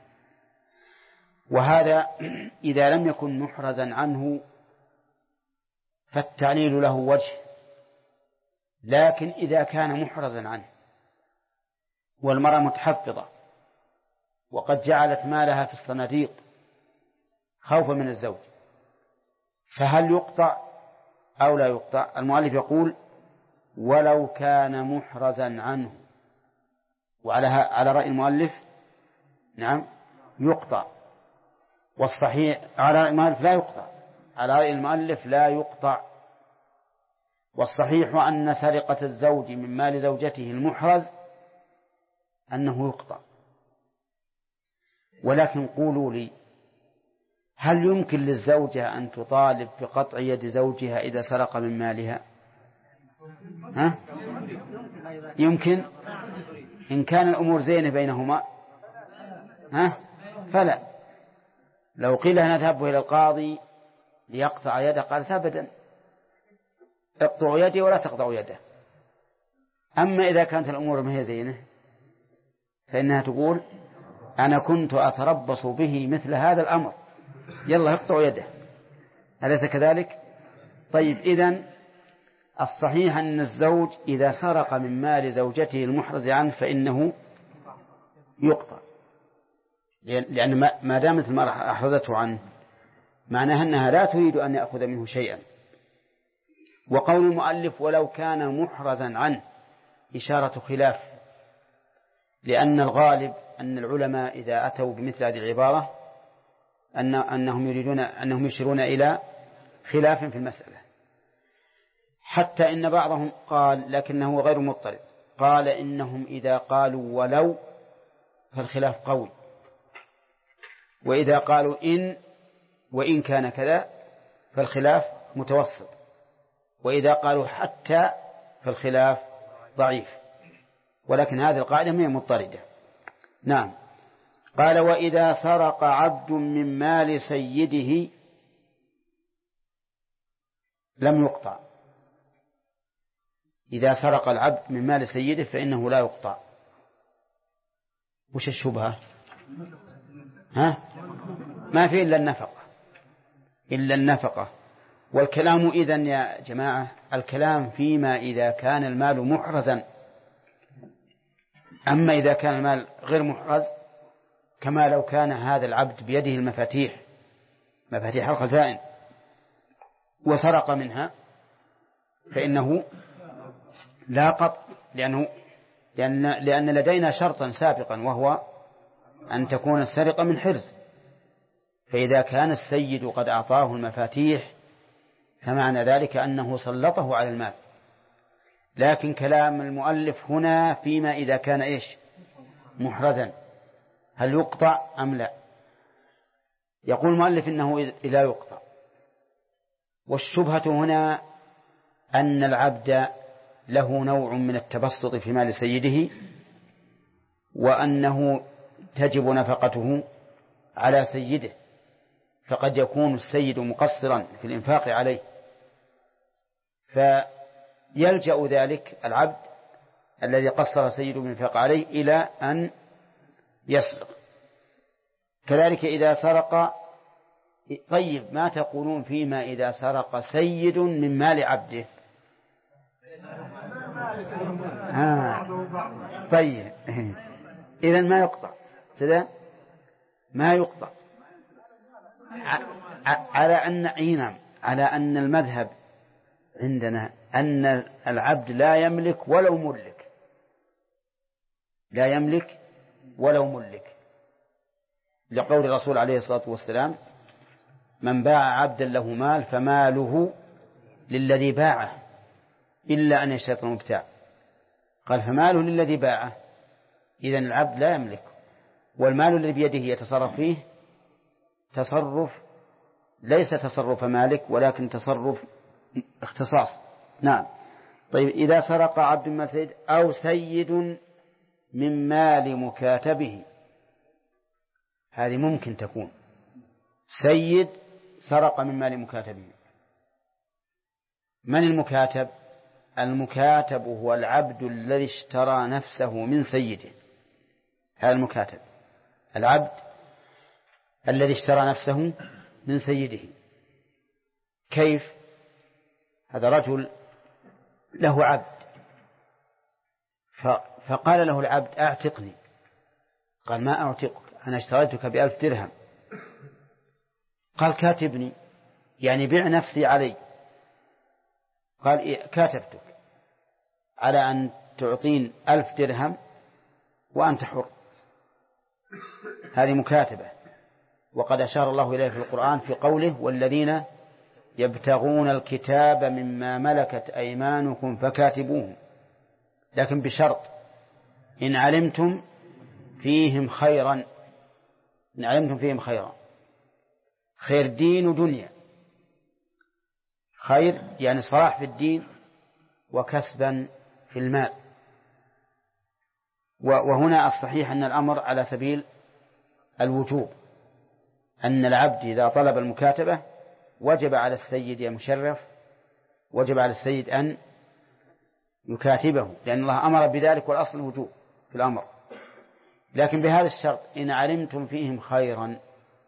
[SPEAKER 1] وهذا إذا لم يكن محرزا عنه فالتعليل له وجه، لكن إذا كان محرزا عنه والمرأة متحفظة وقد جعلت مالها في الصناديق خوفا من الزوج، فهل يقطع أو لا يقطع؟ المؤلف يقول: ولو كان محرزا عنه. وعلى رأي المؤلف نعم يقطع، والصحيح على رأي المؤلف لا يقطع، على رأي المؤلف لا يقطع. والصحيح أن سرقة الزوج من مال زوجته المحرز أنه يقطع. ولكن قولوا لي، هل يمكن للزوجة أن تطالب بقطع يد زوجها إذا سرق من مالها؟ يمكن إن كان الأمور زينة بينهما، فلا. لو قيل نذهب إلى القاضي ليقطع يده قالت أبدا، اقطعوا يدي ولا تقطعوا يده. أما إذا كانت الأمور ما هي زينة فإنها تقول: أنا كنت أتربص به مثل هذا الأمر، يلا اقطعوا يده. أليس كذلك؟ طيب، إذن الصحيح أن الزوج إذا سرق من مال زوجته المحرز عنه فإنه يقطع، لأن ما دامت المرأة أحرزته عنه معناها أنها لا تريد أن يأخذ منه شيئا. وقول المؤلف ولو كان محرزا عنه إشارة خلاف، لأن الغالب أن العلماء إذا أتوا بمثل هذه العبارة أنهم يشيرون إلى خلاف في المسألة، حتى إن بعضهم قال لكنه غير مضطرب، قال إنهم إذا قالوا ولو فالخلاف قوي، وإذا قالوا إن وإن كان كذا فالخلاف متوسط، وإذا قالوا حتى فالخلاف ضعيف، ولكن هذه القاعدة هي مضطردة. نعم. قال وإذا سرق عبد من مال سيده لم يقطع. إذا سرق العبد من مال سيده فإنه لا يقطع. وش الشبهة؟ ما في إلا النفقة. والكلام إذن يا جماعة الكلام فيما إذا كان المال محرزا. أما إذا كان المال غير محرز كما لو كان هذا العبد بيده المفاتيح مفاتيح الخزائن وسرق منها فإنه لا قطع، لأن لدينا شرطا سابقا وهو أن تكون السرقة من حرز. فإذا كان السيد قد أعطاه المفاتيح فمعنى ذلك أنه سلطه على المال. لكن كلام المؤلف هنا فيما إذا كان إيش محرزا هل يقطع أم لا؟ يقول المؤلف إنه لا يقطع. والشبهة هنا أن العبد له نوع من التبسط في مال سيده، وأنه تجب نفقته على سيده، فقد يكون السيد مقصرا في الإنفاق عليه، فيلجأ ذلك العبد الذي قصر سيده بالإنفاق عليه إلى أن يسرق. كذلك إذا سرق. طيب ما تقولون فيما إذا سرق سيد من مال عبده؟ طيب إذن ما يقطع كذا، ما يقطع على أن المذهب عندنا أن العبد لا يملك ولو ملك، لقول الرسول عليه الصلاة والسلام من باع عبدا له مال فماله للذي باعه إلا أن يشترط المبتاع. قال فماله للذي باعه، إذن العبد لا يملك، والمال الذي بيده يتصرف فيه تصرف ليس تصرف مالك ولكن تصرف اختصاص. نعم. طيب إذا سرق عبد من سيد أو سيد من مال مكاتبه، هذه ممكن تكون سيد سرق من مال مكاتبه. من المكاتب؟ المكاتب هو العبد الذي اشترى نفسه من سيده، هذا المكاتب، العبد الذي اشترى نفسه من سيده. كيف؟ هذا رجل له عبد فقال له العبد أعتقني، قال ما أعتقك أنا اشتريتك ب1000 درهم. قال كاتبني يعني بيع نفسي علي. قال كاتبتك على أن تعطين 1000 درهم وأنت حر. هذه مكاتبة، وقد أشار الله إليه في القرآن في قوله والذين يبتغون الكتاب مما ملكت أيمانكم فكاتبوهم، لكن بشرط إن علمتم فيهم خيرا، خير دين ودنيا، خير يعني صلاح في الدين وكسبا في المال. وهنا الصحيح أن الأمر على سبيل الوجوب، أن العبد إذا طلب المكاتبة وجب على السيد يا مشرف، وجب على السيد أن يكاتبه، لأن الله أمر بذلك والأصل الوجوب في الأمر. لكن بهذا الشرط إن علمتم فيهم خيرا،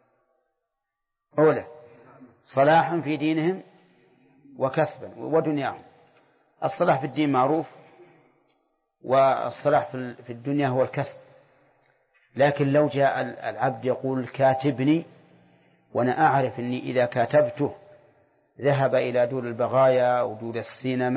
[SPEAKER 1] أولا صلاحا في دينهم وكسبا ودنياهم. الصلاح في الدين معروف، والصلاح في الدنيا هو الكسب. لكن لو جاء العبد يقول كاتبني وأنا أعرف أني إذا كاتبته ذهب إلى دور البغايا ودور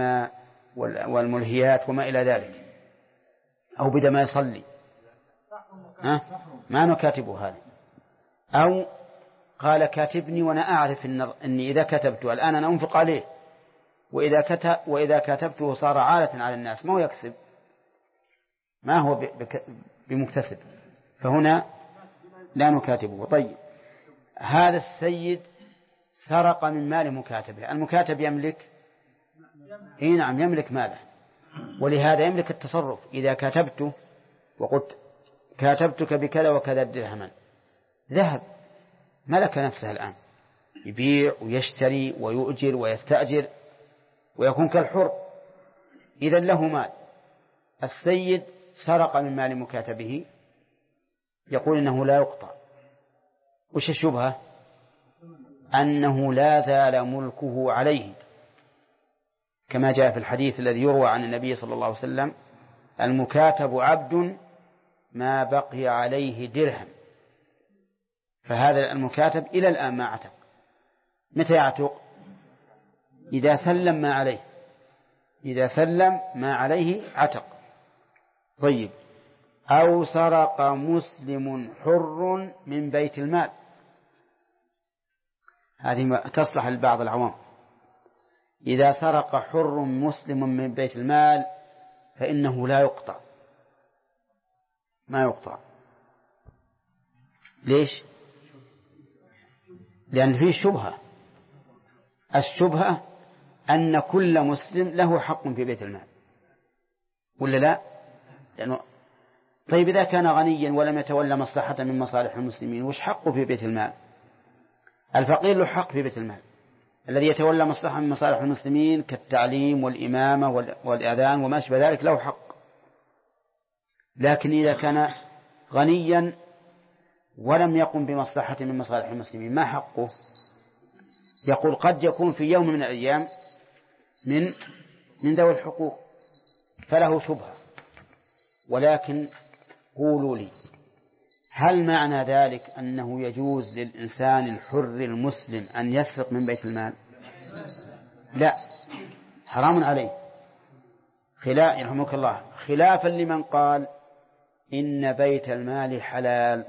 [SPEAKER 1] السينما والملهيات وما إلى ذلك، أو بدأ ما يصلي، ما نكاتبه هذا. أو قال كاتبني وأنا أعرف أني إذا كتبته الآن أنا أنفق عليه، وإذا كتبته صار عالة على الناس، ما هو يكسب، ما هو بمكتسب، فهنا لا نكاتبه. طيب هذا السيد سرق من مال مكاتبه، المكاتب يملك نعم يملك ماله، ولهذا يملك التصرف. إذا كاتبته وقلت كاتبتك بكذا وكذا درهما، ذهب ملك نفسه الآن، يبيع ويشتري ويؤجر ويستأجر ويكون كالحر، إذا له مال. السيد سرق من مال مكاتبه، يقول إنه لا يقطع. وش الشبهة؟ أنه لا زال ملكه عليه، كما جاء في الحديث الذي يروى عن النبي صلى الله عليه وسلم: المكاتب عبد ما بقي عليه درهم. فهذا المكاتب إلى الآن ما عتق. متى يعتق؟ إذا سلم ما عليه، إذا سلم ما عليه عتق. طيب أو سرق مسلم حر من بيت المال، هذه تصلح لبعض العوام. إذا سرق حر مسلم من بيت المال فإنه لا يقطع، ما يقطع. ليش؟ لأن فيه شبهة. الشبهة أن كل مسلم له حق في بيت المال، ولا لا؟ لأنه طيب إذا كان غنيا ولم يتولى مصلحة من مصالح المسلمين، وش حقه في بيت المال؟ الفقير له حق في بيت المال، الذي يتولى مصلحة من مصالح المسلمين كالتعليم والإمامة والإذان وما أشبه ذلك له حق. لكن إذا كان غنيا ولم يقم بمصلحة من مصالح المسلمين، ما حقه؟ يقول قد يكون في يوم من الأيام من ذوي الحقوق، فله شبهة. ولكن قولوا لي، هل معنى ذلك أنه يجوز للإنسان الحر المسلم أن يسرق من بيت المال؟ لا، حرام عليه، يرحمك الله، خلافا لمن قال إن بيت المال حلال.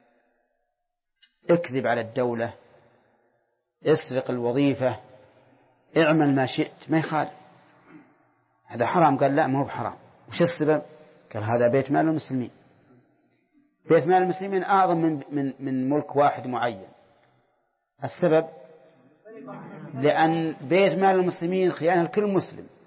[SPEAKER 1] اكذب على الدولة، اسرق الوظيفة، اعمل ما شئت، ما يخالف، هذا حرام. قال لا، ما هو بحرام. وش السبب؟ قال هذا بيت مال المسلمين. بيت مال المسلمين أعظم من ملك واحد معين. السبب لأن بيت مال المسلمين خيانة لكل مسلم،